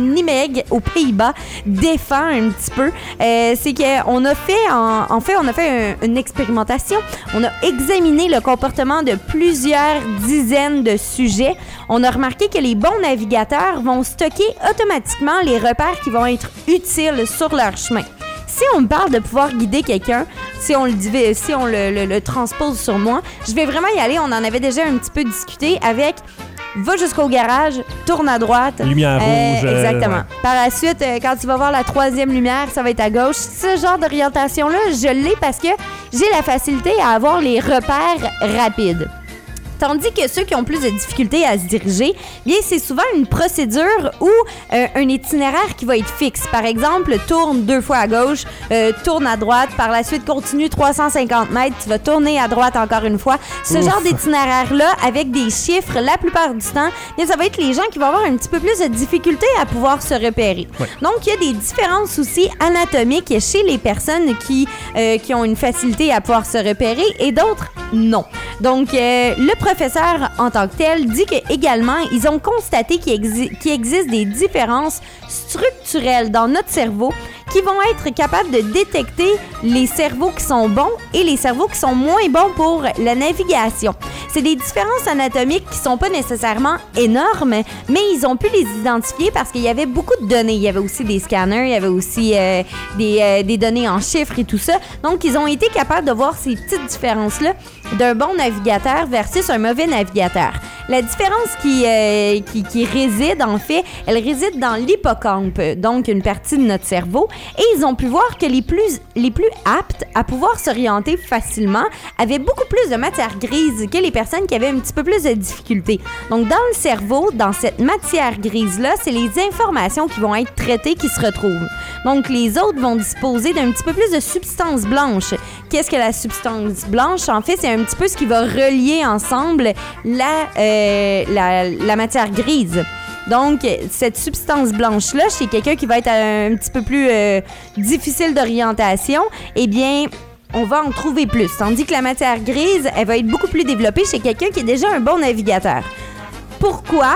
Nijmegen, aux Pays-Bas, défend un petit peu. Euh, c'est qu'on a fait, en, en fait, on a fait un, une expérimentation. On a examiné le comportement de plusieurs dizaines de sujets. On a remarqué que les bons navigateurs vont stocker automatiquement les repères qui vont être utiles sur leur chemin. Si on me parle de pouvoir guider quelqu'un, si on le dit, si on le, le, le transpose sur moi, je vais vraiment y aller. On en avait déjà un petit peu discuté avec va jusqu'au garage, tourne à droite. Lumière euh, rouge. Exactement. Euh, ouais. Par la suite, euh, quand tu vas voir la troisième lumière, ça va être à gauche. Ce genre d'orientation-là, je l'ai parce que j'ai la facilité à avoir les repères rapides. Tandis que ceux qui ont plus de difficultés à se diriger, bien, c'est souvent une procédure ou euh, un itinéraire qui va être fixe. Par exemple, tourne deux fois à gauche, euh, tourne à droite, par la suite continue trois cent cinquante mètres, tu vas tourner à droite encore une fois. Ce Ouf. genre d'itinéraire-là, avec des chiffres, la plupart du temps, bien, ça va être les gens qui vont avoir un petit peu plus de difficultés à pouvoir se repérer. Ouais. Donc, il y a des différences aussi anatomiques chez les personnes qui, euh, qui ont une facilité à pouvoir se repérer et d'autres, non. Donc, euh, le professeur en tant que tel dit qu'également, ils ont constaté qu'il, exi- qu'il existe des différences structurelles dans notre cerveau qui vont être capables de détecter les cerveaux qui sont bons et les cerveaux qui sont moins bons pour la navigation. C'est des différences anatomiques qui sont pas nécessairement énormes, mais ils ont pu les identifier parce qu'il y avait beaucoup de données. Il y avait aussi des scanners, il y avait aussi euh, des, euh, des données en chiffres et tout ça. Donc, ils ont été capables de voir ces petites différences-là d'un bon navigateur versus un mauvais navigateur. La différence qui, euh, qui, qui réside, en fait, elle réside dans l'hippocampe, donc une partie de notre cerveau. Et ils ont pu voir que les plus, les plus aptes à pouvoir s'orienter facilement avaient beaucoup plus de matière grise que les personnes qui avaient un petit peu plus de difficultés. Donc, dans le cerveau, dans cette matière grise-là, c'est les informations qui vont être traitées qui se retrouvent. Donc, les autres vont disposer d'un petit peu plus de substance blanche. Qu'est-ce que la substance blanche? En fait, c'est un petit peu ce qui va relier ensemble la, euh, la, la matière grise. Donc, cette substance blanche-là, chez quelqu'un qui va être un, un petit peu plus euh, difficile d'orientation, eh bien, on va en trouver plus. Tandis que la matière grise, elle va être beaucoup plus développée chez quelqu'un qui est déjà un bon navigateur. Pourquoi?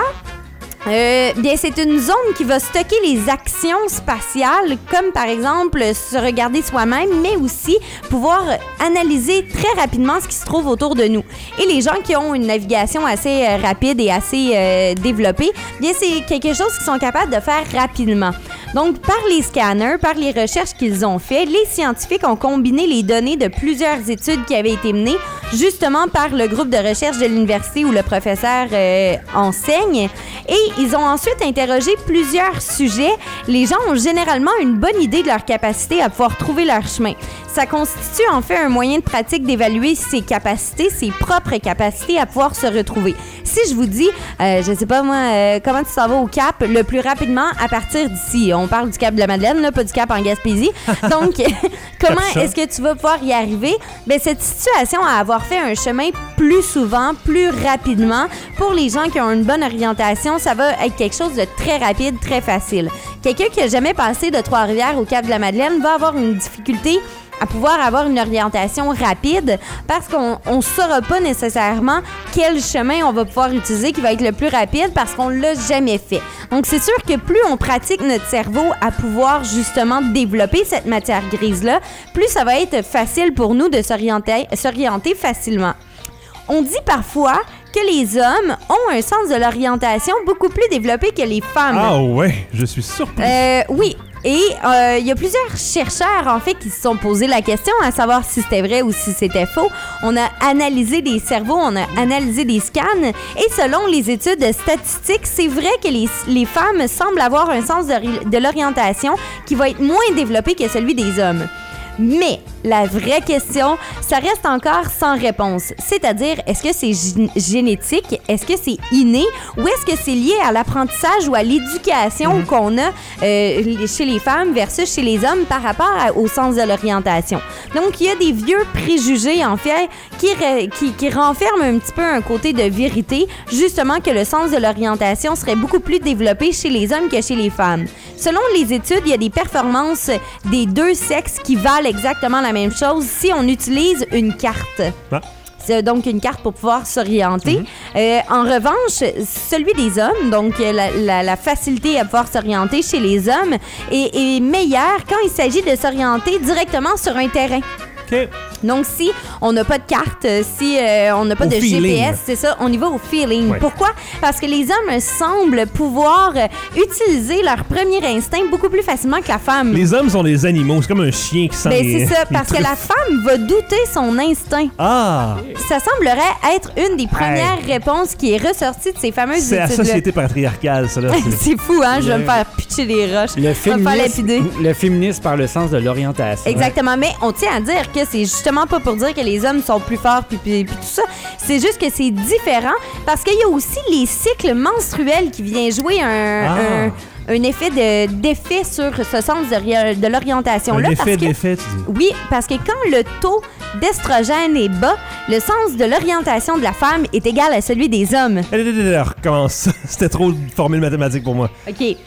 Euh, bien, c'est une zone qui va stocker les actions spatiales, comme par exemple se regarder soi-même, mais aussi pouvoir analyser très rapidement ce qui se trouve autour de nous. Et les gens qui ont une navigation assez euh, rapide et assez euh, développée, bien, c'est quelque chose qu'ils sont capables de faire rapidement. Donc, par les scanners, par les recherches qu'ils ont fait, les scientifiques ont combiné les données de plusieurs études qui avaient été menées justement par le groupe de recherche de l'université où le professeur euh, enseigne. Et ils ont ensuite interrogé plusieurs sujets. Les gens ont généralement une bonne idée de leur capacité à pouvoir trouver leur chemin. Ça constitue en fait un moyen de pratique d'évaluer ses capacités, ses propres capacités à pouvoir se retrouver. Si je vous dis, euh, je sais pas moi, euh, comment tu s'en vas au Cap le plus rapidement à partir d'ici. On parle du Cap de la Madeleine, là, pas du Cap en Gaspésie. Donc, comment est-ce que tu vas pouvoir y arriver? Bien, cette situation à avoir fait un chemin plus souvent, plus rapidement, pour les gens qui ont une bonne orientation, ça va être quelque chose de très rapide, très facile. Quelqu'un qui n'a jamais passé de Trois-Rivières au Cap de la Madeleine va avoir une difficulté à pouvoir avoir une orientation rapide parce qu'on ne saura pas nécessairement quel chemin on va pouvoir utiliser qui va être le plus rapide parce qu'on ne l'a jamais fait. Donc, c'est sûr que plus on pratique notre cerveau à pouvoir justement développer cette matière grise-là, plus ça va être facile pour nous de s'orienter, s'orienter facilement. On dit parfois que les hommes ont un sens de l'orientation beaucoup plus développé que les femmes. Ah ouais, je suis surpris. Euh, oui. Et il euh, y a plusieurs chercheurs, en fait, qui se sont posé la question à savoir si c'était vrai ou si c'était faux. On a analysé des cerveaux, on a analysé des scans. Et selon les études statistiques, c'est vrai que les, les femmes semblent avoir un sens de, de l'orientation qui va être moins développé que celui des hommes. Mais la vraie question, ça reste encore sans réponse. C'est-à-dire, est-ce que c'est g- génétique? Est-ce que c'est inné? Ou est-ce que c'est lié à l'apprentissage ou à l'éducation mmh. qu'on a euh, chez les femmes versus chez les hommes par rapport à, au sens de l'orientation? Donc, il y a des vieux préjugés, en fait, qui, re- qui, qui renferment un petit peu un côté de vérité, justement que le sens de l'orientation serait beaucoup plus développé chez les hommes que chez les femmes. Selon les études, il y a des performances des deux sexes qui valent exactement la même chose si on utilise une carte. Ah. C'est donc une carte pour pouvoir s'orienter. Mm-hmm. Euh, en revanche, celui des hommes, donc la, la, la facilité à pouvoir s'orienter chez les hommes est, est meilleure quand il s'agit de s'orienter directement sur un terrain. OK. Donc, si on n'a pas de carte, si euh, on n'a pas au de feeling. G P S, c'est ça, on y va au feeling. Ouais. Pourquoi? Parce que les hommes semblent pouvoir euh, utiliser leur premier instinct beaucoup plus facilement que la femme. Les hommes sont des animaux. C'est comme un chien qui sent Ben, les- c'est ça, les parce que trucs. la femme va douter son instinct. Ah! Ça semblerait être une des premières Hey. réponses qui est ressortie de ces fameuses C'est la études-là. société patriarcale, ça, là. C'est- C'est fou, hein? Je vais Le- me faire pitcher les roches. Le Je vais me faire féminisme, lapider. le féminisme par le sens de l'orientation. Exactement, mais on tient à dire que c'est justement pas pour dire que les hommes sont plus forts puis, puis, puis tout ça. C'est juste que c'est différent parce qu'il y a aussi les cycles menstruels qui viennent jouer un, Ah. un, un effet de, d'effet sur ce sens de, ri- de Un l'orientation-là. effet parce que, d'effet, tu dis. oui, parce que quand le taux d'estrogène est bas, le sens de l'orientation de la femme est égal à celui des hommes. Allez, allez, allez, recommence. C'était trop de formule mathématique pour moi. OK.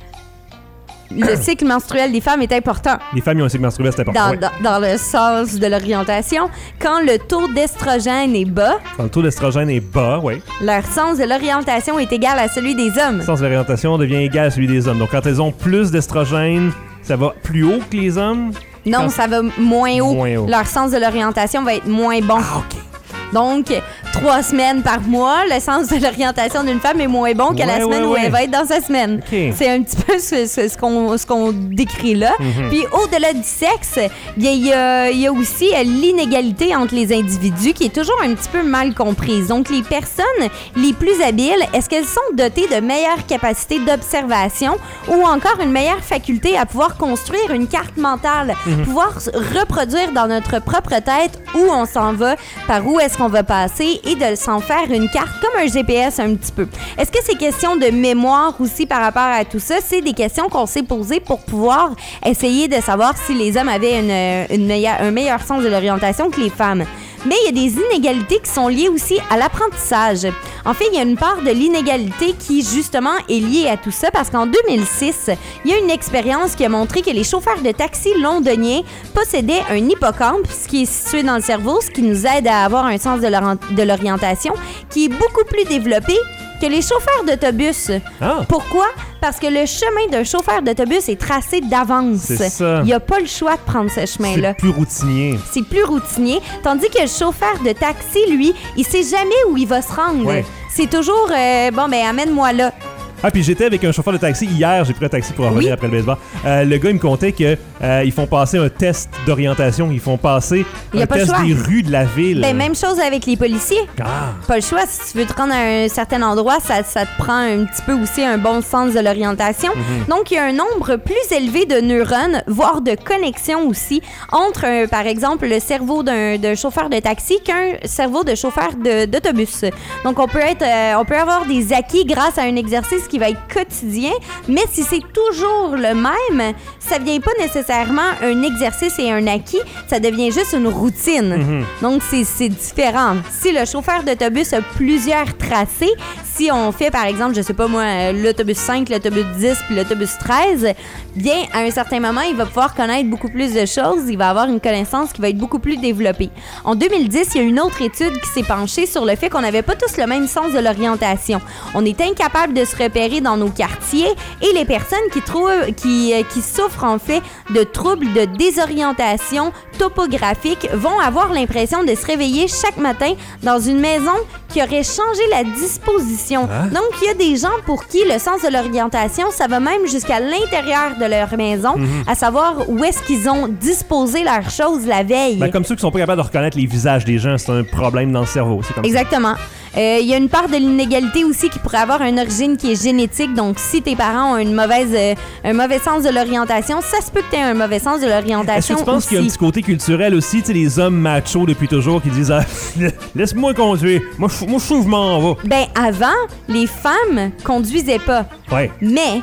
Le cycle menstruel des femmes est important. Les femmes qui ont un cycle menstruel, c'est important. Dans, Ouais. dans, dans le sens de l'orientation, quand le taux d'estrogène est bas, Quand le taux d'estrogène est bas, oui. leur sens de l'orientation est égal à celui des hommes. Le sens de l'orientation devient égal à celui des hommes. Donc, quand elles ont plus d'estrogène, ça va plus haut que les hommes? Non, Quand- ça va moins haut. Moins haut. Leur sens de l'orientation va être moins bon. Ah, OK. Donc, trois semaines par mois, le sens de l'orientation d'une femme est moins bon que la Ouais, semaine ouais, où ouais. elle va être dans sa semaine. OK. C'est un petit peu ce, ce- ce qu'on, ce qu'on décrit là. Mhm. Puis, au-delà du sexe, bien, il y a, il y a aussi euh, l'inégalité entre les individus qui est toujours un petit peu mal comprise. Donc, les personnes les plus habiles, est-ce qu'elles sont dotées de meilleures capacités d'observation ou encore une meilleure faculté à pouvoir construire une carte mentale, Mhm. pouvoir s- reproduire dans notre propre tête où on s'en va, par où est-ce qu'on va passer et de s'en faire une carte comme un G P S un petit peu. Est-ce que c'est question de mémoire aussi par rapport à tout ça? C'est des questions qu'on s'est posées pour pouvoir essayer de savoir si les hommes avaient une, une meilleure, un meilleur sens de l'orientation que les femmes. Mais il y a des inégalités qui sont liées aussi à l'apprentissage. En fait, il y a une part de l'inégalité qui, justement, est liée à tout ça parce qu'en deux mille six, il y a une expérience qui a montré que les chauffeurs de taxi londoniens possédaient un hippocampe, ce qui est situé dans le cerveau, ce qui nous aide à avoir un sens de l'ori- de l'orientation, qui est beaucoup plus développé que les chauffeurs d'autobus. Ah. Pourquoi? Parce que le chemin d'un chauffeur d'autobus est tracé d'avance. C'est ça. Il n'y a pas le choix de prendre ce chemin-là. C'est plus routinier. C'est plus routinier. Tandis que le chauffeur de taxi, lui, il sait jamais où il va se rendre. Ouais. C'est toujours, euh, bon, ben, amène-moi là. Ah, puis j'étais avec un chauffeur de taxi hier, j'ai pris un taxi pour en revenir Oui. après le baseball. Euh, le gars, il me contait que euh, ils font passer un test d'orientation, ils font passer Il y a un pas le test choix. des rues de la ville. Ben, même chose avec les policiers. Ah, Pas le choix. Si tu veux te rendre à un certain endroit, ça, ça te prend un petit peu aussi un bon sens de l'orientation. Mm-hmm. Donc, il y a un nombre plus élevé de neurones, voire de connexions aussi, entre, euh, par exemple, le cerveau d'un d'un chauffeur de taxi qu'un cerveau de chauffeur de- d'autobus. Donc, on peut, être, euh, on peut avoir des acquis grâce à un exercice qui va être quotidien, mais si c'est toujours le même, ça vient pas nécessairement un exercice et un acquis, ça devient juste une routine. Donc, c'est c'est différent. Si le chauffeur d'autobus a plusieurs tracés, si on fait, par exemple, je sais pas moi, euh, l'autobus cinq, l'autobus dix puis l'autobus treize, bien, à un certain moment, il va pouvoir connaître beaucoup plus de choses, il va avoir une connaissance qui va être beaucoup plus développée. En deux mille dix, il y a une autre étude qui s'est penchée sur le fait qu'on n'avait pas tous le même sens de l'orientation. On est incapable de se repérer dans nos quartiers et les personnes qui, trouvent, qui, euh, qui souffrent en fait de troubles de désorientation topographique vont avoir l'impression de se réveiller chaque matin dans une maison qui aurait changé la disposition. Hein? Donc, il y a des gens pour qui le sens de l'orientation, ça va même jusqu'à l'intérieur de leur maison, à savoir où est-ce qu'ils ont disposé leurs choses la veille. ben, comme ceux qui sont pas capables de reconnaître les visages des gens, c'est un problème dans le cerveau. C'est comme ça. Exactement. Euh, Il y a une part de l'inégalité aussi qui pourrait avoir une origine qui est génétique. Donc, si tes parents ont une mauvaise, euh, un mauvais sens de l'orientation, ça se peut que tu aies un mauvais sens de Est-ce l'orientation que tu penses aussi. qu'il y a un petit côté culturel aussi, tu sais, les hommes machos depuis toujours qui disent ah, laisse-moi conduire, moi je moi, je m'en vais. Ben, avant, les femmes conduisaient pas. Ouais. Mais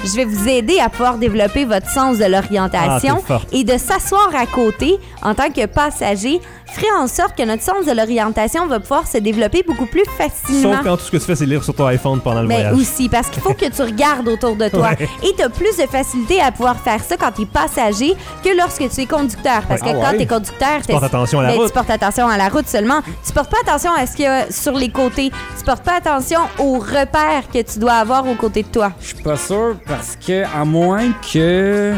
je vais vous aider à pouvoir développer votre sens de l'orientation Ah, t'es forte. et de s'asseoir à côté en tant que passager ferait en sorte que notre sens de l'orientation va pouvoir se développer beaucoup plus facilement. Sauf quand tout ce que tu fais, c'est lire sur ton iPhone pendant le Mais voyage. aussi, parce qu'il faut que tu regardes autour de toi. Ouais. Et tu as plus de facilité à pouvoir faire ça quand tu es passager que lorsque tu es conducteur. Parce Ouais. que Ah quand ouais. tu es conducteur, Tu portes attention à la ben, route. tu portes attention à la route seulement. Tu portes pas attention à ce qu'il y a sur les côtés. Tu portes pas attention aux repères que tu dois avoir aux côtés de toi. Je suis pas sûr parce que, à moins que.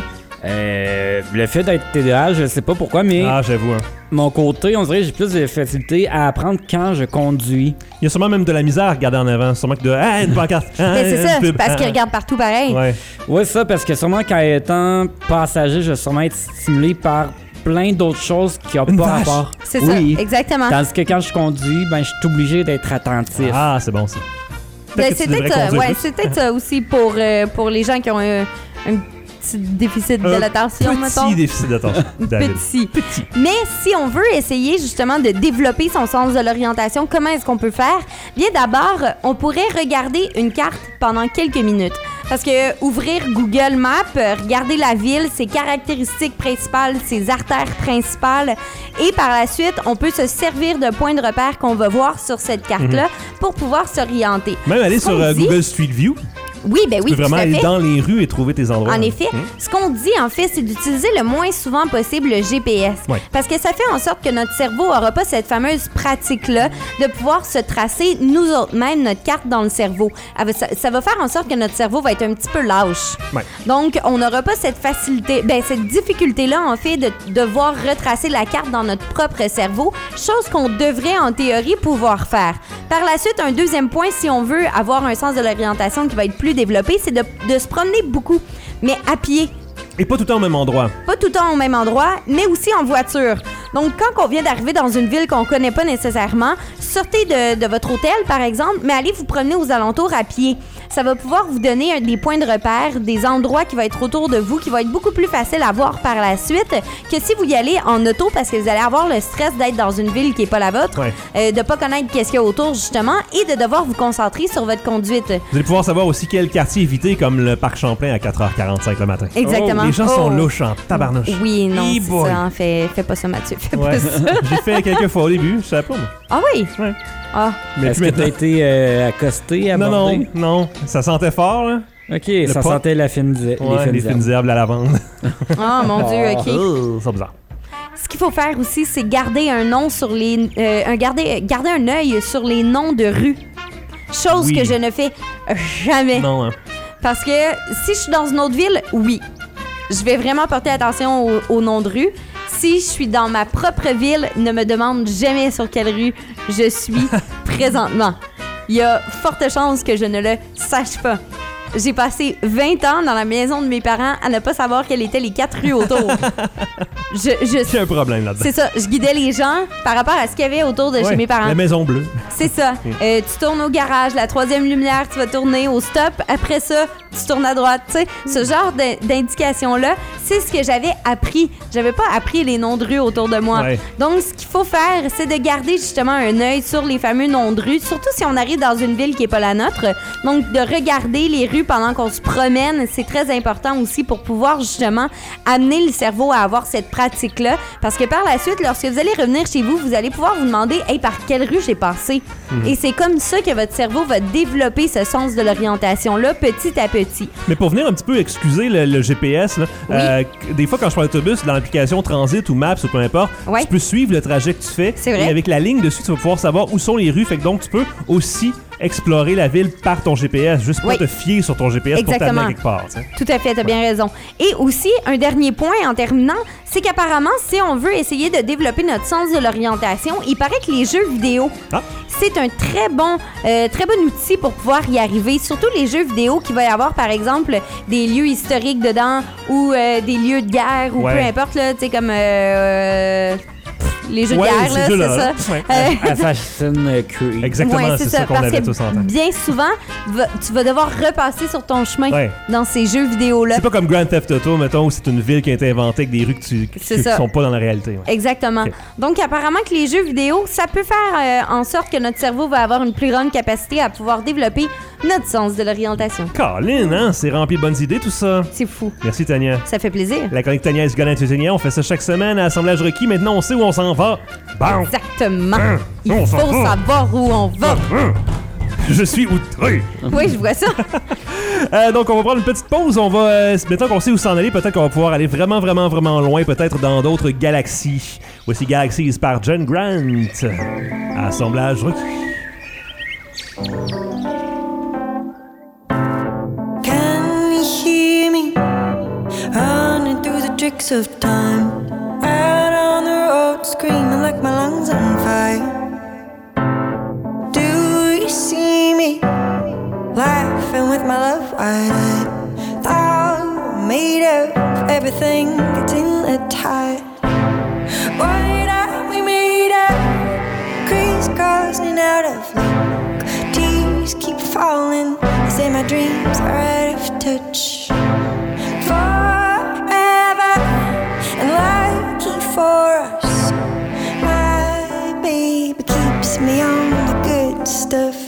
euh, le fait d'être T D A H, je sais pas pourquoi, mais Ah, j'avoue. Hein. mon côté, on dirait que j'ai plus de facilité à apprendre quand je conduis. Il y a sûrement même de la misère à regarder en avant. Sûrement que de. Ah, une pancarte. Ah, Ben, c'est une ça, pub. parce Ah. qu'ils regardent partout pareil. Ouais. Ouais, ça, parce que sûrement qu'en étant passager, je vais sûrement être stimulé par plein d'autres choses qui n'ont Une pas vache. rapport. C'est Oui. ça, exactement. Tandis que quand je conduis, ben, je suis obligé d'être attentif. Ah, c'est bon ça. Ben, que c'est tu devrais peut-être ça, conduire ouais, plus. c'est peut-être ça aussi pour, euh, pour les gens qui ont un, un petit déficit de Un l'attention, petit mettons. déficit d'attention. David. Petit. Mais si on veut essayer justement de développer son sens de l'orientation, comment est-ce qu'on peut faire? Bien d'abord, on pourrait regarder une carte pendant quelques minutes. Parce que ouvrir Google Maps, euh, regarder la ville, ses caractéristiques principales, ses artères principales, et par la suite, on peut se servir de points de repère qu'on va voir sur cette carte-là pour pouvoir s'orienter. Même aller Ce sur qu'on euh, dit- Google Street View, Oui, ben oui, tu peux vraiment tout à aller fait. dans les rues et trouver tes endroits. En effet, Hum. ce qu'on dit, en fait, c'est d'utiliser le moins souvent possible le G P S. Ouais. Parce que ça fait en sorte que notre cerveau n'aura pas cette fameuse pratique-là de pouvoir se tracer nous autres mêmes notre carte dans le cerveau. Elle va- Ça, ça va faire en sorte que notre cerveau va être un petit peu lâche. Ouais. Donc, on n'aura pas cette facilité, ben, cette difficulté-là, en fait, de devoir retracer la carte dans notre propre cerveau, chose qu'on devrait, en théorie, pouvoir faire. Par la suite, un deuxième point, si on veut avoir un sens de l'orientation qui va être plus développé, c'est de, de se promener beaucoup, mais à pied. Et pas tout le temps au même endroit. Pas tout le temps au même endroit, mais aussi en voiture. Donc, quand on vient d'arriver dans une ville qu'on connaît pas nécessairement, sortez de, de votre hôtel, par exemple, mais allez vous promener aux alentours à pied. Ça va pouvoir vous donner un- des points de repère, des endroits qui vont être autour de vous, qui vont être beaucoup plus faciles à voir par la suite que si vous y allez en auto, parce que vous allez avoir le stress d'être dans une ville qui est pas la vôtre, Ouais. euh, de pas connaître qu'est-ce qu'il y a autour, justement, et de devoir vous concentrer sur votre conduite. Vous allez pouvoir savoir aussi quel quartier éviter, comme le parc Champlain à quatre heures quarante-cinq le matin. Exactement. Les gens sont Oh. louches en tabarnouche. Oui, non, Hey c'est boy. ça. hein. Fais, fais pas ça, Mathieu. Fais Ouais. pas ça. J'ai fait quelques fois au début, je savais pas. moi. Ah oui? Ouais. Ah. Mais Est-ce plus que tu as maintenant. été euh, accosté, Non, abordé? non, non. Ça sentait fort, là. Ok, Le ça pot. sentait la fine, di- Ouais, les fines les fines herbes. herbes, la lavande. Ah, mon Dieu, OK. Oh, c'est bizarre. Ce qu'il faut faire aussi, c'est garder un nom sur les... euh, un garder, garder un œil sur les noms de rues. Chose Oui. que je ne fais jamais. Non, hein. Parce que si je suis dans une autre ville, oui. Je vais vraiment porter attention au, au nom de rue. Si je suis dans ma propre ville, ne me demande jamais sur quelle rue je suis présentement. Il y a forte chance que je ne le sache pas. J'ai passé vingt ans dans la maison de mes parents à ne pas savoir quelles étaient les quatre rues autour. je, je, Il y a un problème là-dedans. c'est ça, je guidais les gens par rapport à ce qu'il y avait autour de Ouais, chez mes parents. La maison bleue. C'est ça. Euh, tu tournes au garage, la troisième lumière, tu vas tourner au stop. Après ça, tu tournes à droite. Tu sais, ce genre d'in- d'indication-là, c'est ce que j'avais appris. J'avais pas appris les noms de rue autour de moi. Ouais. Donc, ce qu'il faut faire, c'est de garder justement un œil sur les fameux noms de rue, surtout si on arrive dans une ville qui est pas la nôtre. Donc, de regarder les rues pendant qu'on se promène, c'est très important aussi pour pouvoir justement amener le cerveau à avoir cette pratique-là. Parce que par la suite, lorsque vous allez revenir chez vous, vous allez pouvoir vous demander « Hey, par quelle rue j'ai passé? Et c'est comme ça que votre cerveau va développer ce sens de l'orientation-là petit à petit. Mais pour venir un petit peu excuser le, le G P S, là, Oui. euh, des fois quand je prends l'autobus, dans l'application Transit ou Maps ou peu importe, Ouais. tu peux suivre le trajet que tu fais. C'est vrai. Et avec la ligne dessus, tu vas pouvoir savoir où sont les rues. Fait que donc, tu peux aussi explorer la ville par ton G P S, juste pas Oui. te fier sur ton G P S pour Exactement. t'amener quelque part. tu sais. Tout à fait, t'as bien raison. Et aussi, un dernier point en terminant, c'est qu'apparemment, si on veut essayer de développer notre sens de l'orientation, il paraît que les jeux vidéo, Ah. c'est un très bon, euh, très bon outil pour pouvoir y arriver. Surtout les jeux vidéo qui va y avoir, par exemple, des lieux historiques dedans ou euh, des lieux de guerre ou Ouais. peu importe, là, tu sais, comme... euh, pff, les jeux Ouais, de guerre, ces là, jeux-là, c'est ça. ouais. Euh, Assassin's Creed. Exactement, ouais, c'est ça, qu'on parce avait que tous en tête. bien souvent, va- tu vas devoir repasser sur ton chemin Ouais. dans ces jeux vidéo-là. C'est pas comme Grand Theft Auto, mettons, où c'est une ville qui a été inventée avec des rues que tu, qui, C'est qui ça. sont pas dans la réalité. ouais. Exactement. Ok. Donc, apparemment que les jeux vidéo, ça peut faire euh, en sorte que notre cerveau va avoir une plus grande capacité à pouvoir développer notre sens de l'orientation. Colin, hein? C'est rempli de bonnes idées, tout ça. C'est fou. Merci, Tania. Ça fait plaisir. La chronique Tania et Sugolin on fait ça chaque semaine à Assemblage requis. Maintenant, on sait où on s'en va. Bon. Exactement. Hein? Il On faut s'en va. savoir où on va. Hein? Je suis outré. Oui, je vois ça. Euh, donc, on va prendre une petite pause. On va, euh, maintenant qu'on sait où s'en aller, peut-être qu'on va pouvoir aller vraiment, vraiment, vraiment loin, peut-être dans d'autres galaxies. Voici Galaxies par John Grant. Assemblage requis. Can you hear me running through the tricks of time? Out on the road, screaming like my lungs on fire. Do you see me laughing with my love wide-eyed? Thought made of everything that's in the tide. What are we made of? Crisscrossing out of luck. Tears keep falling. They say my dreams are out of touch. Forever and lucky for us, my baby keeps me on the good stuff.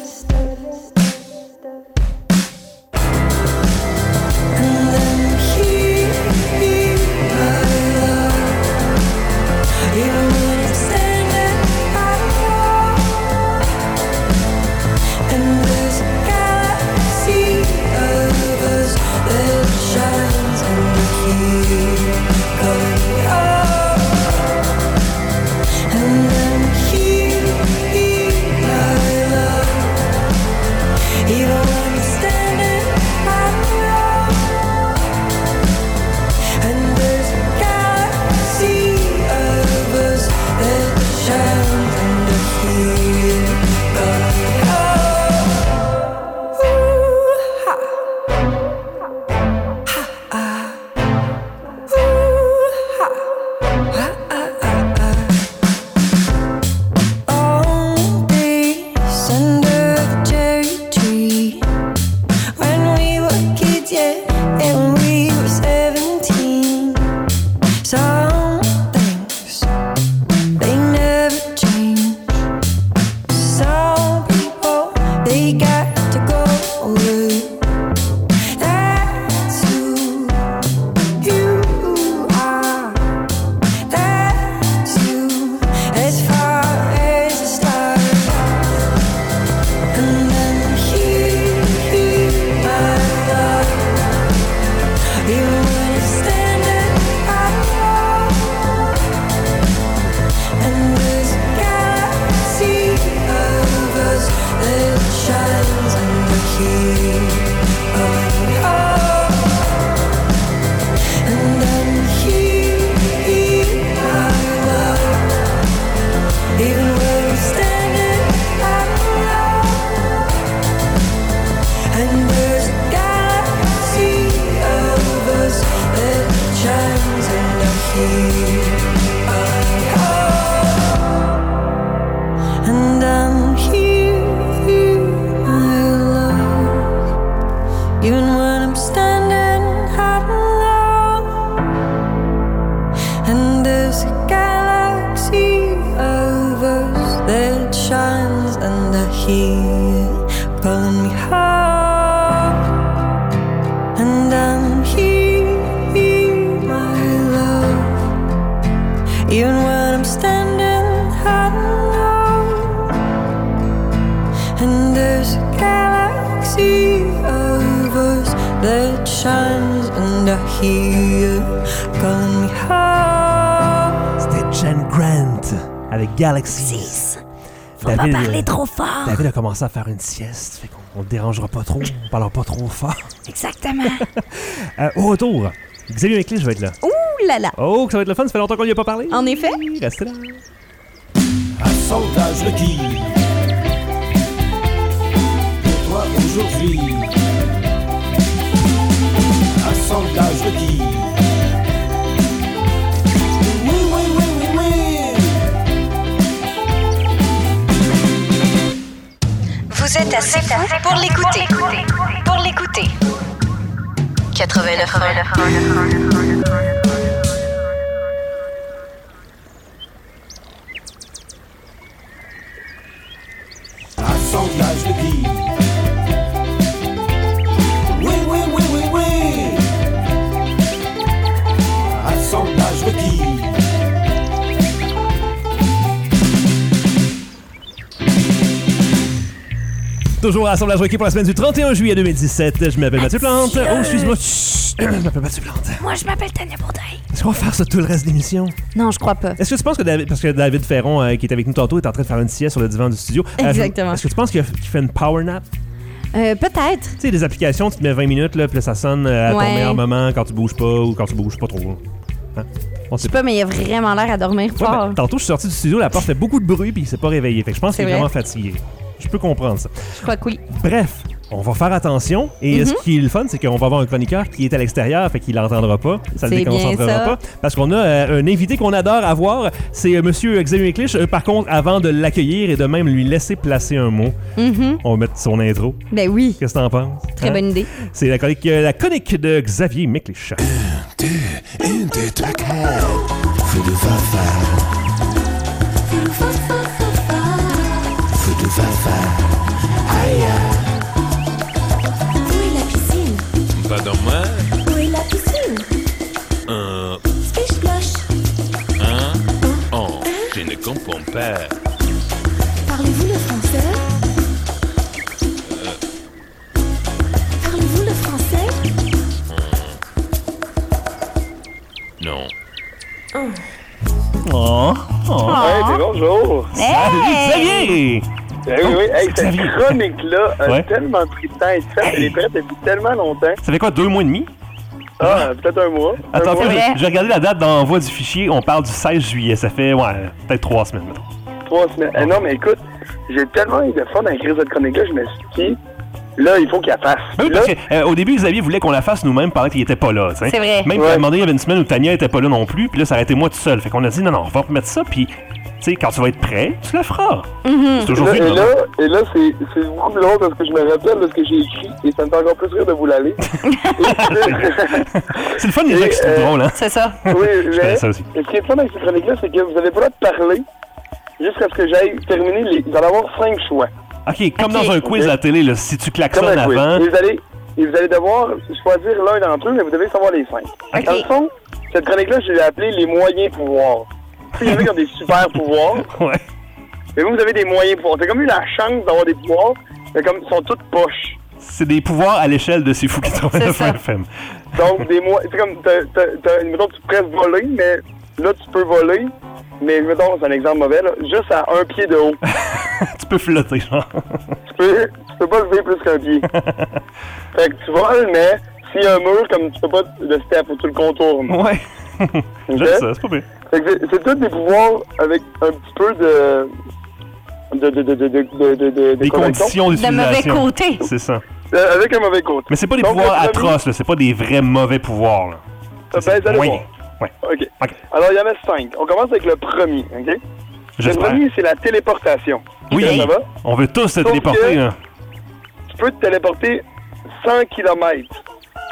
And then here, here, my love, even when I'm standing alone, and there's a galaxy of us that shines under here, going on. And then here, here, my love, even when I'm standing alone, and there's a galaxy of us that shines under here, going on. Ooh, ha. Ha, ah. Ooh, ha. Ha, ah, ah, ah. On days under the cherry tree, when we were kids, yeah, and we were seventeen. Some things, they never change. Some people, they got to go away. That's who you are. That's you, as far as the stars. And then here, here, my love, even when it's standing alone, and there's a galaxy of us that shines under here, going on. And then here, here, my love, even when we're standing alone, and there's a galaxy of us that shines under here, going on. And I'm here, my love, even when I'm standing alone, and there's a galaxy of us that shines under here, pulling me home. And I'm here, my love, even when I'm standing alone, and there's a galaxy of us that shines under here, calling me home. C'était John Grant avec Galaxies. Faut pas parler trop fort. David a commencé à faire une sieste, fait qu'on ne le dérangera pas trop, on parlera pas trop fort. Exactement. Euh, au retour, Xavier Méclis, je vais être là. Ouh là là. Oh, que ça va être le fun, ça fait longtemps qu'on n'y a pas parlé. En effet. Restez là. Assemblage requis. Pour toi aujourd'hui. Assemblage requis. Oui, oui, oui, oui, oui. Vous êtes assez fou pour l'écouter. Pour l'écouter. quatre-vingt-neuf un. Assemblage requis. requis. Toujours à Assemblage Requis pour la semaine du trente et un juillet deux mille dix-sept. Je m'appelle Mathieu Plante. Oh, excuse-moi. Chut. Je m'appelle Mathieu Plante. Moi, je m'appelle Tania Bourdin. Est-ce qu'on va faire ça tout le reste de l'émission? Non, je crois pas. Est-ce que tu penses que David, parce que David Ferron, euh, qui est avec nous tantôt, est en train de faire une sieste sur le divan du studio. euh, Exactement. Est-ce que tu penses qu'il, a- qu'il fait une power nap? Euh, peut-être. Tu sais, des applications, tu te mets vingt minutes, là, puis là, ça sonne euh, à ton Ouais. meilleur moment quand tu bouges pas ou quand tu bouges pas trop. Hein? On Je sait sais pas, mais il a vraiment l'air à dormir Ouais, fort. ben, tantôt, je suis sorti du studio, la porte fait beaucoup de bruit, puis il s'est pas réveillé. Fait que je pense C'est qu'il est vrai. vraiment fatigué. Je peux comprendre ça. Je crois que oui. Bref, on va faire attention. Et Mhm. ce qui est le fun, c'est qu'on va avoir un chroniqueur qui est à l'extérieur, fait qu'il l'entendra pas. Ça le C'est bien déconcentrera ça. pas. Parce qu'on a euh, un invité qu'on adore avoir. C'est euh, Monsieur Xavier Clich. Euh, par contre, avant de l'accueillir et de même lui laisser placer un mot, Mhm. on va mettre son intro. Ben oui. Qu'est-ce que t'en penses? Très Hein? bonne idée. C'est la chronique, euh, la chronique de Xavier Miclich. Une des traquettes. Feu de fafa. Feu de fafa. Aïe. Où est la piscine? Pas dans moi. Où est la piscine? Un, Splish splash. un, en. Je ne comprends pas. Parlez-vous le français? Parlez-vous le français? Non. Oh! oh. Hey, mais bonjour! Salut Xavier! Eh oui, oui, hey, cette Xavier. chronique-là a Ouais. tellement pris de temps à être faite, elle est prête depuis tellement longtemps. Ça fait quoi, deux mois et demi? Ah, peut-être un mois. Attends, un mois, j'ai j'ai regardé la date d'envoi du fichier. On parle du seize juillet. Ça fait, ouais, peut-être trois semaines maintenant. trois semaines. Eh non, mais écoute, j'ai tellement eu de fun à écrire cette chronique-là, je me suis dit, là, il faut qu'elle fasse. Ben oui, Là, parce que, euh, au début, Xavier voulait qu'on la fasse nous-mêmes pendant qu'il était pas là. tu sais. C'est vrai. Même Ouais. à un moment donné, il y avait une semaine où Tania était pas là non plus, puis là, ça aurait été moi tout seul. Fait qu'on a dit, non, non, on va remettre ça, puis, tu sais, quand tu vas être prêt, tu le feras. C'est toujours là, fait, et non? là, et là c'est, c'est beaucoup plus drôle parce que je me rappelle de ce que j'ai écrit et ça me fait encore plus rire de vous l'aller. C'est le fun, les Et, gens qui se trouvent euh, drôles, hein? C'est ça. Oui, Je connais mais ça aussi. ce qui est fun avec cette chronique-là, c'est que vous n'avez pas le droit de parler jusqu'à ce que j'aille terminer les... Vous allez avoir cinq choix. OK, comme Ok. dans un quiz Ok. à la télé, là, si tu Comme klaxonnes un quiz. avant... Et vous allez, et vous allez devoir choisir l'un d'entre eux, mais vous devez savoir les cinq. Ok. Dans le fond, cette chronique-là, je l'ai appelée les moyens pouvoirs. Tu sais, il y en a qui ont des super pouvoirs, Ouais. mais vous, vous avez des moyens pouvoirs. C'est comme eu la chance d'avoir des pouvoirs, mais comme ils sont toutes poches. C'est des pouvoirs à l'échelle de C'est fou qui travaille C'est de ça. F M. Donc, des moyens. C'est comme, t'as, t'as, t'as, mettons, tu pourrais voler, mais là, tu peux voler, mais mettons, c'est un exemple mauvais, là, juste à un pied de haut. Tu peux flotter, genre. Tu peux, tu peux pas lever plus qu'un pied. Fait que tu voles, mais s'il y a un mur, comme tu peux pas le step, faut que tu le contournes. Ouais. J'aime Ok? ça, c'est pas bien. Fait que c'est, c'est tous des pouvoirs avec un petit peu de. de. de. de. de. de. de. de, de Des connexion. conditions De mauvais d'utilisation. côté. C'est ça. Euh, avec un mauvais côté. Mais c'est pas des Donc, pouvoirs le premier- atroces, là. C'est pas des vrais mauvais pouvoirs, là. Ben, vous allez moyen. voir. Ouais. OK. OK. Alors, il y en a cinq. On commence avec le premier, OK? Le J'espère. premier, c'est la téléportation. Oui, Ça va? on veut tous se Sauf téléporter, que- là. Tu peux te téléporter cent kilomètres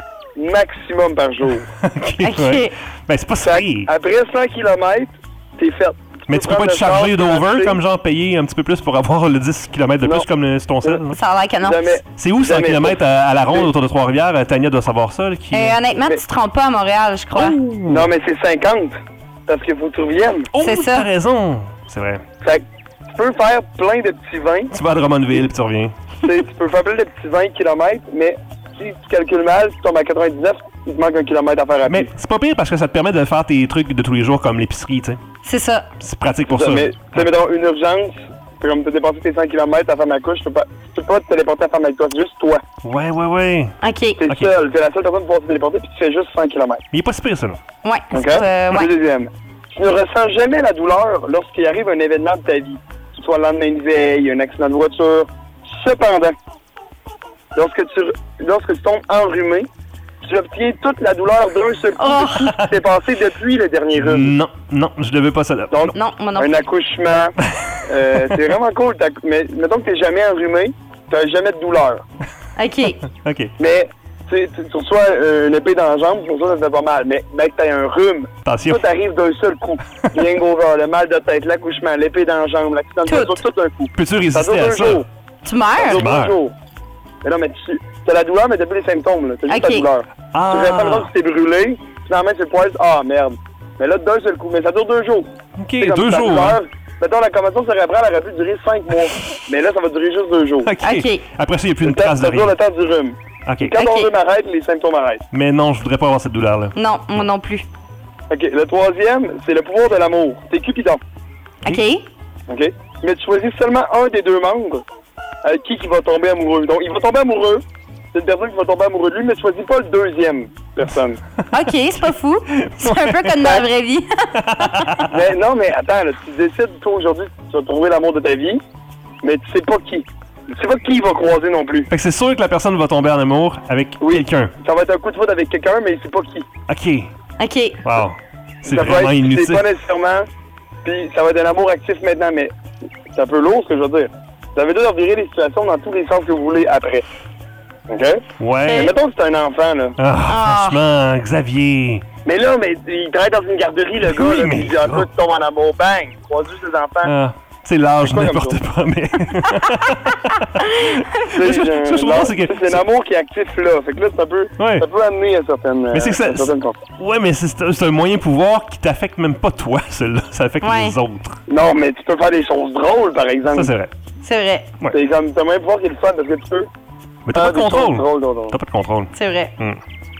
maximum par jour. OK, Ok. ouais. Ben, c'est pas ça. Fait que après cent kilomètres, t'es fait. Mais tu peux pas prendre être le chargé char, d'over, acheter. comme genre payer un petit peu plus pour avoir le dix kilomètres de Non. plus, comme le- sur ton sel. là. Ça a l'air que non. Jamais. C'est où cent Jamais. kilomètres à, à la ronde autour de Trois-Rivières? Euh, Tania doit savoir ça. Là, qui... Euh, honnêtement, Mais- tu te trompes pas à Montréal, je crois. Non, mais c'est cinquante. Parce qu'il faut que tu reviennes. Oh, c'est ça. t'as raison. C'est vrai. Fait que tu peux faire plein de petits vingt. Tu vas à Drummondville puis tu reviens. Tu sais, tu peux faire plein de petits vingt kilomètres, mais si tu calcules mal, tu tombes à quatre-vingt-dix-neuf, il te manque un kilomètre à faire à Mais pied. c'est pas pire parce que ça te permet de faire tes trucs de tous les jours comme l'épicerie, tu sais. C'est ça. C'est pratique pour ça. Mais, tu sais, mettons, une urgence, puis comme tu as dépassé tes cent kilomètres à faire ma couche, tu peux pas, tu peux pas te téléporter à faire avec toi, c'est juste toi. Ouais, ouais, ouais. OK. T'es Ok. seul, t'es la seule personne pour pouvoir te téléporter, puis tu fais juste cent kilomètres. Mais il est pas si pire, ça, là. Ouais. OK? c'est, euh, ouais. Le deuxième. Tu ne ressens jamais la douleur lorsqu'il arrive un événement de ta vie, que ce soit le lendemain de veille, un accident de voiture. Cependant, lorsque tu, lorsque tu tombes enrhumé, tu obtiens toute la douleur d'un seul coup Oh. de tout ce qui s'est passé depuis le dernier rhume. Non, non, je ne veux pas ça là. Donc, Non, moi non un plus. accouchement, euh, c'est vraiment cool. t'as- Mais mettons que tu n'es jamais enrhumé, tu n'as jamais de douleur. OK. OK. Mais tu sais, tu tu reçois euh, une épée dans la jambe, pour ça, ça fait pas mal. Mais ben, que tu as un rhume, Attention. tout arrive d'un seul coup. Le hangover, le mal de tête, l'accouchement, l'épée dans la jambe, l'accident de Tout. voiture, tout d'un coup. Peux-tu Ça résister dure à deux ça? jours. Tu Ça meurs? dure meurs. deux jours. Mais non, mais tu as la douleur, mais t'as plus les symptômes. Tu as juste Ok. la douleur. Ah. Tu réponds que tu t'es brûlé, finalement, c'est le poil. Ah, merde. Mais là, d'un seul coup. Mais ça dure deux jours. OK, deux jours. Hein? Mettons, la commotion cérébrale aurait pu durer cinq mois. Mais là, ça va durer juste deux jours. OK. okay. Après ça, il n'y a plus une trace de rien. Ça dure le temps du rhume. OK. Quand okay. ton rhume arrête, les symptômes arrêtent. Mais non, je voudrais pas avoir cette douleur-là. Non, moi non plus. OK. Le troisième, c'est le pouvoir de l'amour. C'est Cupidon. OK. OK. Mais tu choisis seulement un des deux membres avec qui qui va tomber amoureux. Donc, il va tomber amoureux. C'est une personne qui va tomber amoureux de lui, mais tu choisis pas le deuxième personne. OK, c'est pas fou. C'est un peu comme dans la vraie vie. Mais non, mais attends, là, tu décides, toi, aujourd'hui, tu vas trouver l'amour de ta vie, mais tu sais pas qui. Tu sais pas qui il va croiser non plus. Fait que c'est sûr que la personne va tomber en amour avec oui. quelqu'un. Ça va être un coup de foudre avec quelqu'un, mais il sait pas qui. OK. OK. Wow. C'est ça vraiment être, inutile. C'est pas nécessairement, puis ça va être un amour actif maintenant, mais c'est un peu lourd, ce que je veux dire. Vous avez dû revirer les situations dans tous les sens que vous voulez après. OK? Ouais. Mais mettons que c'est un enfant, là. Ah, ah. Franchement, Xavier. Mais là, mais il travaille dans une garderie, le gars, oui, là, mais il dit un peu de tombe en amour, bang, il croise juste ses enfants. Ah. C'est l'âge, n'importe quoi, mais... c'est, ce que je trouve c'est que... C'est un amour qui est actif, là. Fait que là, ça peut, ouais. ça peut amener à certaines... Mais c'est que ça... certaines ouais, mais c'est, c'est un moyen pouvoir qui t'affecte même pas toi, celui-là. Ça affecte ouais. les autres. Non, mais tu peux faire des choses drôles, par exemple. Ça, c'est vrai. C'est vrai. Ouais. C'est comme... T'as un moyen pouvoir qui est le fun, parce que tu peux... Mais t'as pas de contrôle. Drôles, drôles, drôles. T'as pas de contrôle. C'est vrai. Mm.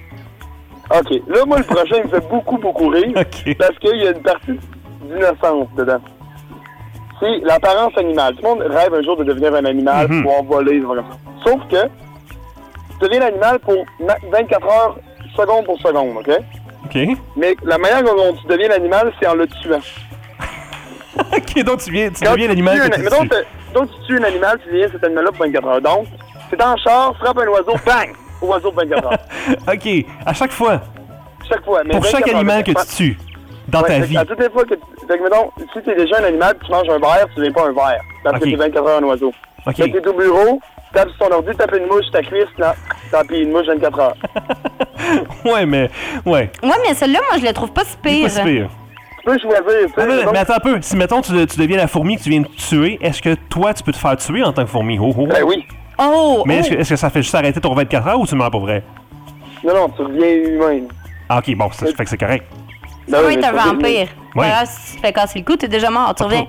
OK. Là, moi, le prochain, il me fait beaucoup, beaucoup rire. Okay. Parce qu'il y a une partie d'innocence dedans. C'est l'apparence animale. Tout le monde rêve un jour de devenir un animal, mm-hmm. pour voler, comme ça. Sauf que tu deviens l'animal pour vingt-quatre heures, seconde pour seconde, OK? OK. Mais la manière dont tu deviens l'animal, c'est en le tuant. OK, donc tu, viens, tu deviens l'animal que tu mais donc, donc, tu tues un animal, tu deviens cet animal-là pour vingt-quatre heures. Donc, c'est en char, frappe un oiseau, bang! Oiseau pour vingt-quatre heures. OK, à chaque fois? Chaque fois. Mais pour chaque animal que tu tues dans ouais, ta vie? À toutes les fois que tu... Fait que, mettons, si t'es déjà un animal et tu manges un verre, tu deviens pas un verre. Parce okay. que t'es vingt-quatre heures un oiseau. OK. Fait que t'es au bureau, tu tapes sur ton ordi, tu tapes une mouche, ta cuisse, là, t'as pris une mouche vingt-quatre heures. ouais, mais... Ouais. Ouais, mais celle-là, moi, je la trouve pas si pire. Pas si pire. Tu peux choisir, tu sais. Ah, mais, mais attends un peu. Si, mettons, tu, tu deviens la fourmi que tu viens de tuer, est-ce que toi, tu peux te faire tuer en tant que fourmi? Oh, oh. Ben oui. Oh! Mais oh. Est-ce, que, est-ce que ça fait juste arrêter ton vingt-quatre heures ou tu meurs pour vrai? Non, non, tu reviens humain. Ah, OK, bon, ça fait que c'est correct. Ben oui, t'es un vampire. Voilà, si tu te fais casser le cou, t'es déjà mort, tu reviens.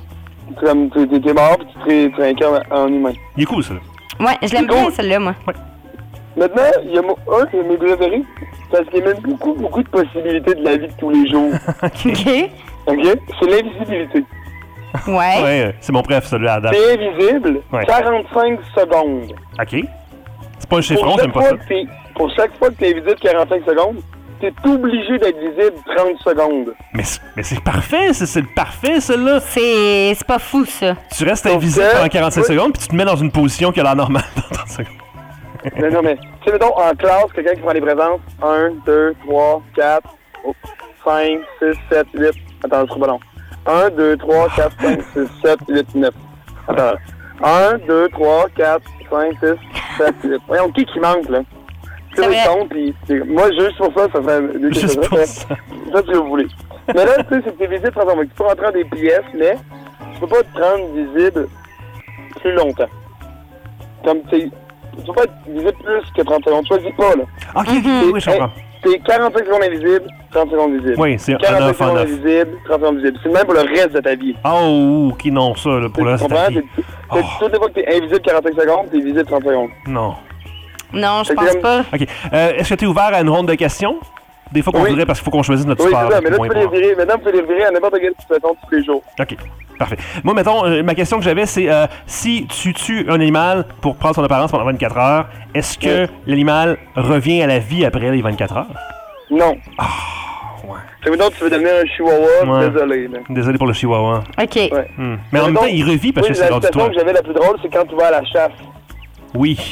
Comme tu es mort puis tu te réincarnes en humain. Il est cool, ça. Ouais, je l'aime bien, celle-là, moi. Ouais. Maintenant, il y a un de mes préférés, parce qu'il y a même beaucoup, beaucoup de possibilités de la vie de tous les jours. OK. OK? C'est l'invisibilité. Ouais. Ouais, c'est mon préf, celui-là, à date. T'es invisible, ouais. quarante-cinq secondes. OK. C'est pas un chiffron, j'aime pas ça. Pour chaque fois que t'es invisible quarante-cinq secondes, t'es obligé d'être visible trente secondes. Mais, mais c'est parfait, c'est, c'est le parfait, celui-là. C'est, c'est pas fou, ça. Tu restes Donc invisible que, pendant quarante-cinq oui. secondes, puis tu te mets dans une position qui a l'air normale dans trente secondes. mais non, mais, tu sais, mettons, en classe, quelqu'un qui prend les présences, un, deux, trois, quatre, cinq, six, sept, huit. Attends, je trouve pas long. un, deux, trois, quatre, cinq, six, sept, huit, neuf. Attends. un, deux, trois, quatre, cinq, six, sept, huit. Voyons, qui qui manque, là? C'est vrai. Compte, pis moi, juste pour ça, ça fait... Juste pour ça. Ça, si vous voulez. Mais là, tu sais, c'est que t'es visible, par exemple, tu peux rentrer dans des pièces, mais tu peux pas te rendre visible plus longtemps. Comme, tu sais, tu peux pas être visible plus que trente secondes. Tu choisis pas, là. OK, mm-hmm. oui, je comprends. T'es quarante-cinq secondes invisible, trente secondes visible. Oui, c'est quarante-cinq secondes invisible, trente secondes visible. C'est le même pour le reste de ta vie. Oh, OK, non, ça, là, pour le reste de ta vie. Oh. Toutes les fois que t'es invisible quarante-cinq secondes, t'es visible trente secondes. Non. Non, je pense pas. OK. Euh, est-ce que t'es ouvert à une ronde de questions? Des fois qu'on oui. voudrait, parce qu'il faut qu'on choisisse notre oui, sport. Oui, c'est ça. Mais là, tu peux les virer. Maintenant, tu peux les virer à n'importe quelle situation tous les jours. OK. Parfait. Moi, mettons, euh, ma question que j'avais, c'est euh, si tu tues un animal pour prendre son apparence pendant vingt-quatre heures, est-ce que oui. l'animal revient à la vie après les vingt-quatre heures? Non. Ah, oh, ouais. C'est mettons, tu veux devenir un chihuahua, ouais. désolé. Là. Désolé pour le chihuahua. OK. Ouais. Hmm. Mais en même temps, il revit parce oui, que c'est rendu toi. La situation que j'avais la plus drôle, c'est quand tu vas à la chasse. Oui.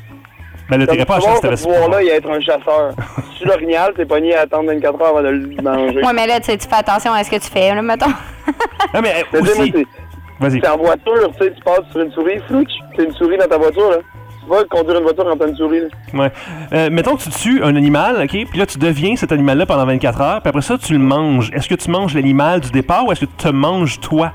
Mais là, t'irais pas à la chasse, t'avais ce pouvoir-là, il y a être un chasseur. Si tu l'orignal, t'es pogné à attendre vingt-quatre heures avant de le manger. Ouais, mais là, tu sais, tu fais attention à ce que tu fais, là, mettons. Non, mais euh, aussi... Moi, Vas-y. T'es en voiture, tu sais, tu passes sur une souris, flouch, t'as une souris dans ta voiture, là. Tu vas conduire une voiture quand t'as une souris, là. Ouais. Euh, mettons que tu tues un animal, OK, puis là, tu deviens cet animal-là pendant vingt-quatre heures, puis après ça, tu le manges. Est-ce que tu manges l'animal du départ ou est-ce que tu te manges toi?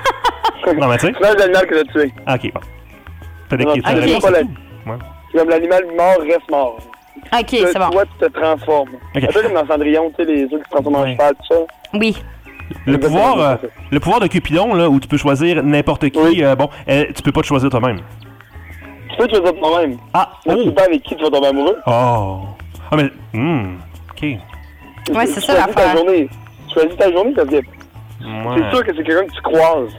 Non, mais tu sais. Tu manges l'animal que t'as tué. OK, bon. T'as des questions. Okay. Comme l'animal mort reste mort. Ok, c'est bon. Toi, tu te transformes. Ok. Un peu comme dans Cendrillon, tu sais, les autres qui se transforment en Ouais. cheval, tout ça. Oui. Le Exactement, pouvoir, euh, c'est ça. le pouvoir de Cupidon, là, où tu peux choisir n'importe qui, Oui. euh, bon, euh, tu peux pas te choisir toi-même. Tu peux te choisir toi-même. Ah, Là, tu oh! sais pas avec qui tu vas tomber amoureux. Oh! Ah, mais, hmm, ok. Ouais, Tu c'est ça choisis ta l'affaire. journée. Tu choisis ta journée parce que Ouais. c'est sûr que c'est quelqu'un que tu croises.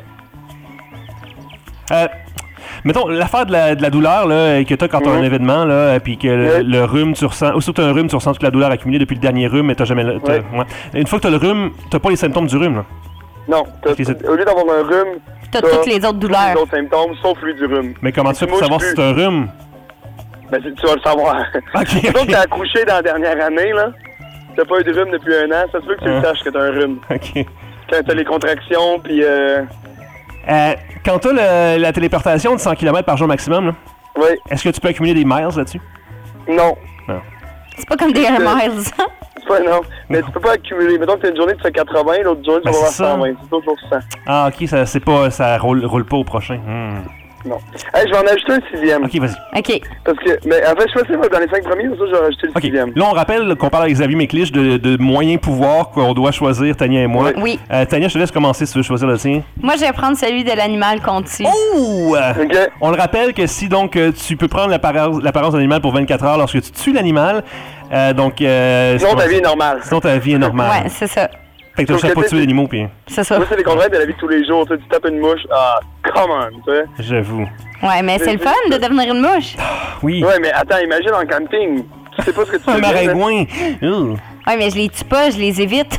Euh, mettons, l'affaire de la, de la douleur là, que tu as quand tu as Mhm. un événement, là, puis que le, Ouais. le rhume, tu ressens. Aussitôt que tu as un rhume, tu ressens toute la douleur accumulée depuis le dernier rhume, mais tu jamais. le- t'as- Ouais. ouais. Une fois que tu as le rhume, tu pas les symptômes du rhume. Là. Non, t'as- Ok, c'est- au lieu d'avoir un rhume, T'as t'as toutes les autres tous douleurs. les autres symptômes, sauf lui du rhume. Mais comment tu fais pour Moi, je savoir suis si c'est un rhume? Ben, c'est- tu vas le savoir. Ok, Donc, ok. t'as accouché dans la dernière année, là. T'as pas eu de rhume depuis un an, ça se peut que tu Hein. le saches que t'as un rhume. Ok. Quand t'as les contractions, puis euh... Euh, quand tu as la téléportation de cent kilomètres par jour maximum, là, Oui, est-ce que tu peux accumuler des miles là-dessus? non. C'est pas comme des Air Miles. C'est pas non. Mais tu peux pas accumuler. Mettons que t'as une journée, tu fais quatre-vingts, l'autre journée, tu Ben, vas avoir c'est ça. cent vingt. C'est toujours cent. Ah, ok, ça, c'est pas, ça roule, roule pas au prochain. Hmm. Non. Hey, je vais en ajouter un sixième. Ok, vas-y. OK. Parce que, mais en fait, je sais pas, dans les cinq premiers, ou ça, je vais rajouter le Ok. sixième. Là, on rappelle qu'on parle avec Xavier Méclich de, de moyens pouvoirs qu'on doit choisir, Tania et moi. Oui. Euh, Tania, je te laisse commencer si tu veux choisir le tien. Moi, je vais prendre celui de l'animal qu'on tue. Oh! Euh, Ok. On le rappelle que si donc euh, tu peux prendre l'apparence l'apparence d'un animal pour vingt-quatre heures lorsque tu tues l'animal, euh, donc. Euh, Sinon, c'est- ta vie est normale. Sinon, ta vie est normale. Ouais, c'est ça. Fait que tu ne Sauf cherches que pas t'es- tuer d'animaux, puis. C'est ça. Moi, c'est les contraintes de la vie de tous les jours. Tu sais, tu tapes une mouche, ah, come on, tu sais. J'avoue. Ouais, mais c'est le fun de devenir une mouche. Oui. Ouais, mais attends, imagine en camping. Tu sais pas ce que tu Un fais. maringouin. Ouh. Ouais, mais je les tue pas, je les évite.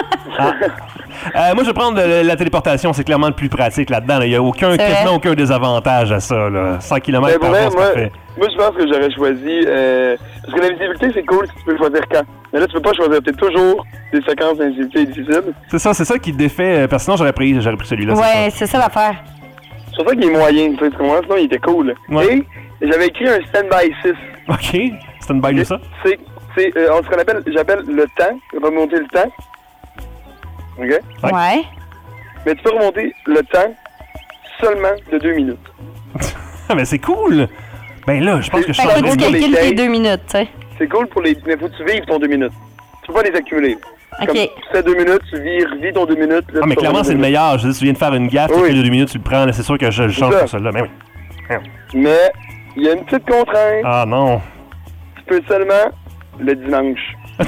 Euh, moi, je vais prendre le- la téléportation. C'est clairement le plus pratique là-dedans. là. Il n'y a aucun, C'est quasiment vrai. aucun désavantage à ça. Là. cent Mais kilomètres pour par vrai, jour, c'est moi, parfait. moi, je pense que j'aurais choisi. Euh, parce que la visibilité, c'est cool si tu peux choisir quand. Mais là, tu peux pas choisir. T'es toujours des séquences d'invisibilité difficiles. C'est ça, c'est ça qui te défait. euh, Parce que sinon, j'aurais pris, j'aurais pris celui-là. c'est Ouais, c'est ça l'affaire. C'est pour ça qu'il est moyen, tu sais, tu comprends? Sinon, il était cool. Ouais. Et j'avais écrit un stand-by six. ça. Ok. C'est une bague de ça. C'est, c'est euh, ce qu'on appelle, j'appelle le temps, remonter le temps. OK? Ouais. Ouais. Mais tu peux remonter le temps seulement de deux minutes. Ah, mais c'est cool. Ben là, je pense que je Fait change que Change tu de de calcules les tes deux minutes, tu sais. C'est cool pour les. Mais faut que tu vives ton deux minutes. Tu peux pas les accumuler. OK. Comme tu fais deux minutes, tu vis, vis ton deux minutes. là, Ah, mais tu clairement, reviens c'est le deux minutes. meilleur. Je veux dire, tu viens de faire une gaffe, Oui. tu fais deux minutes, tu le prends. là, C'est sûr que je le change ça. pour celle-là. Mais oui. Mais il y a une petite contrainte. Ah non. Tu peux seulement le dimanche.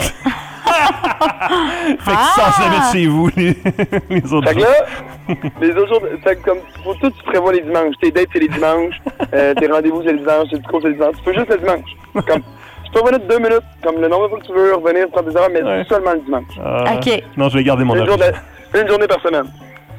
Fait que ça, se mettre chez vous, les, les autres Fait que jours. là, les autres jours, fait que comme, faut tout, tu prévois les dimanches. Tes dates, c'est les dimanches. Euh, tes rendez-vous, c'est le dimanche. Tes cours, c'est le dimanche. Tu peux juste le dimanche. Comme, tu peux revenir deux minutes, comme le nombre de fois que tu veux revenir, prendre des heures, mais Ouais. seulement le dimanche. Ah, Ok. Non, je vais garder mon Une offre. journée, une journée par semaine.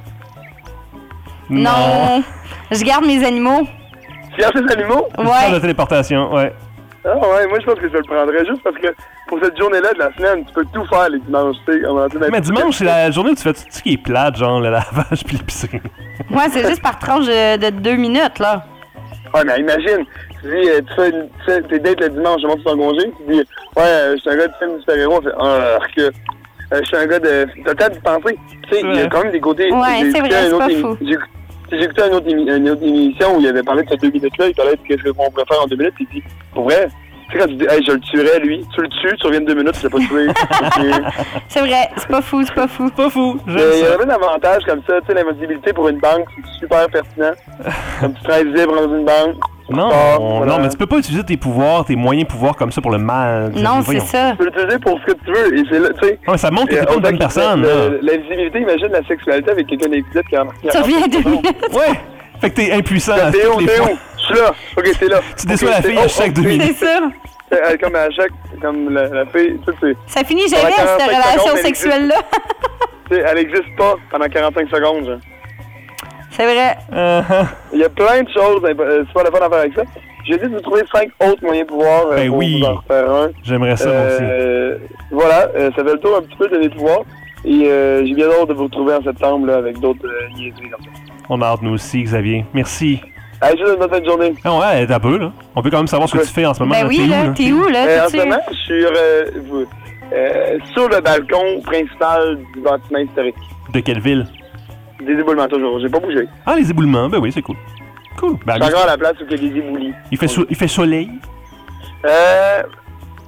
Non. Je garde mes animaux. Tu gardes tes animaux? Une sorte de Ouais. téléportation, ouais. Ah ouais, moi je pense que je le prendrais juste parce que pour cette journée-là de la semaine, tu peux tout faire les dimanches, tu sais. on va rentrer dans Mais les- dimanche, c'est la journée où tu fais tout ce qui est plate, genre le lavage puis l'épicerie. Ouais, c'est juste par tranche de, de deux minutes, là. Ouais, mais imagine, tu dis, euh, tu fais, une- tu fais tes dates le dimanche, je monte sur ton congé, tu dis, ouais, euh, je suis un gars de film de super-héros, on fait, ah, que, euh, je suis un gars de. T'as le temps d'y penser. Tu sais, il y a quand même des côtés. Ouais, j'ai c'est écouté vrai, un c'est autre pas émi- fou. J'ai j'ai écouté une autre, émi- une autre émission où il avait parlé de ces deux minutes-là, il parlait de qu'est-ce qu'on pourrait faire en deux minutes, et il dit, pour vrai, tu sais, quand tu dis, hey, je le tuerais, lui, tu le tues, tu reviens de deux minutes, tu l'as pas tué. C'est vrai, c'est pas fou, c'est pas fou. Pas fou, Il y a un avantage comme ça, tu sais, l'invisibilité pour une banque, c'est super pertinent. Comme tu serais invisible dans une banque. Non, Ah, voilà. non, mais tu peux pas utiliser tes pouvoirs, tes moyens pouvoirs comme ça pour le mal. Non, c'est Voyons. ça. Tu peux l'utiliser pour ce que tu veux, et c'est là, tu sais. Ouais, ça montre que Et t'es pas une autant bonne que personne. le- là. L'invisibilité, imagine la sexualité avec quelqu'un d'invisible qui a Tu reviens deux minutes. Ouais, fait que t'es impuissant à T'es où, toutes les t'es fois. où? Je suis là. Ok, t'es là. Tu déçois Ok, la c'est- fille à oh, chaque oh, deux c'est- minutes. C'est ça. Euh, Comme à chaque, comme la, la fille, tu sais, c'est- Ça finit Pendant jamais, cette quarante-cinq relation secondes, elle sexuelle-là. tu sais, elle existe pas pendant quarante-cinq secondes. genre. C'est vrai. Uh-huh. Il y a plein de choses, euh, c'est pas la fun à faire avec ça. J'ai dit de vous trouver cinq autres moyens de pouvoir euh, Ben pour oui. vous en faire un. J'aimerais ça, moi aussi. Euh, voilà, euh, ça fait le tour un petit peu de mes pouvoirs. Et euh, j'ai bien hâte de vous retrouver en septembre là, avec d'autres euh, niaiseries comme ça. On a hâte, nous aussi, Xavier. Merci. Allez, juste une bonne fin de journée. Ah ouais, t'as peu, là. On peut quand même savoir ce que Ouais. tu fais en ce moment. Ben là. oui, T'es où, là, là? t'es où, Euh, là? en ce T'es-tu- moment, je suis euh, vous- euh, sur le balcon principal du bâtiment historique. De quelle ville? Des éboulements toujours, j'ai pas bougé. Ah, les éboulements. Ben oui, c'est cool. Cool. Ben, Je suis encore à la place où il y a des éboulis. il, fait so- il fait soleil. Euh,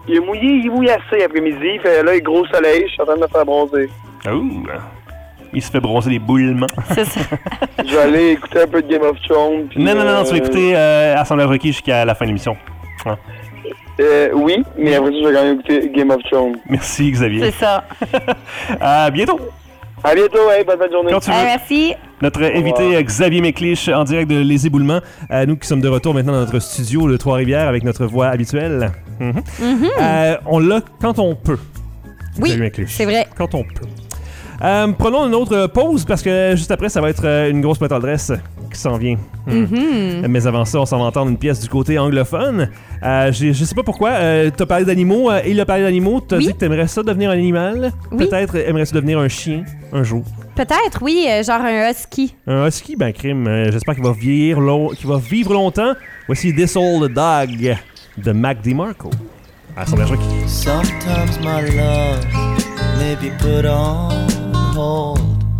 il est mouillé, il mouille assez après-midi. Fait là, il est gros soleil, je suis en train de me faire bronzer. Ouh! Il se fait bronzer les boulements. C'est ça. Je vais aller écouter un peu de Game of Thrones. Puis, non, non, non, non, tu vas euh, écouter euh, Assemblage requis jusqu'à la fin de l'émission. Hein. Euh, oui, mais après ça, je vais quand même écouter Game of Thrones. Merci, Xavier. C'est ça. À bientôt. À bientôt, hey, bonne fin de journée. Quand tu veux. Ah, merci. Notre invité euh, Xavier Méclich en direct de Les Éboulements. Euh, nous qui sommes de retour maintenant dans notre studio de Trois-Rivières avec notre voix habituelle. Mm-hmm. Mm-hmm. Euh, on l'a quand on peut. Oui, Xavier Méclich. c'est vrai. Quand on peut. Euh, prenons une autre pause parce que juste après, ça va être euh, une grosse boîte à adresse qui s'en vient. Hmm. Mm-hmm. Mais avant ça, on s'en va entendre une pièce du côté anglophone. Euh, j'ai- je sais pas pourquoi. Euh, t'as parlé d'animaux. Euh, il a parlé d'animaux. T'as Oui. dit que t'aimerais ça devenir un animal. Oui. Peut-être aimerais-tu devenir un chien un jour. Peut-être, oui, euh, genre un husky. Un husky, ben crime. Euh, J'espère qu'il va vieillir long... qu'il va vivre longtemps. Voici This Old Dog de Mac DeMarco. À son berger qui... Sometimes my love may be put on hold.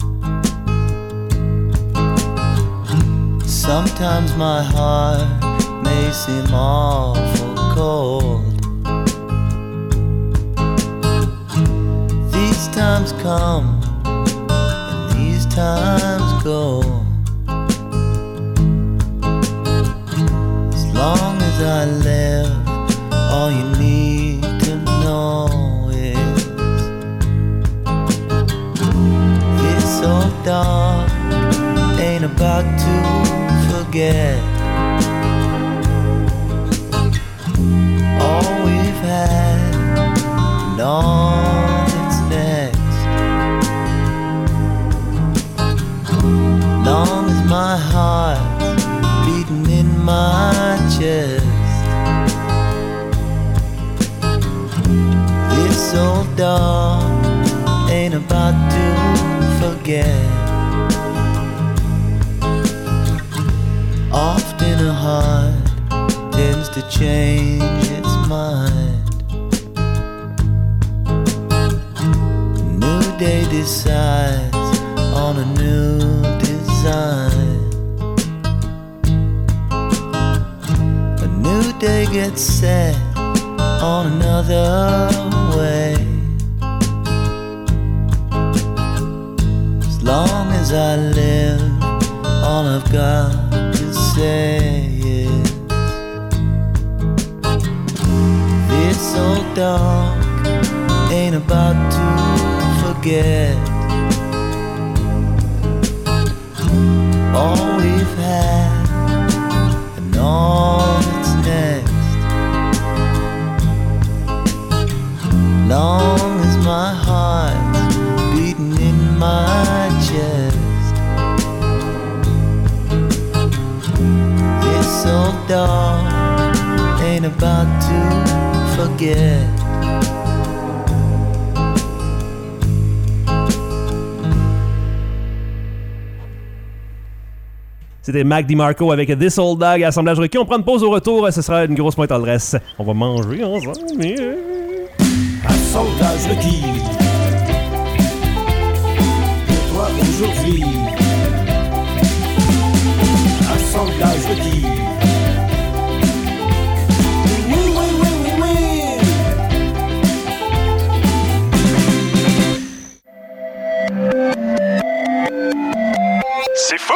Sometimes my heart may seem awful cold. These times come and these times go. As long as I live, all you need to know is this old dog ain't about to forget all we've had and all that's next. Long as my heart's beating in my chest, this old dog ain't about to forget. Often a heart tends to change its mind. A new day decides on a new design. A new day gets set on another way. As long as I live, all I've got to say is this old dog ain't about to forget all we've had and all that's next. Long as my heart's beating in my chest, this old dog ain't about to forget. C'était Mac DeMarco avec This Old Dog, Assemblage requis. On prend une pause au retour, ce sera une grosse pointe en dresse. On va manger ensemble. Assemblage requis. Pour toi aujourd'hui. Assemblage requis. Oui, oui, oui, oui, oui. C'est fou!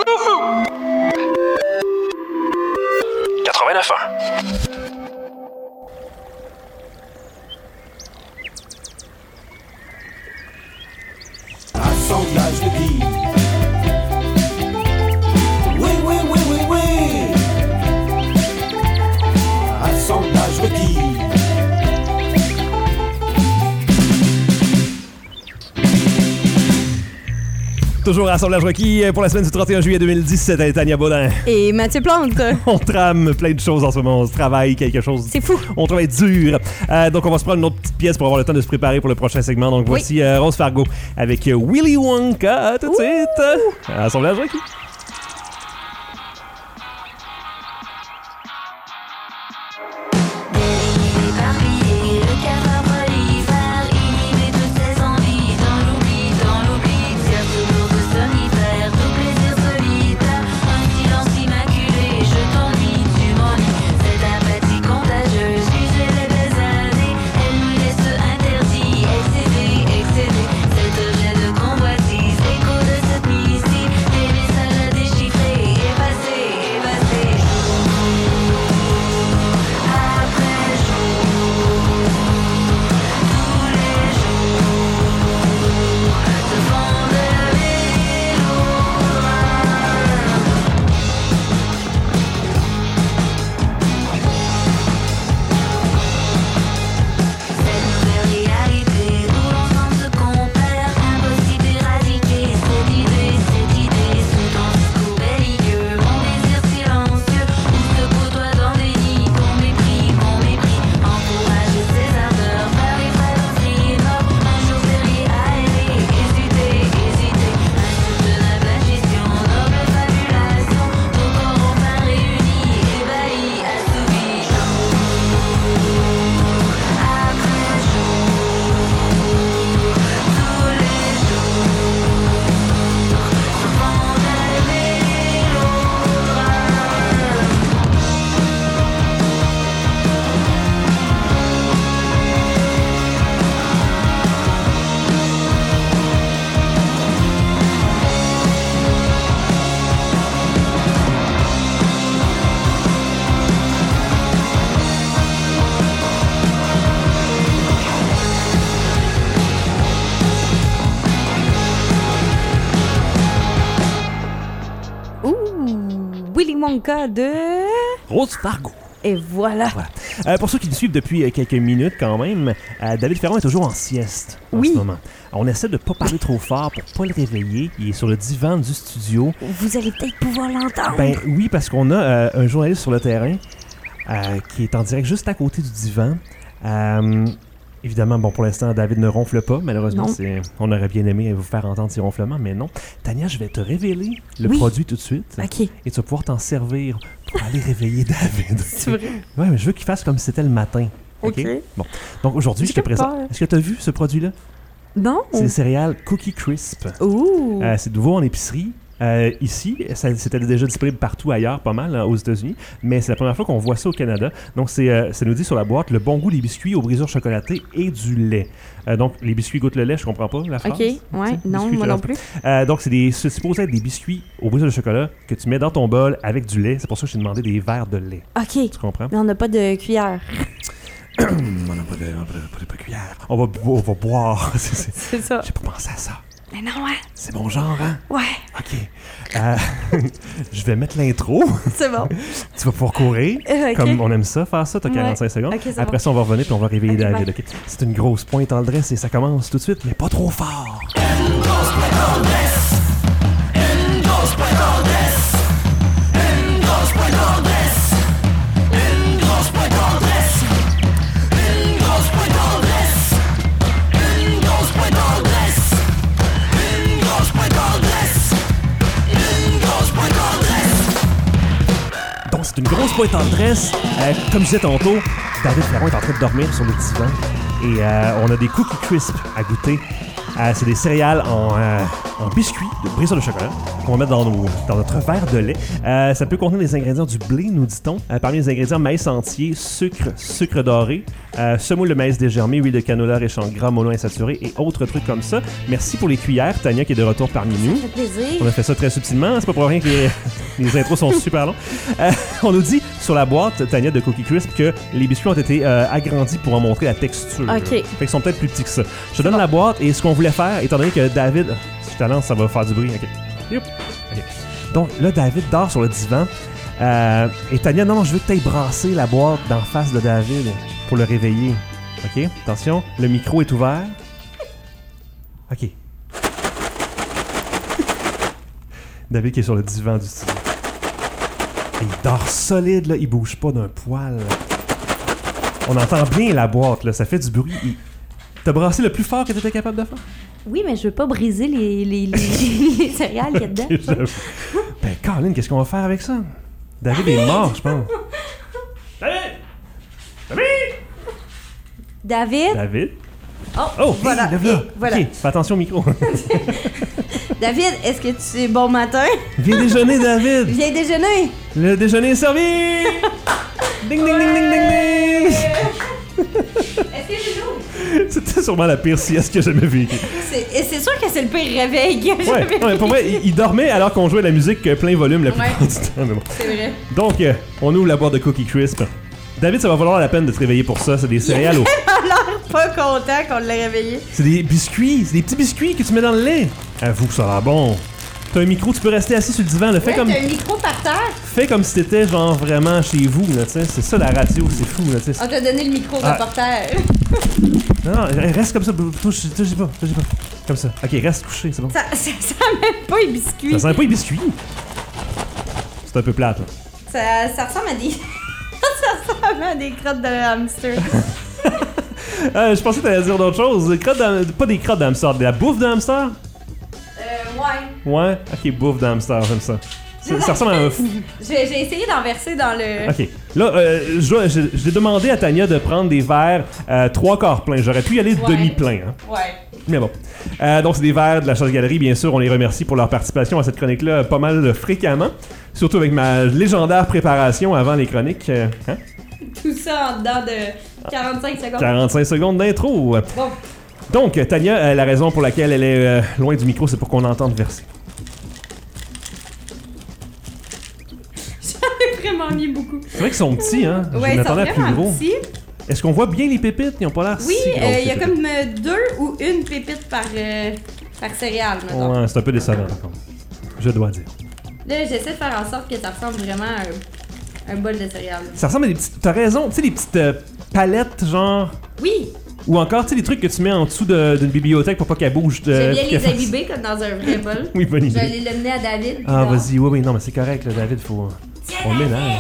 quatre-vingt-neuf ans. Assemblage requis. Oui, oui, oui, oui, oui. Assemblage requis. Toujours Assemblage requis pour la semaine du trente et un juillet deux mille dix. C'était Tania Baudin. Et Mathieu Plante. On trame plein de choses en ce moment. On se travaille quelque chose. C'est fou. On travaille dur. Euh, donc, on va se prendre une autre petite pièce pour avoir le temps de se préparer pour le prochain segment. Donc, voici euh, Rose Fargo avec euh, Willy Wonka. Tout de suite. Assemblage requis. Cette apathie contagieuse, usée les belles années. Willy Wonka de... Rose Fargo. Et voilà. voilà. Euh, pour ceux qui nous suivent depuis quelques minutes quand même, euh, David Ferron est toujours en sieste en oui. ce moment. On essaie de ne pas parler trop fort pour pas le réveiller. Il est sur le divan du studio. Vous allez peut-être pouvoir l'entendre. Ben oui, parce qu'on a euh, un journaliste sur le terrain euh, qui est en direct juste à côté du divan. Euh, évidemment, bon, pour l'instant, David ne ronfle pas. Malheureusement, c'est, on aurait bien aimé vous faire entendre ses ronflements, mais non. Tania, je vais te révéler le oui. produit tout de suite. OK. Et tu vas pouvoir t'en servir pour aller réveiller David. C'est vrai? Oui, mais je veux qu'il fasse comme si c'était le matin. OK. okay. Bon. Donc aujourd'hui, je te présente. Peur. Est-ce que tu as vu ce produit-là? Non. C'est les céréales Cookie Crisp. Ouh. Euh, c'est nouveau en épicerie. Euh, ici, ça, c'était déjà disponible partout ailleurs, pas mal, hein, aux États-Unis, mais c'est la première fois qu'on voit ça au Canada. Donc, c'est, euh, ça nous dit sur la boîte le bon goût des biscuits aux brisures chocolatées et du lait. Euh, donc, les biscuits goûtent le lait, je comprends pas la phrase. OK, ouais, non, moi non plus. Euh, donc, c'est, des, c'est supposé être des biscuits aux brisures de chocolat que tu mets dans ton bol avec du lait. C'est pour ça que je t'ai demandé des verres de lait. OK. Tu comprends? Mais on n'a pas de cuillère. on n'a pas de, pas de, pas de cuillère. On va, on va boire. c'est, c'est, c'est ça. J'ai pas pensé à ça. Mais non, hein? C'est mon genre, hein? Ouais. OK. Euh, je vais mettre l'intro. C'est bon. Tu vas pouvoir courir. Euh, okay. Comme on aime ça, faire ça, t'as quarante-cinq ouais. secondes. Okay, Après bon. ça, on va revenir puis on va réveiller okay, David. Okay? C'est une grosse pointe en dresse et ça commence tout de suite, mais pas trop fort. Une grosse pointe en dresse. Une grosse pointe en dresse. Une grosse pointe en dresse. Une grosse pointe en dresse. Une grosse pointe en dresse. Une grosse pointe en dresse. Donc, c'est une grosse pointe en dresse. Euh, comme je disais tantôt, David Ferron est en train de dormir sur le divan. Et euh, on a des Cookie Crisp à goûter. Euh, c'est des céréales en, euh, en biscuits de brisure de chocolat qu'on va mettre dans, nos, dans notre verre de lait. Euh, ça peut contenir des ingrédients du blé, nous dit-on. Euh, parmi les ingrédients, maïs entier, sucre, sucre doré, euh, semoule de maïs dégermé, huile de canola riche en gras monoinsaturés et autres trucs comme ça. Merci pour les cuillères, Tania qui est de retour parmi nous. Ça fait plaisir. On a fait ça très subtilement. C'est pas pour rien que les, les intros sont super longs. Euh, on nous dit sur la boîte, Tania de Cookie Crisp, que les biscuits ont été euh, agrandis pour en montrer la texture. OK. Fait qu'ils sont peut-être plus petits que ça. Je te donne bon. la boîte et ce qu'on voulait faire, étant donné que David... Si je te lance, ça va faire du bruit. OK. Youp. OK. Donc là, David dort sur le divan. Euh, et Tania, non, je veux que tu ailles brasser la boîte d'en face de David pour le réveiller. OK? Attention, le micro est ouvert. OK. David qui est sur le divan du studio. Et il dort solide, là. Il bouge pas d'un poil. On entend bien la boîte, là. Ça fait du bruit. Il... T'as brassé le plus fort que t'étais capable de faire? Oui, mais je veux pas briser les, les, les, les céréales qu'il y a dedans. Okay, ben, Caroline, qu'est-ce qu'on va faire avec ça? David est mort, je pense. David! David! David? David? Oh, oh voilà. Hey, là, voilà. OK, fais attention au micro. David, est-ce que tu es bon matin? Viens déjeuner, David! Viens déjeuner! Le déjeuner est servi! Ding, ding, ding, ding, ding, ding! Est-ce que je joue? C'était sûrement la pire sieste que j'ai jamais vécue. C'est, et c'est sûr que c'est le pire réveil que j'ai ouais, jamais vécu. Ouais, pour vrai, il, il dormait alors qu'on jouait la musique plein volume la plupart ouais. du temps. Mais bon. C'est vrai. Donc, euh, on ouvre la boîte de Cookie Crisp. David, ça va valoir la peine de te réveiller pour ça. C'est des céréales au... Il a l'air pas content qu'on l'ait réveillé. C'est des biscuits. C'est des petits biscuits que tu mets dans le lait. Avoue que ça a l'air bon. T'as un micro, tu peux rester assis sur le divan. Là. Fais ouais, comme... t'as un micro par terre. Fais comme si t'étais genre vraiment chez vous. Là, c'est ça la radio, c'est fou. Là, on t'a donné le micro ah. reporter. Non, non, reste comme ça. Touche, touche pas, touche pas. Comme ça. Ok, reste couché, c'est bon. Ça, ça sent même pas les biscuits. Ça sent pas les biscuits. C'est un peu plate, là. Ça, ça ressemble à des... ça ressemble à des crottes de hamster. euh, je pensais que t'allais dire d'autres choses. Des crottes de... Pas des crottes de hamster, de la bouffe de hamster? Euh, ouais. Ouais? Ok, bouffe de hamster, j'aime ça. Ça, ça ressemble à un... J'ai, j'ai essayé d'en verser dans le... OK. Là, euh, je, je, je l'ai demandé à Tania de prendre des verres euh, trois quarts pleins. J'aurais pu y aller ouais. demi-plein. Hein. Ouais. Mais bon. Euh, donc, c'est des verres de la Chasse Galerie. Bien sûr, on les remercie pour leur participation à cette chronique-là pas mal fréquemment. Surtout avec ma légendaire préparation avant les chroniques. Euh, hein? Tout ça en dedans de quarante-cinq secondes. quarante-cinq secondes d'intro. Bon. Donc, Tania, euh, la raison pour laquelle elle est euh, loin du micro, c'est pour qu'on entende verser. Vraiment mis beaucoup. C'est vrai qu'ils sont petits, hein? Ouais, je m'attendais à plus gros. Petits. Est-ce qu'on voit bien les pépites? Ils ont pas l'air oui, si gros. Oui, il euh, y a comme euh, deux ou une pépite par, euh, par céréale, mettons. Ouais, c'est un peu décevant, par contre. Je dois dire. Là, j'essaie de faire en sorte que ça ressemble vraiment à un, un bol de céréales. Ça ressemble à des petites. T'as raison, tu sais, des petites euh, palettes, genre. Oui! Ou encore, tu sais, des trucs que tu mets en dessous de- d'une bibliothèque pour pas qu'elle bouge. De, Je viens puis qu'elle les fasse- imbiber comme dans un vrai bol. Oui, bonne idée. Je vais aller l'amener à David. puis Ah, là- vas-y, oui, oui, non, mais c'est correct, là, David, faut. On le ménage.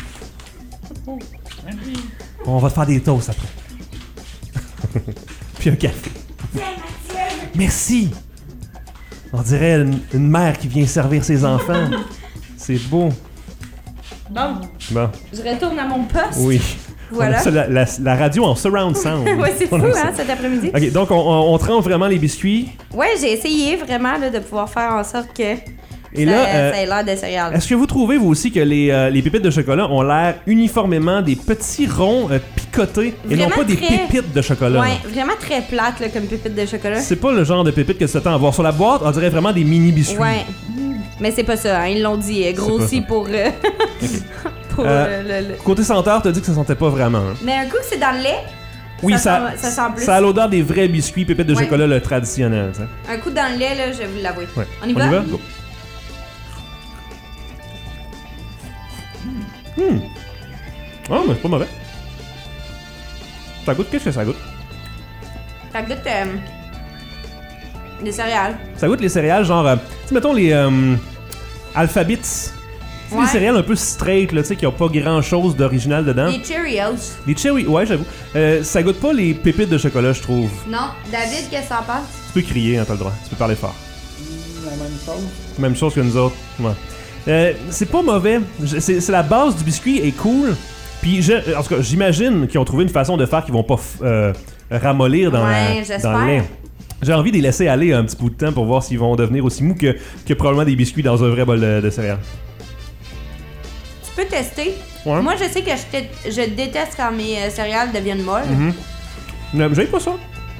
On va te faire des toasts après. Puis un café. Merci! On dirait une, une mère qui vient servir ses enfants. C'est beau. Bon, Bon, je retourne à mon poste. oui. Voilà. On a ça, la, la- la radio en surround sound. Ouais, c'est fou, On a ça. hein, cet après-midi. Ok, donc on, on, on trempe vraiment les biscuits. Ouais, j'ai essayé vraiment là, de pouvoir faire en sorte que Et ça, là, euh, ça ait l'air de céréales. Est-ce que vous trouvez, vous aussi, que les, euh, les pépites de chocolat ont l'air uniformément des petits ronds euh, picotés et non Vraiment pas des très- pépites de chocolat? Ouais, vraiment très plate là, comme pépite de chocolat. C'est pas le genre de pépites que tu t'attends à voir sur la boîte, on dirait vraiment des mini biscuits. Ouais. Mais c'est pas ça, hein, ils l'ont dit, euh, grossi pas ça. pour. euh, pour Euh, euh, le, le- Côté senteur, t'as dit que ça sentait pas vraiment. hein. Mais un coup que c'est dans le lait, Oui, ça, ça, sent, ça sent plus. ça a l'odeur des vrais biscuits pépites de Ouais. chocolat, le traditionnel. tu sais. Un coup dans le lait, là, je vais vous l'avouer. Ouais. On y va? Go. Hmm. Oh, mais c'est pas mauvais. Ça goûte, qu'est-ce que ça goûte? Ça goûte euh, des céréales. Ça goûte les céréales, genre, euh, tu sais, mettons les euh, Alphabets. C'est Ouais. des céréales un peu straight, là, tu sais, qui ont pas grand chose d'original dedans. Des Cheerios. Les cherry, ouais, j'avoue. Euh, ça goûte pas les pépites de chocolat, je trouve. Non, David, qu'est-ce que t'en penses? Tu peux crier, hein, t'as le droit. Tu peux parler fort. La même chose. Même chose que nous autres. Ouais. Euh, c'est pas mauvais. Je- C'est c'est la base du biscuit est cool. Puis, je, en tout cas, j'imagine qu'ils ont trouvé une façon de faire qu'ils vont pas f- euh, ramollir dans, Ouais, la- j'espère. dans le lait. J'ai envie de les laisser aller un petit bout de temps pour voir s'ils vont devenir aussi mous que, que probablement des biscuits dans un vrai bol de, de céréales. Tu peux tester. Ouais. Moi, je sais que je, te- je déteste quand mes euh, céréales deviennent molles. Mhm. Non, J'aime pas ça.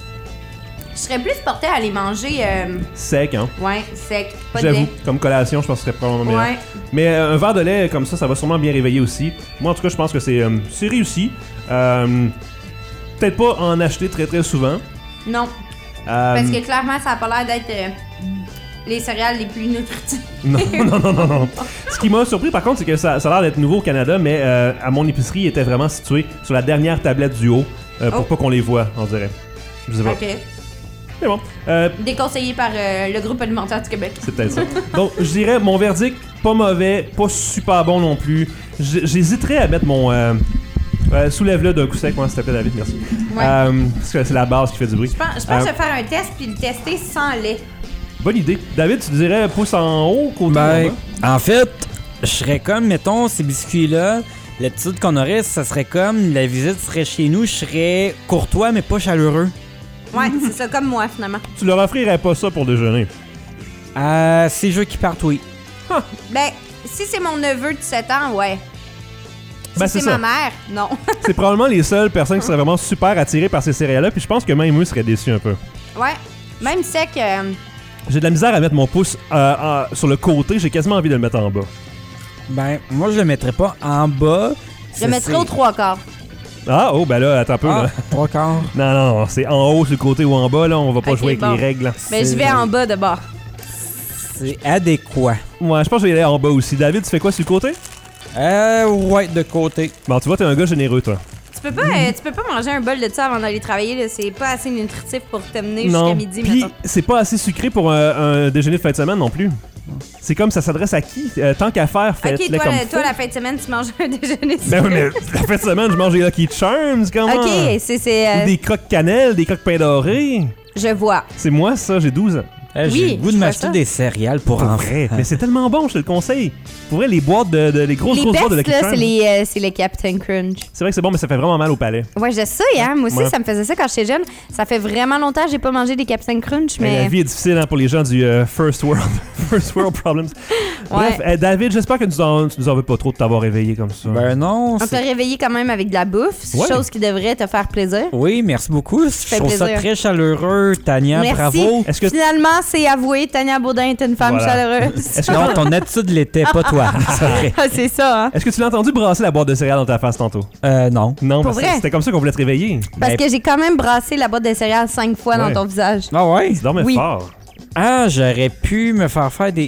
Je serais plus portée à les manger, euh, Sec, hein. ouais, sec, pas de J'avoue, lait. comme collation, je pense que ce serait probablement meilleur. Ouais. Mais euh, un verre de lait comme ça, ça va sûrement bien réveiller aussi. Moi, en tout cas, je pense que c'est euh, c'est réussi. Euh, Peut-être pas en acheter très très souvent. Non, Euh, parce que clairement, ça a pas l'air d'être euh, les céréales les plus nutritives. Non, non, non, non, non. Ce qui m'a surpris par contre, c'est que ça, ça a l'air d'être nouveau au Canada, mais euh, à mon épicerie, il était vraiment situé sur la dernière tablette du haut euh, pour Oh. pas qu'on les voit, on dirait. Je sais pas. Ok. Mais bon, euh, Déconseillé par euh, le groupe alimentaire du Québec. c'est peut-être ça. Donc, je dirais mon verdict, pas mauvais, pas super bon non plus. J- J'hésiterais à mettre mon. Euh, euh, Soulève-le d'un coup sec, moi, s'il te plaît, David, merci. Ouais. Euh, parce que c'est la base qui fait du bruit. Je pense, je pense que Euh, je vais faire un test puis le tester sans lait. Bonne idée. David, tu dirais pouce en haut, côté en Ben, bas? en fait, je serais comme, mettons, ces biscuits-là, l'attitude qu'on aurait, ça serait comme, la visite serait chez nous, je serais courtois, mais pas chaleureux. Ouais, c'est ça, comme moi, finalement. Tu leur offrirais pas ça pour déjeuner? Euh, c'est jeux qui partent, oui. Ben, si c'est mon neveu de sept ans, ouais. Si Ben, c'est c'est ça. ma mère, non. C'est probablement les seules personnes qui seraient vraiment super attirées par ces céréales-là, puis je pense que même eux seraient déçus un peu. Ouais. Même sec, euh, J'ai de la misère à mettre mon pouce euh, en- sur le côté, j'ai quasiment envie de le mettre en bas. Ben, moi, je le mettrais pas en bas. je le mettrais aux trois quarts. Ah, oh, ben là, attends un peu, Ah, là. trois quarts. Non, non, non, c'est en haut, sur le côté ou en bas, là, on va pas Ok, jouer bon. avec les règles. là. Ben, je vais en bas de bord. C'est adéquat. Ouais, je pense que je vais y aller en bas aussi. David, tu fais quoi sur le côté? Euh, ouais, de côté. Bon, tu vois, t'es un gars généreux, toi. Tu peux pas, euh, tu peux pas manger un bol de ça avant d'aller travailler, là. C'est pas assez nutritif pour t'amener jusqu'à Non, midi, puis mettons. c'est pas assez sucré pour un, un déjeuner de fin de semaine non plus. C'est comme ça s'adresse à qui? Euh, tant qu'à faire, faites-le Ok, toi, comme la, faut. toi, la fin de semaine, tu manges un déjeuner Ben oui, mais sucré. la fin de semaine, je mange des Lucky Charms, comment? Ok, c'est. c'est euh, Ou des croques cannelle, des croques pain doré. Je vois. C'est moi, ça, j'ai douze ans. Euh, Oui, J'ai le goût je de vois m'acheter ça. des céréales pour Pour enfants. vrai. Mais c'est tellement bon, je te le conseille. Pour vrai, les boîtes de, de- les grosses, Les grosses boîtes de best, Lucky là, Charms. c'est les, euh, c'est les Captain Crunch. C'est vrai que c'est bon, mais ça fait vraiment mal au palais. Ouais, je sais, hein. Moi aussi, Ouais. ça me faisait ça quand j'étais jeune. Ça fait vraiment longtemps que j'ai pas mangé des Captain Crunch, Mais mais. la vie est difficile hein, pour les gens du euh, First World First World Problems. Bref, Ouais. euh, David, j'espère que tu nous en, tu nous en veux pas trop de t'avoir réveillé comme ça. Ben non. On c'est- t'a réveillé quand même avec de la bouffe, Ouais. chose qui devrait te faire plaisir. Oui, merci beaucoup. Je fait trouve ça plaisir. très chaleureux, Tania. Merci. Bravo. Est-ce que Finalement, c'est avoué, Tania Baudin est une femme Voilà. chaleureuse. Est-ce que Non, ton attitude l'était, pas toi. C'est vrai. Ah, c'est ça, hein. Est-ce que tu l'as entendu brasser la boîte de céréales dans ta face tantôt? Euh, non. Non, Pour parce que vrai? c'était comme ça qu'on voulait te réveiller. Parce Ben- que j'ai quand même brassé la boîte de céréales cinq fois Ouais. dans ton visage. Ah ouais? Tu dormais Oui. fort. Ah, j'aurais pu me faire faire des...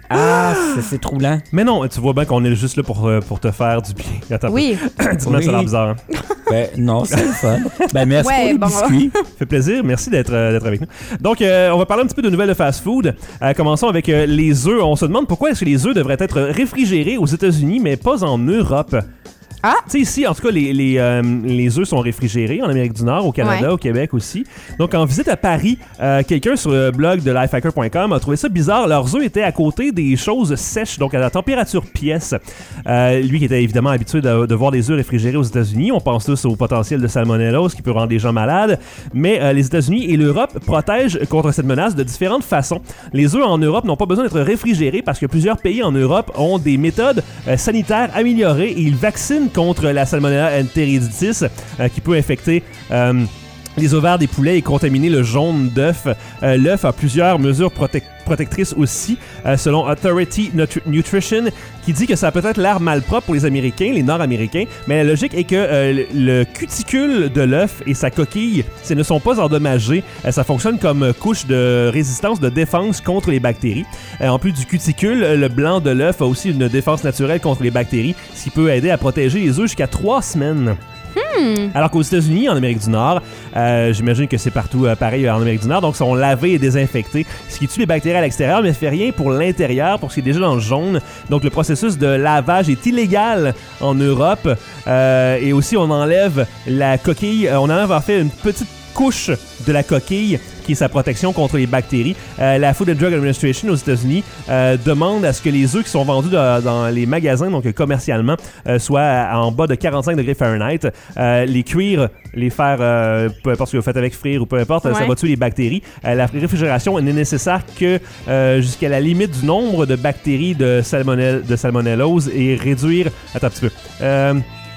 Ah, c'est, c'est troublant. Mais non, tu vois bien qu'on est juste là pour, euh, pour te faire du bien. Attends, Oui. Dis-moi, Oui. ça a l'air bizarre. Hein? Ben, non, c'est le fun. Ben, merci Ouais, pour les bon. biscuits. Fait plaisir, merci d'être, euh, d'être avec nous. Donc, euh, on va parler un petit peu de nouvelles de fast-food. Euh, commençons avec euh, les œufs. On se demande pourquoi est-ce que les œufs devraient être réfrigérés aux États-Unis, mais pas en Europe. Ah! Tu sais, ici, en tout cas, les, les, euh, les œufs sont réfrigérés en Amérique du Nord, au Canada, Ouais. au Québec aussi. Donc, en visite à Paris, euh, quelqu'un sur le blog de lifehacker point com a trouvé ça bizarre. Leurs œufs étaient à côté des choses sèches, donc à la température pièce. Euh, lui qui était évidemment habitué de, de voir des œufs réfrigérés aux États-Unis, on pense tous au potentiel de salmonellose qui peut rendre les gens malades. Mais euh, les États-Unis et l'Europe protègent contre cette menace de différentes façons. Les œufs en Europe n'ont pas besoin d'être réfrigérés parce que plusieurs pays en Europe ont des méthodes euh, sanitaires améliorées et ils vaccinent contre la Salmonella enteriditis euh, qui peut infecter euh, les ovaires des poulets et contaminer le jaune d'œuf. Euh, l'œuf a plusieurs mesures protec- protectrices aussi, euh, selon Authority Nutri- Nutrition, qui dit que ça a peut-être l'air malpropre pour les Américains, les Nord-Américains, mais la logique est que euh, le, le cuticule de l'œuf et sa coquille, ce ne sont pas endommagés. Euh, ça fonctionne comme couche de résistance, de défense contre les bactéries. Euh, en plus du cuticule, le blanc de l'œuf a aussi une défense naturelle contre les bactéries, ce qui peut aider à protéger les œufs jusqu'à trois semaines. Hmm. Alors qu'aux États-Unis, en Amérique du Nord, euh, j'imagine que c'est partout euh, pareil en Amérique du Nord, donc sont lavés et désinfectés, ce qui tue les bactéries à l'extérieur, mais ne fait rien pour l'intérieur, pour ce qui est déjà dans le jaune. Donc le processus de lavage est illégal en Europe. Euh, et aussi, on enlève la coquille, euh, on enlève en fait une petite couche de la coquille qui est sa protection contre les bactéries. Euh, la Food and Drug Administration aux États-Unis euh, demande à ce que les œufs qui sont vendus de, dans les magasins, donc commercialement, euh, soient en bas de quarante-cinq degrés Fahrenheit. Euh, les cuire, les faire, euh, peu importe ce que vous faites avec frire ou peu importe, Ouais. ça va tuer les bactéries. Euh, la réfrigération n'est nécessaire que euh, jusqu'à la limite du nombre de bactéries de, salmonelle, de salmonellose et réduire... Attends un petit peu. Euh,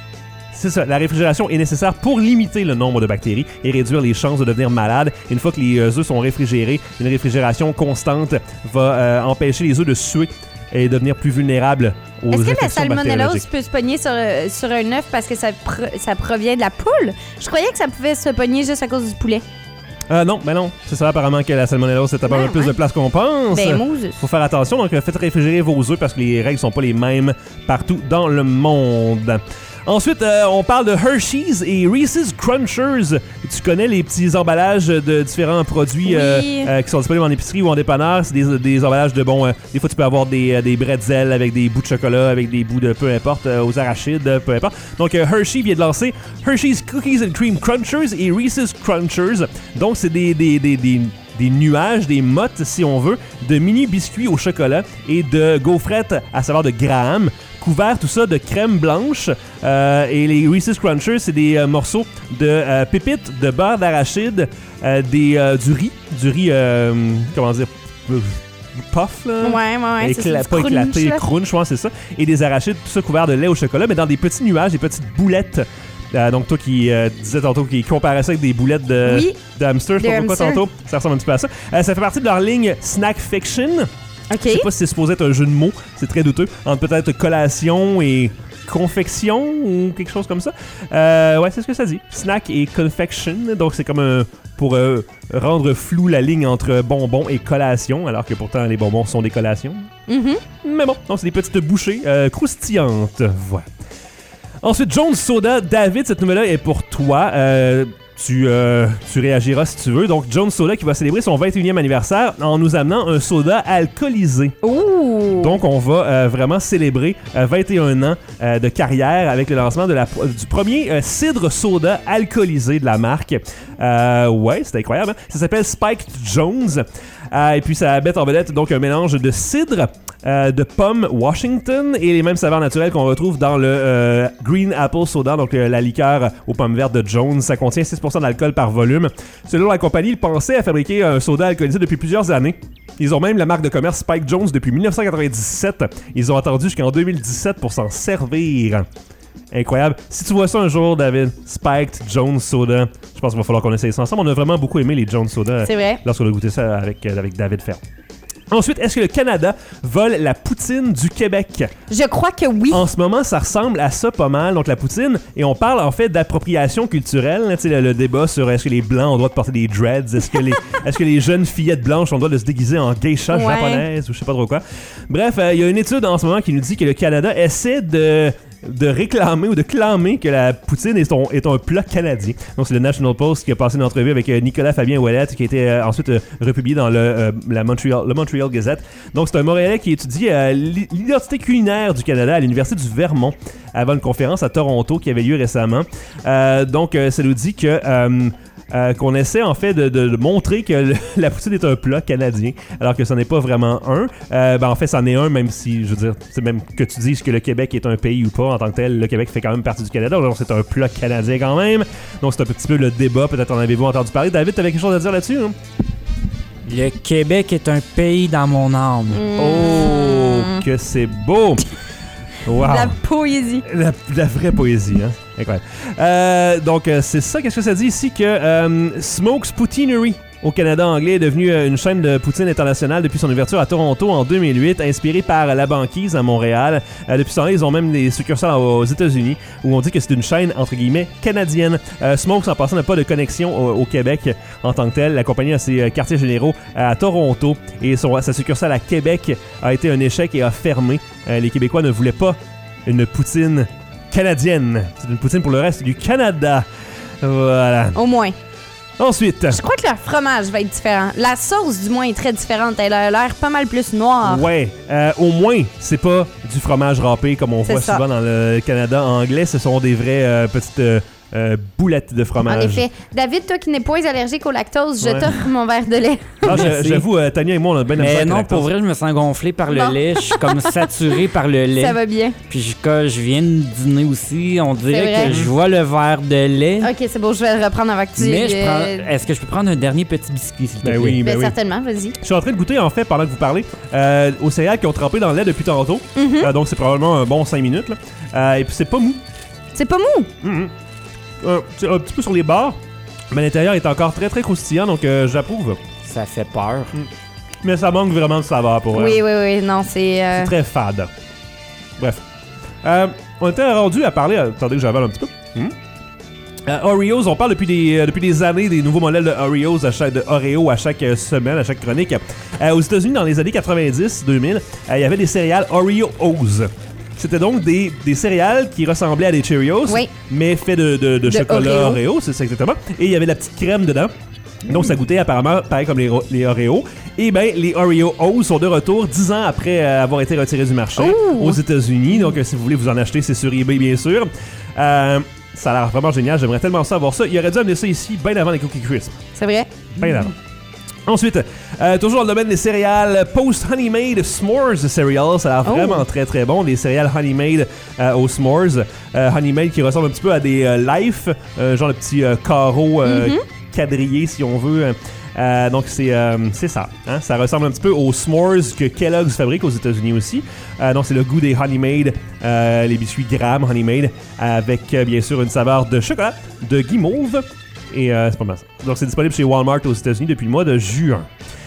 C'est ça, la réfrigération est nécessaire pour limiter le nombre de bactéries et réduire les chances de devenir malade. Une fois que les œufs sont réfrigérés, une réfrigération constante va euh, empêcher les œufs de suer et devenir plus vulnérables aux Est-ce que la infections salmonellose bactériologiques. peut se pogner sur, euh, sur un œuf parce que ça, pr- ça provient de la poule? Je croyais que ça pouvait se pogner juste à cause du poulet. Euh, non, ben non. C'est ça, apparemment que la salmonellose, c'est un peu Ouais, plus ouais. de place qu'on pense. Ben, Moses. Faut faire attention, donc euh, faites réfrigérer vos œufs parce que les règles sont pas les mêmes partout dans le monde. Ensuite, euh, on parle de Hershey's et Reese's Crunchers. Tu connais les petits emballages de différents produits euh, Oui. euh, qui sont disponibles en épicerie ou en dépanneur. C'est des, des emballages de, bon, euh, des fois tu peux avoir des, euh, des bretzels avec des bouts de chocolat, avec des bouts de peu importe, euh, aux arachides, peu importe. Donc euh, Hershey vient de lancer Hershey's Cookies and Cream Crunchers et Reese's Crunchers. Donc c'est des... des, des, des des nuages, des mottes, si on veut, de mini biscuits au chocolat et de gaufrettes à saveur de Graham, couverts tout ça de crème blanche. Euh, et les Reese's Crunchers, c'est des euh, morceaux de euh, pépites, de beurre d'arachide, euh, des, euh, du riz, du riz, euh, comment dire, euh, puff, là. Ouais, ouais, ouais. c'est Écla- du pas crunch, éclaté, là. crunch, ouais, c'est ça. Et des arachides, tout ça couvert de lait au chocolat, mais dans des petits nuages, des petites boulettes. Euh, donc toi qui euh, disais tantôt, qui comparait ça avec des boulettes de, Oui. de hamster, je sais De pas pourquoi hamster. tantôt, ça ressemble un petit peu à ça. Euh, ça fait partie de leur ligne Snack Fiction. OK. Je sais pas si c'est supposé être un jeu de mots, c'est très douteux, entre peut-être collation et confection ou quelque chose comme ça. Euh, ouais, c'est ce que ça dit. Snack et confection, donc c'est comme un... pour euh, rendre flou la ligne entre bonbons et collation, alors que pourtant les bonbons sont des collations. Mhm. Mais bon, donc c'est des petites bouchées euh, croustillantes. Voilà. Ensuite, Jones Soda. David, cette nouvelle-là est pour toi. Euh, tu, euh, tu réagiras si tu veux. Donc, Jones Soda qui va célébrer son vingt et unième anniversaire en nous amenant un soda alcoolisé. Ouh! Donc, on va euh, vraiment célébrer euh, vingt et un ans euh, de carrière avec le lancement de la, du premier euh, cidre soda alcoolisé de la marque. Euh, ouais, c'est incroyable. Hein? Ça s'appelle Spiked Jones. Euh, et puis, ça met en vedette donc un mélange de cidre, euh, de pommes Washington et les mêmes saveurs naturelles qu'on retrouve dans le euh, Green Apple Soda, donc euh, la liqueur aux pommes vertes de Jones. Ça contient six pour cent d'alcool par volume. Selon la compagnie, ils pensaient à fabriquer un soda alcoolisé depuis plusieurs années. Ils ont même la marque de commerce Spike Jones depuis dix-neuf cent quatre-vingt-dix-sept. Ils ont attendu jusqu'en deux mille dix-sept pour s'en servir. Incroyable. Si tu vois ça un jour, David, Spiked Jones Soda, je pense qu'il va falloir qu'on essaye ça ensemble. On a vraiment beaucoup aimé les Jones Soda C'est vrai. lorsqu'on a goûté ça avec, euh, avec David Ferrand. Ensuite, est-ce que le Canada vole la poutine du Québec? Je crois que oui. En ce moment, ça ressemble à ça pas mal, donc la poutine. Et on parle en fait d'appropriation culturelle. Tu sais, le, le débat sur est-ce que les Blancs ont le droit de porter des dreads? Est-ce que les, est-ce que les jeunes fillettes blanches ont le droit de se déguiser en geisha Ouais. japonaise ou je sais pas trop quoi? Bref, il euh, y a une étude en ce moment qui nous dit que le Canada essaie de... de réclamer ou de clamer que la poutine est, ton, est un plat canadien. Donc, c'est le National Post qui a passé une entrevue avec euh, Nicolas Fabien Ouellette qui a été euh, ensuite euh, republié dans le, euh, la Montreal, le Montreal Gazette. Donc, c'est un Montréalais qui étudie euh, l'identité culinaire du Canada à l'Université du Vermont avant une conférence à Toronto qui avait lieu récemment. Euh, donc, euh, ça nous dit que... Euh, Euh, qu'on essaie en fait de, de, de montrer que le, la poutine est un plat canadien, alors que ce n'est pas vraiment un. Euh, ben en fait, c'en est un, même si, je veux dire, c'est même que tu dises que le Québec est un pays ou pas, en tant que tel, le Québec fait quand même partie du Canada, donc c'est un plat canadien quand même. Donc c'est un petit peu le débat, peut-être en avez-vous entendu parler. David, t'avais quelque chose à dire là-dessus? Hein? Le Québec est un pays dans mon âme. Mmh. Oh, que c'est beau! Wow. La poésie. La, la vraie poésie, hein? Incroyable. Euh, donc, euh, c'est ça. Qu'est-ce que ça dit ici? Que euh, Smokes Poutinery au Canada anglais est devenue euh, une chaîne de poutine internationale depuis son ouverture à Toronto en deux mille huit, inspirée par La Banquise à Montréal. Euh, depuis ce temps-là, ils ont même des succursales aux États-Unis où on dit que c'est une chaîne, entre guillemets, canadienne. Euh, Smokes, en passant, n'a pas de connexion au, au Québec en tant que tel. La compagnie a ses euh, quartiers généraux à Toronto et son, sa succursale à Québec a été un échec et a fermé. Euh, les Québécois ne voulaient pas une poutine canadienne. C'est une poutine pour le reste du Canada. Voilà. Au moins. Ensuite. Je crois que leur fromage va être différent. La sauce, du moins, est très différente. Elle a l'air pas mal plus noire. Ouais. Euh, au moins, c'est pas du fromage râpé comme on C'est voit ça. souvent dans le Canada anglais. Ce sont des vraies euh, petites euh, euh, boulettes de fromage. En effet. David, toi qui n'es pas allergique au lactose, je Ouais. t'offre mon verre de lait. Ah, j'a- Merci. j'avoue, euh, Tania et moi, on a bien Mais aimé non, la pour vrai, je me sens gonflé par le Bon. lait. Je suis comme saturé par le lait. Ça va bien. Puis je, quand je viens de dîner aussi, on C'est dirait vrai. que je vois le verre de lait. Ok, c'est bon, je vais le reprendre avant que tu... Mais je euh, prends. Est-ce que je peux prendre un dernier petit biscuit, s'il te Ben plaît? oui, ben Ben, oui. certainement, vas-y. Je suis en train de goûter, en fait, pendant que vous parlez, euh, aux céréales qui ont trempé dans le lait depuis tantôt. Mhm. Euh, donc, c'est probablement un bon cinq minutes. Là. Euh, et puis, c'est pas mou. C'est pas mou. Mhm. Euh, c'est un petit peu sur les bords, mais l'intérieur est encore très, très croustillant, donc euh, j'approuve. Ça fait peur. Mais ça manque vraiment de saveur pour Oui, elle. oui, oui. Non, c'est... euh, C'est très fade. Bref. Euh, on était rendu à parler... Attendez que j'avale un petit peu. Hmm. Euh, Oreos, on parle depuis des, euh, depuis des années des nouveaux modèles de Oreos à chaque, de Oreo à chaque euh, semaine, à chaque chronique. Euh, aux États-Unis, dans les années quatre-vingt-dix deux mille, euh, il y avait des céréales Oreos. C'était donc des, des céréales qui ressemblaient à des Cheerios, Oui. mais fait de, de, de De chocolat Oreo. Oreo, c'est ça exactement. Et il y avait de la petite crème dedans. Donc, ça goûtait apparemment pareil comme les, les Oreos. Et bien, les Oreos sont de retour dix ans après euh, avoir été retirés du marché Ouh. aux États-Unis. Donc, euh, si vous voulez vous en acheter, c'est sur eBay, bien sûr. Euh, ça a l'air vraiment génial. J'aimerais tellement ça avoir ça. Il aurait dû amener ça ici bien avant les Cookie Crisp. C'est vrai. Bien avant. Ensuite, euh, toujours dans le domaine des céréales, Post Honey Made S'mores Cereal, ça a l'air Oh. vraiment très très bon. Des céréales Honey Made euh, aux s'mores. Euh, honey Made qui ressemble un petit peu à des euh, Life, euh, genre le petit euh, carreau euh, Mhm. quadrillé si on veut. Euh, donc c'est euh, c'est ça. Hein? Ça ressemble un petit peu aux s'mores que Kellogg's fabrique aux États-Unis aussi. Euh, donc c'est le goût des Honey Made, euh, les biscuits Graham Honey Made, avec euh, bien sûr une saveur de chocolat, de guimauve. Et euh, c'est pas mal ça. Donc c'est disponible chez Walmart aux États-Unis depuis le mois de juin.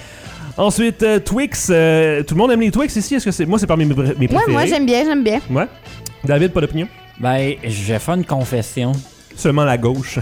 Ensuite, euh, Twix. euh, tout le monde aime les Twix ici? Est-ce que c'est moi c'est parmi mes, mes préférés? Ouais, moi, j'aime bien, j'aime bien. Ouais. David, pas d'opinion? Ben, je vais faire une confession. Seulement la gauche.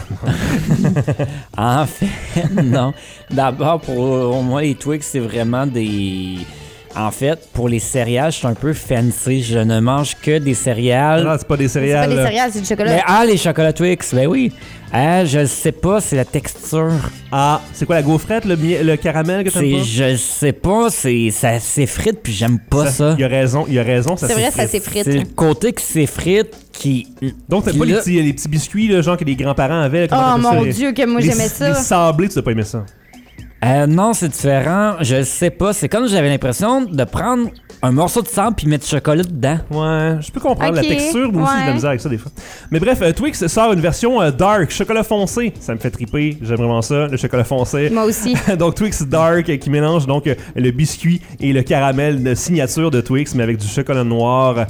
En fait, non. D'abord, pour moi, les Twix, c'est vraiment des... En fait, pour les céréales, je suis un peu fancy. Je ne mange que des céréales. Non, c'est pas des C'est pas céréales. des céréales, c'est du chocolat. Mais ah, les chocolats Twix, ben oui. Ah, je le sais pas, c'est la texture. Ah, c'est quoi la gaufrette, le, mi- le caramel que t'aimes C'est, pas? je sais pas, c'est, ça s'effrite puis j'aime pas ça. Il a raison, il a raison. Ça C'est vrai, ça s'effrite. s'effrite. C'est le côté qui s'effrite qui. Donc, t'aimes qui pas les là- petits, les petits biscuits, là, genre que les grands-parents avaient? là, comment Oh t'appelles ça, mon les- Dieu, que moi, les- j'aimais ça. Les sablés, tu dois pas aimer ça. Euh, non, c'est différent. Je sais pas. C'est comme j'avais l'impression de prendre un morceau de sable puis mettre du chocolat dedans. Ouais, je peux comprendre Ok, la texture, moi aussi j'ai de la ouais. misère avec ça des fois. Mais bref, euh, Twix sort une version euh, dark, chocolat foncé. Ça me fait triper, j'aime vraiment ça, le chocolat foncé. Moi aussi. Donc Twix dark euh, qui mélange donc euh, le biscuit et le caramel de signature de Twix, mais avec du chocolat noir.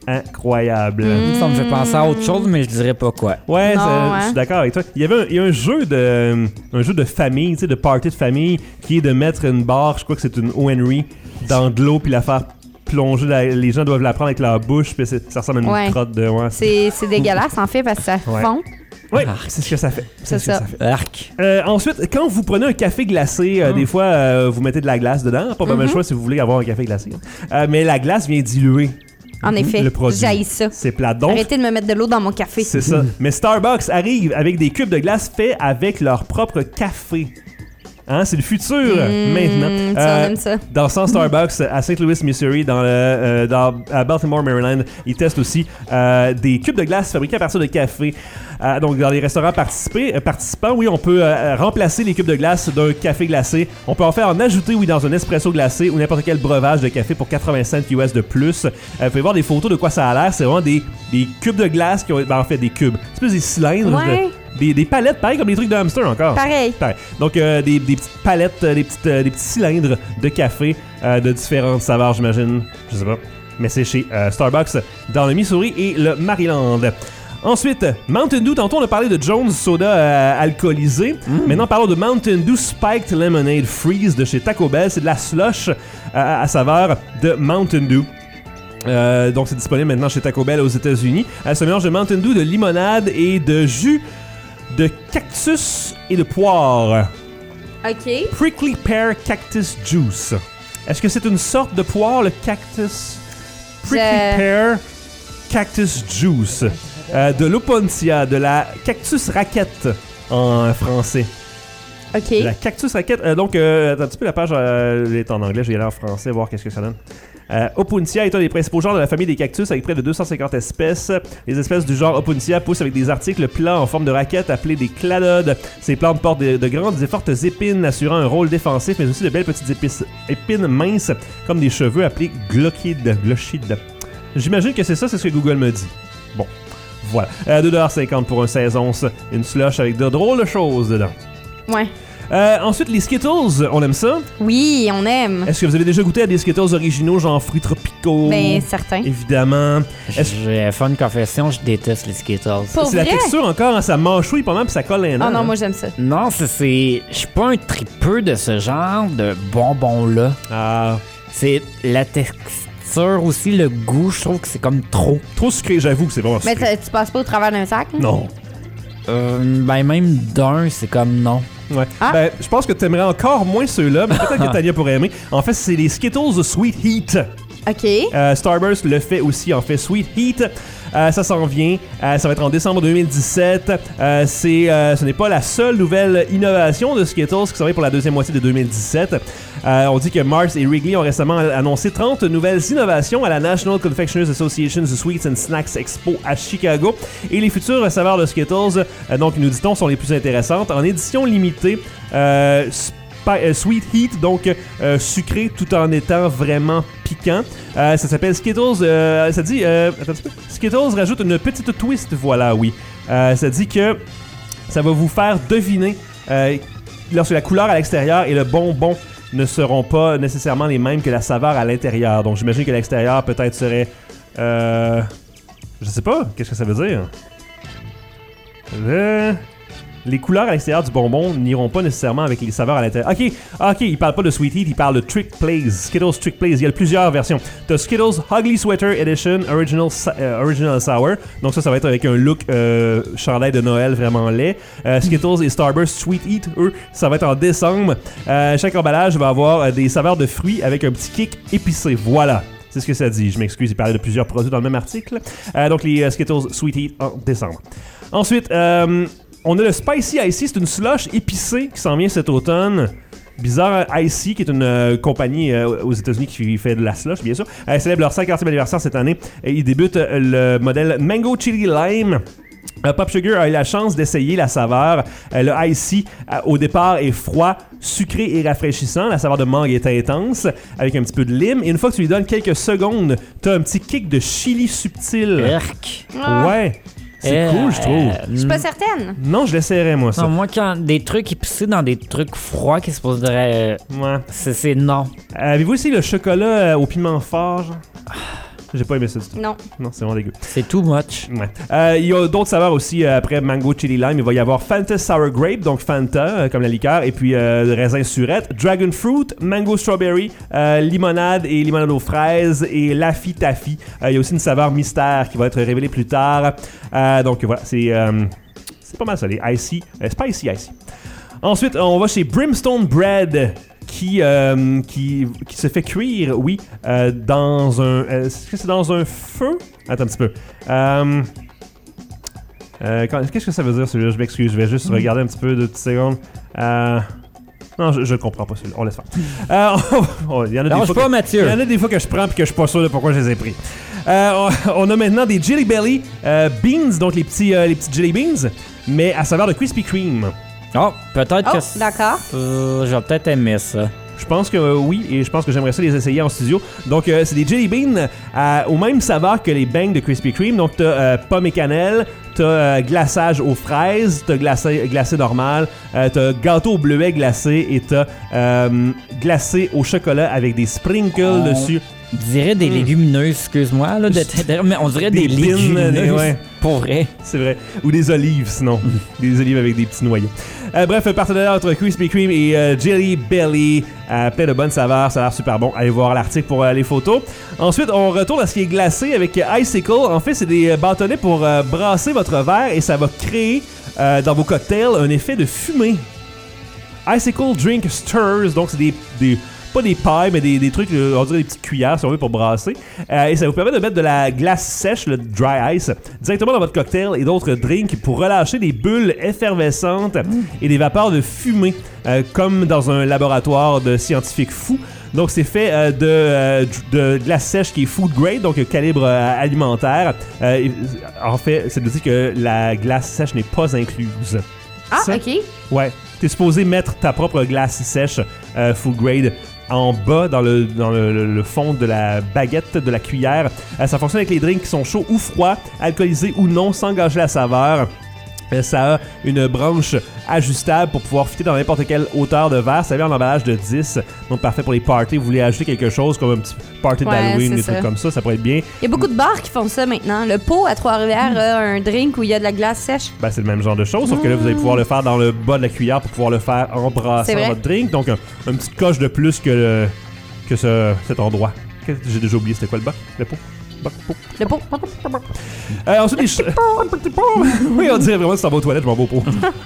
incroyable. Mmh. Ça me fait penser à autre chose, mais je dirais pas quoi. Ouais, Non, ça, ouais. je suis d'accord avec toi. Il y avait un, il y a un jeu de un jeu de famille, tu sais, de party de famille, qui est de mettre une barre, je crois que c'est une O. Henry, dans de l'eau puis la faire plonger. La, les gens doivent la prendre avec leur bouche, puis c'est- ça ressemble à une Ouais. crotte de. Ouais, C'est c'est dégueulasse, en fait, parce que ça Ouais. fond. Oui, c'est ce que ça fait. C'est ce que ça. fait. Arc. Euh, ensuite, quand vous prenez un café glacé, euh, Mm. des fois, euh, vous mettez de la glace dedans. Pas vraiment le Mhm. choix si vous voulez avoir un café glacé. hein. Euh, mais la glace vient diluer En effet, le produit. j'haïs ça. C'est plat. Donc, Arrêtez de me mettre de l'eau dans mon café. c'est ça. Mais Starbucks arrive avec des cubes de glace faits avec leur propre café. Hein, c'est le futur Mmh, maintenant. ça, on aime ça. Dans cent Starbucks à Saint Louis, Missouri, dans le, euh, dans, à Baltimore, Maryland, ils testent aussi euh, des cubes de glace fabriqués à partir de café. Euh, donc, dans les restaurants participés, euh, participants, oui, on peut euh, remplacer les cubes de glace d'un café glacé. On peut en faire en ajouter, oui, dans un espresso glacé ou n'importe quel breuvage de café pour quatre-vingts cents U S de plus. Euh, vous pouvez voir des photos de quoi ça a l'air. C'est vraiment des, des cubes de glace qui ont, ben, en fait, des cubes. C'est plus des cylindres. Ouais. de- Des, des palettes, pareil comme des trucs de hamster encore. Pareil. Pareil. Donc, euh, des, des petites palettes, euh, des, petites, euh, des petits cylindres de café euh, de différentes saveurs, j'imagine. Je sais pas. Mais c'est chez euh, Starbucks dans le Missouri et le Maryland. Ensuite, Mountain Dew. Tantôt, on a parlé de Jones Soda euh, alcoolisé. Maintenant, parlons de Mountain Dew Spiked Lemonade Freeze de chez Taco Bell. C'est de la slush euh, à saveur de Mountain Dew. Euh, donc, c'est disponible maintenant chez Taco Bell aux États-Unis. Euh, c'est un mélange de Mountain Dew, de limonade et de jus de cactus et de poire. OK. Prickly Pear Cactus Juice. Est-ce que c'est une sorte de poire, le cactus? Prickly Je- Pear Cactus Juice. Euh, de l'opuntia, de la cactus raquette en français. OK. La cactus raquette. Euh, donc, euh, attends un petit peu, la page euh, est en anglais. Je vais y aller en français, voir qu'est-ce que ça donne. Euh, Opuntia est un des principaux genres de la famille des cactus avec près de deux cent cinquante espèces. Les espèces du genre Opuntia poussent avec des articles plats en forme de raquette appelés des cladodes. Ces plantes portent de, de grandes et fortes épines assurant un rôle défensif, mais aussi de belles petites épices, épines minces comme des cheveux appelés glochides. glochides. J'imagine que c'est ça, c'est ce que Google me dit. Bon, voilà. Euh, deux dollars cinquante pour un seize onces. Une slush avec de drôles de choses dedans. Ouais. Euh, ensuite, les Skittles, on aime ça? Oui, on aime. Est-ce que vous avez déjà goûté à des Skittles originaux, genre fruits tropicaux? Ben, certain. Évidemment. Est-ce- J'ai fait une confession, je déteste les Skittles. Pour C'est la vrai? texture encore, hein, ça mâchouille pas mal puis ça colle un Ah non, moi j'aime ça. Non, c'est- c'est. Je suis pas un tripeux de ce genre de bonbons-là. Ah, C'est la texture aussi, le goût, je trouve que c'est comme trop. trop sucré, j'avoue que c'est vraiment Mais sucré. tu tu passes pas au travers d'un sac? hein? Non. Euh, ben, même d'un, c'est comme non. Ouais. Ah. Ben, je pense que t'aimerais encore moins ceux-là, mais peut-être que Tania pourrait aimer. En fait, c'est les Skittles Sweet Heat. OK. Euh, Starburst le fait aussi, en fait, Sweet Heat. Euh, ça s'en vient. Euh, ça va être en décembre deux mille dix-sept. Euh, c'est, euh, ce n'est pas la seule nouvelle innovation de Skittles qui s'en vient pour la deuxième moitié de deux mille dix-sept. Euh, on dit que Mars et Wrigley ont récemment annoncé trente nouvelles innovations à la National Confectioners Association's Sweets and Snacks Expo à Chicago. Et les futures saveurs de Skittles, euh, donc nous dit-on, sont les plus intéressantes. En édition limitée, euh, Euh, Sweet Heat, donc euh, sucré tout en étant vraiment piquant. Euh, ça s'appelle Skittles. Euh, ça dit. Euh, attends un petit peu. Skittles rajoute une petite twist, voilà, oui. Euh, ça dit que ça va vous faire deviner euh, lorsque la couleur à l'extérieur et le bonbon ne seront pas nécessairement les mêmes que la saveur à l'intérieur. Donc j'imagine que l'extérieur peut-être serait. Euh, je sais pas, qu'est-ce que ça veut dire? Euh, Les couleurs à l'extérieur du bonbon n'iront pas nécessairement avec les saveurs à l'intérieur. Ok, ok, il parle pas de Sweet Heat, il parle de Trick Plays. Skittles Trick Plays. Il y a plusieurs versions. T'as Skittles Ugly Sweater Edition Original, euh, Original Sour. Donc ça, ça va être avec un look euh, chandail de Noël vraiment laid. Euh, Skittles et Starburst Sweet Heat, eux, ça va être en décembre. Euh, chaque emballage va avoir euh, des saveurs de fruits avec un petit kick épicé. Voilà. C'est ce que ça dit. Je m'excuse, il parlait de plusieurs produits dans le même article. Euh, donc les euh, Skittles Sweet Heat en décembre. Ensuite, euh... on a le Spicy Icy, c'est une slush épicée qui s'en vient cet automne. Bizarre Icy, qui est une euh, compagnie euh, aux États-Unis qui fait de la slush, bien sûr. Elle célèbre leur cinquantième anniversaire cette année et ils débutent euh, le modèle Mango Chili Lime. Euh, Pop Sugar a eu la chance d'essayer la saveur. Euh, le Icy, euh, au départ, est froid, sucré et rafraîchissant. La saveur de mangue est intense, avec un petit peu de lime. Et une fois que tu lui donnes quelques secondes, t'as un petit kick de chili subtil. Erk. Ah. Ouais. C'est Euh, cool, je trouve. Je suis pas certaine. Non, je l'essaierais, moi, ça. Non, moi, quand des trucs épicés dans des trucs froids qui se poseraient. Ouais. C'est, c'est non. Avez-vous essayé le chocolat euh, au piment fort, genre? J'ai pas aimé ça du tout. Non. Non, c'est vraiment dégueu. C'est too much. Ouais. Euh, il y a d'autres saveurs aussi euh, après mango chili lime. Il va y avoir Fanta Sour Grape, donc Fanta euh, comme la liqueur, et puis euh, raisin surette, Dragon Fruit, Mango Strawberry, euh, limonade et limonade aux fraises et Laffy Taffy. Euh, il y a aussi une saveur mystère qui va être révélée plus tard. Euh, donc voilà, c'est, euh, c'est pas mal ça, les icy, euh, spicy icy. Ensuite, on va chez Brimstone Bread. Qui, euh, qui, qui se fait cuire, oui, euh, dans un... Euh, est-ce que c'est dans un feu? Attends un petit peu. Euh, euh, quand, qu'est-ce que ça veut dire, celui-là? Je m'excuse, je vais juste regarder un petit peu de petites secondes. Euh, non, je ne comprends pas celui-là. On laisse faire. Euh, oh, il y en a des fois pas, que, Mathieu. Il y en a des fois que je prends et que je suis pas sûr de pourquoi je les ai pris. Euh, on, on a maintenant des Jelly Belly euh, Beans, donc les petits, euh, les petits Jelly Beans, mais à saveur de Krispy Kreme. Oh, peut-être Oh, que... d'accord. Euh, j'aurais peut-être aimé ça. Je pense que euh, oui, et je pense que j'aimerais ça les essayer en studio. Donc, euh, c'est des Jelly Beans euh, au même saveur que les bangs de Krispy Kreme. Donc, t'as euh, pomme et cannelle, t'as euh, glaçage aux fraises, t'as glacé, glacé normal, euh, t'as gâteau au bleuet glacé et t'as euh, glacé au chocolat avec des sprinkles On dessus. dirait des Mm. légumineuses, excuse-moi, là, de, de- mais on dirait des, Des beans, légumineuses. des- ouais. Pour vrai. C'est vrai. Ou des olives, sinon. Des olives avec des petits noyaux. Euh, bref, un partenariat entre Krispy Kreme et euh, Jelly Belly. Euh, plein de bonnes saveurs. Ça a l'air super bon. Allez voir l'article pour euh, les photos. Ensuite, on retourne à ce qui est glacé avec euh, Icicle. En fait, c'est des euh, bâtonnets pour euh, brasser votre verre et ça va créer euh, dans vos cocktails un effet de fumée. Icicle Drink Stirs. Donc, c'est des... des pas des pailles, mais des, des trucs, euh, on dirait des petites cuillères, si on veut, pour brasser. Euh, et ça vous permet de mettre de la glace sèche, le dry ice, directement dans votre cocktail et d'autres drinks pour relâcher des bulles effervescentes et des vapeurs de fumée, euh, comme dans un laboratoire de scientifiques fous. Donc, c'est fait euh, de, euh, de glace sèche qui est food grade, donc calibre euh, alimentaire. Euh, et, en fait, ça veut dire que la glace sèche n'est pas incluse. Ah, Ça? OK. Ouais. T'es supposé mettre ta propre glace sèche euh, food grade en bas dans le, dans le, le, le fond de la baguette, de la cuillère. Euh, ça fonctionne avec les drinks qui sont chauds ou froids, alcoolisés ou non, sans gâcher la saveur. Euh, ça a une branche ajustable pour pouvoir fitter dans n'importe quelle hauteur de verre. Ça vient en emballage de dix, donc parfait pour les parties. Vous voulez ajouter quelque chose comme un petit party Ouais, d'Halloween, c'est des ça. trucs comme ça, ça pourrait être bien. Il y a beaucoup de bars qui font ça maintenant. Le pot à Trois-Rivières a un drink où il y a de la glace sèche. Ben, c'est le même genre de choses, sauf que là, vous allez pouvoir le faire dans le bas de la cuillère pour pouvoir le faire en brassant C'est vrai. votre drink. Donc, un, un petit coche de plus que, le, que ce, cet endroit. Que- J'ai déjà oublié, c'était quoi le bac? Le pot? Bac, pot. Le pot. Euh, ensuite, des ch- oui, on dirait vraiment que c'est en bas aux toilettes, je m'en vais au pot.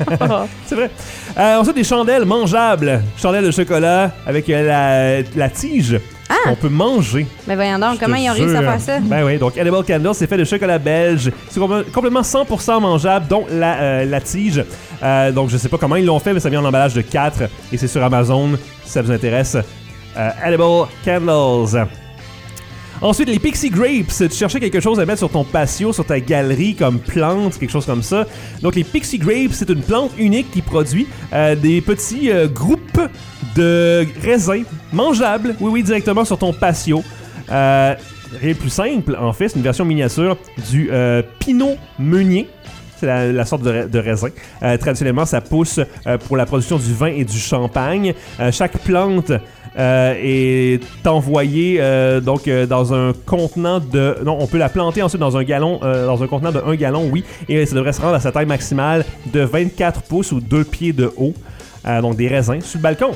C'est vrai. Euh, ensuite, des chandelles mangeables. Chandelles de chocolat avec euh, la, la tige Ah! qu'on peut manger. Mais voyons donc, Je comment te ils ont réussi à jure. faire ça? Ben oui, donc Edible Candle, c'est fait de chocolat belge. C'est com- complètement cent pour cent mangeable, dont la, euh, la tige. Euh, donc je sais pas comment ils l'ont fait, mais ça vient en emballage de quatre et c'est sur Amazon si ça vous intéresse. Euh, Edible Candles. Ensuite, les Pixie Grapes. Tu cherchais quelque chose à mettre sur ton patio, sur ta galerie, comme plante, quelque chose comme ça. Donc, les Pixie Grapes, c'est une plante unique qui produit euh, des petits euh, groupes de raisins mangeables, oui, oui, directement sur ton patio. Euh, rien de plus simple, en fait, c'est une version miniature du euh, Pinot Meunier. C'est la, la sorte de, ra- de raisin. Euh, traditionnellement, ça pousse euh, pour la production du vin et du champagne. Euh, chaque plante euh, est envoyée euh, donc euh, dans un contenant de... Non, on peut la planter ensuite dans un gallon, euh, dans un contenant de un gallon, oui. Et ça devrait se rendre à sa taille maximale de vingt-quatre pouces ou deux pieds de haut. Euh, donc des raisins sur le balcon.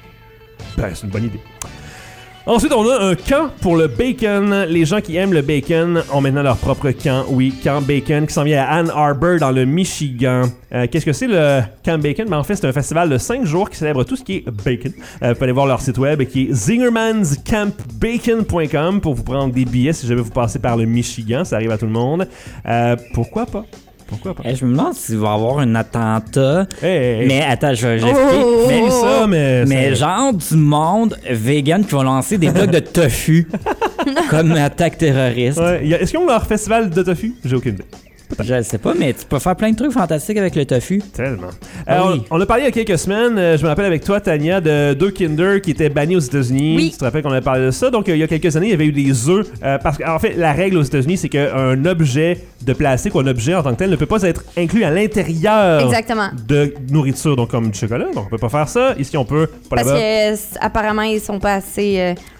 Ben, c'est une bonne idée. Ensuite, on a un camp pour le bacon. Les gens qui aiment le bacon ont maintenant leur propre camp. Oui, Camp Bacon qui s'en vient à Ann Arbor dans le Michigan. Euh, qu'est-ce que c'est le Camp Bacon? Ben, en fait, c'est un festival de cinq jours qui célèbre tout ce qui est bacon. Euh, vous pouvez aller voir leur site web qui est zingermans camp bacon point com pour vous prendre des billets si jamais vous passez par le Michigan. Ça arrive à tout le monde. Euh, pourquoi pas? Pourquoi pas? Eh, je me demande s'il va y avoir un attentat. Hey, hey, hey. Mais attends, je vais Oh, expliquer. oh, mais, oh, ça, mais- mais ça- genre du monde vegan qui vont lancer des blocs de tofu comme attaque terroriste. Ouais, y a- est-ce qu'ils ont leur festival de tofu? J'ai aucune idée. Je sais pas, mais tu peux faire plein de trucs fantastiques avec le tofu. Tellement. Ah Euh, oui. on, on a parlé il y a quelques semaines, euh, je me rappelle avec toi, Tania, de deux Kinder qui étaient bannis aux États-Unis. Oui. Tu te rappelles qu'on avait parlé de ça? Donc, euh, il y a quelques années, il y avait eu des œufs. euh, parce qu'en fait, la règle aux États-Unis, c'est qu'un objet de plastique ou un objet en tant que tel ne peut pas être inclus à l'intérieur Exactement. de nourriture, donc comme du chocolat. Donc, on peut pas faire ça. Ici, on peut. Pas Parce là-bas. que s- apparemment ils sont pas assez euh,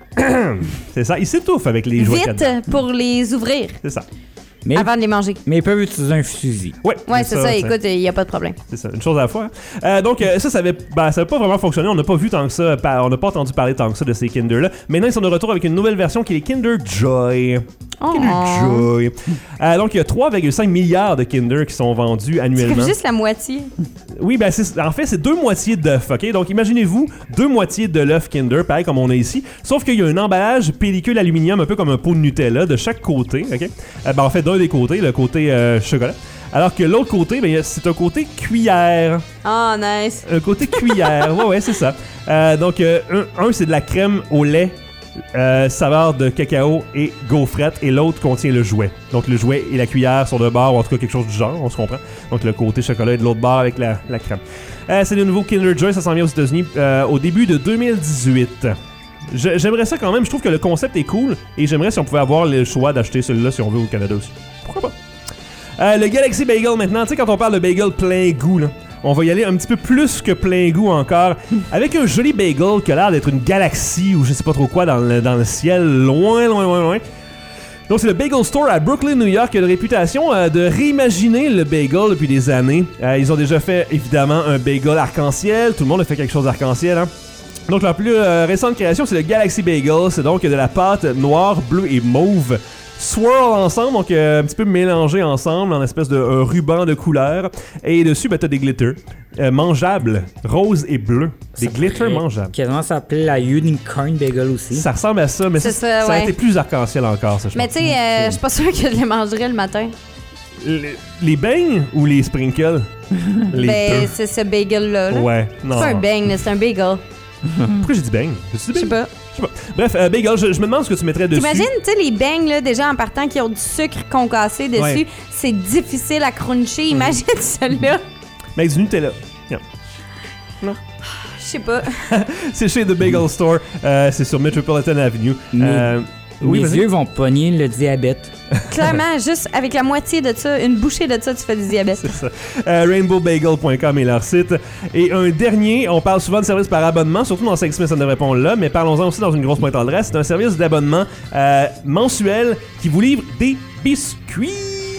C'est ça, ils s'étouffent avec les jouets Vite cadenas. pour les ouvrir. C'est ça. Mais, avant de les manger. Mais ils peuvent utiliser un fusil. Ouais, ouais c'est ça, ça écoute, il n'y a pas de problème. C'est ça, une chose à la fois. Euh, donc, euh, ça, ça n'avait ben, pas vraiment fonctionné. On n'a pas vu tant que ça, on n'a pas entendu parler tant que ça de ces Kinder-là. Maintenant, ils sont de retour avec une nouvelle version qui est les Kinder Joy. Oh. Kinder Joy. Euh, donc, il y a trois virgule cinq milliards de Kinder qui sont vendus annuellement. C'est juste la moitié. Oui, ben c'est, en fait, c'est deux moitiés d'œufs, OK? Donc, imaginez-vous deux moitiés de l'œuf Kinder, pareil comme on a ici, sauf qu'il y a un emballage pellicule aluminium, un peu comme un pot de Nutella, de chaque côté, OK? Euh, ben, en fait, d'un des côtés, le côté euh, chocolat. Alors que l'autre côté, ben, c'est un côté cuillère. Ah, oh, nice. Un côté cuillère, ouais, ouais, c'est ça. Euh, donc, euh, un, un, c'est de la crème au lait, euh, saveur de cacao et gaufrette, et l'autre contient le jouet. Donc, le jouet et la cuillère sont de bord, ou en tout cas quelque chose du genre, on se comprend. Donc, le côté chocolat est de l'autre bord avec la, la crème. Euh, c'est le nouveau Kinder Joy, ça s'en vient aux États-Unis euh, au début de deux mille dix-huit. Je, j'aimerais ça quand même, je trouve que le concept est cool, et j'aimerais si on pouvait avoir le choix d'acheter celui-là si on veut au Canada aussi. Pourquoi pas? Euh, le Galaxy Bagel maintenant, tu sais, quand on parle de bagel plein goût, là, on va y aller un petit peu plus que plein goût encore, avec un joli bagel qui a l'air d'être une galaxie ou je sais pas trop quoi dans le, dans le ciel, loin, loin, loin, loin. Donc c'est le Bagel Store à Brooklyn, New York, qui a une réputation euh, de réimaginer le bagel depuis des années. Euh, ils ont déjà fait évidemment un bagel arc-en-ciel, tout le monde a fait quelque chose d'arc-en-ciel, hein. Donc la plus euh, récente création, c'est le Galaxy Bagel, c'est donc de la pâte noire, bleue et mauve swirl ensemble, donc euh, un petit peu mélangé ensemble en espèce de un ruban de couleurs. Et dessus, ben, t'as des glitters euh, mangeables, rose et bleu. Des Ça glitters mangeables. Quasiment s'appelle la Unicorn Bagel aussi. Ça ressemble à ça, mais C'est ça, ça, ça a ouais. été plus arc-en-ciel encore, ça, je Mais pense. tu sais, euh, je suis pas sûre que je les mangerais le matin. Les, les beignes ou les sprinkles? Les Ben, deux. c'est ce bagel-là. Là. Ouais, C'est non. pas un bang, là, c'est un bagel. Pourquoi j'ai dit beigne? J'ai dit Je sais beigne? pas. Je sais pas. Bref, euh, bagel, je, je me demande ce que tu mettrais dessus. T'imagines, tu sais, les bangs, là, déjà en partant, qui ont du sucre concassé dessus, Ouais. c'est difficile à cruncher. Imagine celui-là. Mais avec du Nutella. Yeah. Non. Je sais pas. C'est chez The Bagel Store. Euh, c'est sur Metropolitan Avenue. Mais- Euh, Mes oui, vas-y. yeux vont pogner le diabète. Clairement, juste avec la moitié de ça, une bouchée de ça, tu fais du diabète. C'est ça. Euh, rainbow bagel point com est leur site. Et un dernier, on parle souvent de service par abonnement, surtout dans cinq semaines, ça ne répond là, mais parlons-en aussi dans une grosse pointe en reste. C'est un service d'abonnement euh, mensuel qui vous livre des biscuits.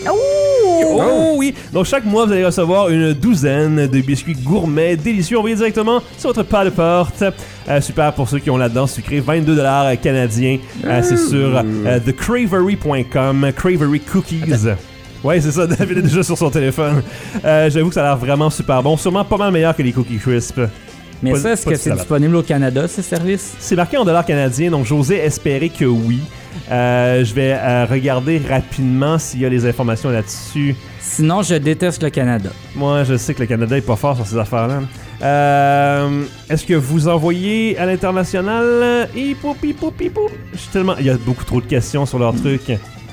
Oh! Oh oui! Donc chaque mois, vous allez recevoir une douzaine de biscuits gourmets délicieux envoyés directement sur votre pas de porte. Euh, super pour ceux qui ont là-dedans sucré, vingt-deux dollars canadiens. Euh, c'est sur euh, the cravery point com, Cravery Cookies. Ouais, c'est ça, David est déjà sur son téléphone. Euh, j'avoue que ça a l'air vraiment super bon, sûrement pas mal meilleur que les Cookie Crisp. Mais Pas- ça, est-ce pas que de c'est salade. disponible au Canada, ce service? C'est marqué en dollars canadiens, donc j'osais espérer que oui. Euh, je vais euh, regarder rapidement s'il y a les informations là-dessus. Sinon, je déteste le Canada. Moi, je sais que le Canada est pas fort sur ces affaires-là. Euh, est-ce que vous envoyez à l'international? Hipou, hipou, hipou. Je suis tellement... Il y a beaucoup trop de questions sur leur truc.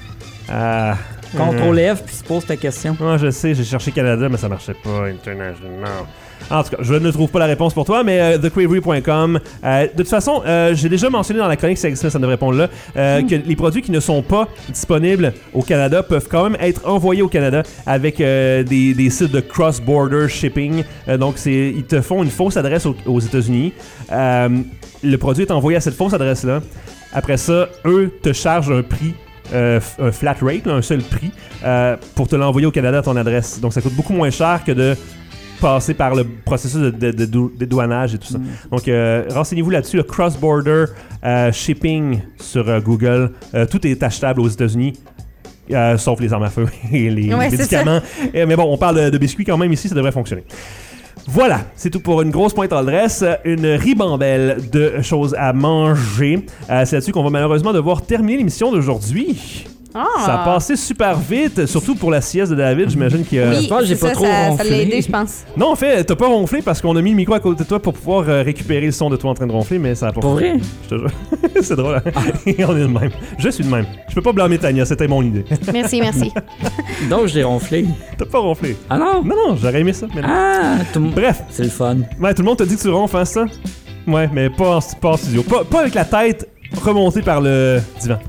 Euh, Contrôle F, puis se pose ta question. Moi, je sais, j'ai cherché Canada, mais ça marchait pas. International. En tout cas, je ne trouve pas la réponse pour toi, mais euh, the cravery point com. Euh, de toute façon, euh, j'ai déjà mentionné dans la chronique, ça existe, ça devrait répondre là, euh, que les produits qui ne sont pas disponibles au Canada peuvent quand même être envoyés au Canada avec euh, des, des sites de cross-border shipping. Euh, donc, c'est, ils te font une fausse adresse aux, aux États-Unis. Euh, le produit est envoyé à cette fausse adresse-là. Après ça, eux te chargent un prix. Euh, un flat rate, là, un seul prix, euh, pour te l'envoyer au Canada à ton adresse. Donc ça coûte beaucoup moins cher que de passer par le processus de, de, de, de dédouanage et tout ça. Mm. Donc euh, renseignez-vous là-dessus, le cross-border euh, shipping sur euh, Google. Euh, tout est achetable aux États-Unis. Euh, sauf les armes à feu et les Ouais, médicaments. Et, mais bon, on parle de, de biscuits quand même ici, ça devrait fonctionner. Voilà, c'est tout pour une grosse pointe en dresse, une ribambelle de choses à manger. Euh, c'est là-dessus qu'on va malheureusement devoir terminer l'émission d'aujourd'hui. Ah. Ça a passé super vite, surtout pour la sieste de David, j'imagine qu'il a... Oui, j'ai c'est pas ça, trop ça, ça ronflé. l'a aidé, je pense. Non, en fait, t'as pas ronflé parce qu'on a mis le micro à côté de toi pour pouvoir euh, récupérer le son de toi en train de ronfler, mais ça a pas Pour fait. vrai? Je te jure. C'est drôle. Hein? On est de même. Je suis de même. Je peux pas blâmer Tania, c'était mon idée. Merci, merci. Donc, j'ai ronflé. T'as pas ronflé. Ah non? Non, non, j'aurais aimé ça. Mais non. Ah! Tout... Bref. C'est le fun. Ouais, tout le monde te dit que tu ronfles, hein, ça? Ouais, mais pas en, pas en studio. Pas, pas avec la tête remontée par le divan.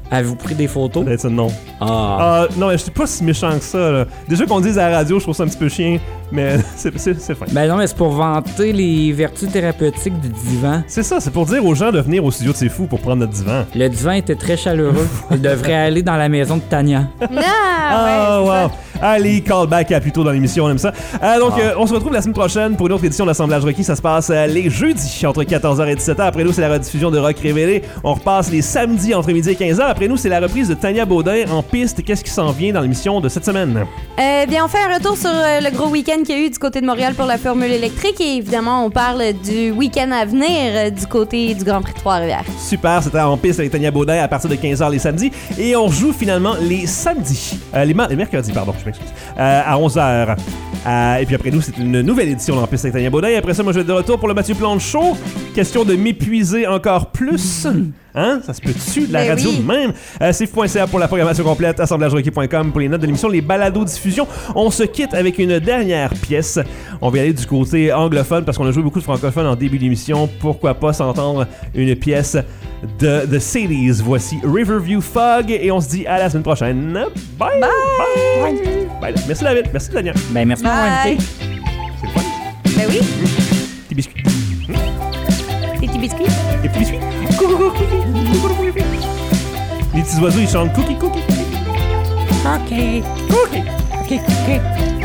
Avez-vous pris des photos? Peut-être ça, non. Ah. Euh, non, mais je suis pas si méchant que ça, là. Déjà qu'on dise à la radio, je trouve ça un petit peu chien, mais c'est, c'est, c'est fin. Ben non, mais c'est pour vanter les vertus thérapeutiques du divan. C'est ça, c'est pour dire aux gens de venir au studio de C'est Fou pour prendre notre divan. Le divan était très chaleureux. Il devrait aller dans la maison de Tania. Ah, oh, ouais, wow. Allez, callback à plus tôt dans l'émission, on aime ça. Euh, donc, Ah. euh, on se retrouve la semaine prochaine pour une autre édition de l'Assemblage Rocky. Ça se passe euh, les jeudis entre quatorze heures et dix-sept heures. Après nous, c'est la rediffusion de Rock Révélé. On repasse les samedis entre midi et quinze heures. Après nous, c'est la reprise de Tania Baudin en piste. Qu'est-ce qui s'en vient dans l'émission de cette semaine? Euh, bien, on fait un retour sur euh, le gros week-end qu'il y a eu du côté de Montréal pour la Formule électrique et évidemment, on parle du week-end à venir euh, du côté du Grand Prix de Trois-Rivières. Super, c'était en piste avec Tania Baudin à partir de quinze heures les samedis. Et on joue finalement les samedis, euh, les, ma- les mercredis, pardon, je m'excuse, euh, à onze heures. Euh, et puis après nous, c'est une nouvelle édition en piste avec Tania Baudin. Et après ça, moi, je vais être de retour pour le Mathieu Plante Show. Question de m'épuiser encore plus. Hein? Ça se peut-tu de la Ben radio oui. de même? Euh, c'est point c a pour la programmation complète, assemblage rocky point com pour les notes de l'émission, les balados-diffusions. On se quitte avec une dernière pièce. On va aller du côté anglophone parce qu'on a joué beaucoup de francophones en début d'émission. Pourquoi pas s'entendre une pièce de The Sadies? Voici Riverview Fog et on se dit à la semaine prochaine. Bye! Bye! Bye! Bye. Merci David, merci Tania. Ben merci de m'avoir invité. C'est le fun. Ben oui. Petit biscuit. Des petits biscuits. Des petits biscuits. Coucou, coucou, coucou, coucou, coucou. Les petits oiseaux, ils chantent cookie, cookie. OK. Cookie. OK, OK.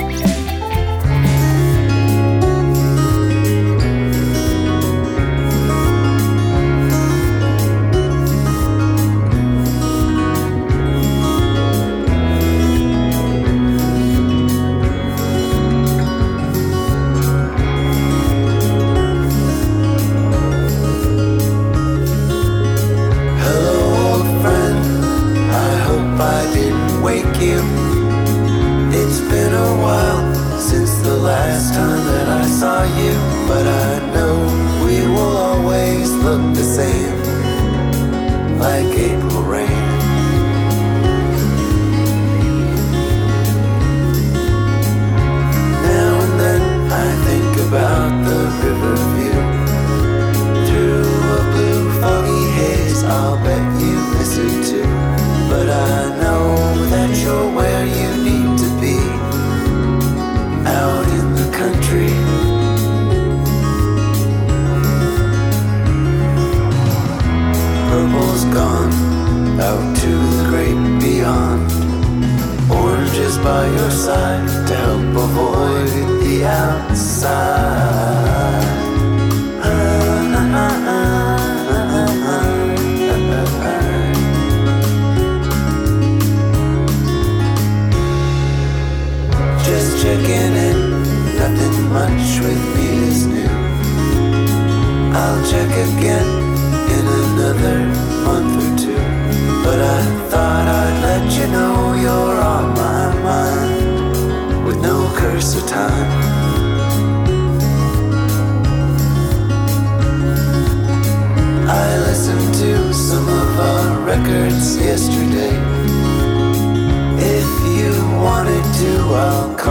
Hello, old friend. I hope I didn't wake you. It's been a while since the last time that I saw you, but I know we will always look the same, like April rain. Now and then I think about the river view. Through a blue foggy haze, I'll bet you miss it too. But I know that you're where you need to be, out in the country. Purple's gone, out to the great beyond. Orange is by your side to help avoid the outside. Just checking in, nothing much with me is new. I'll check again in another month or two. But I thought I'd let you know you're on my mind, with no curse of time. I listened to some of our records yesterday. If you wanted to, I'll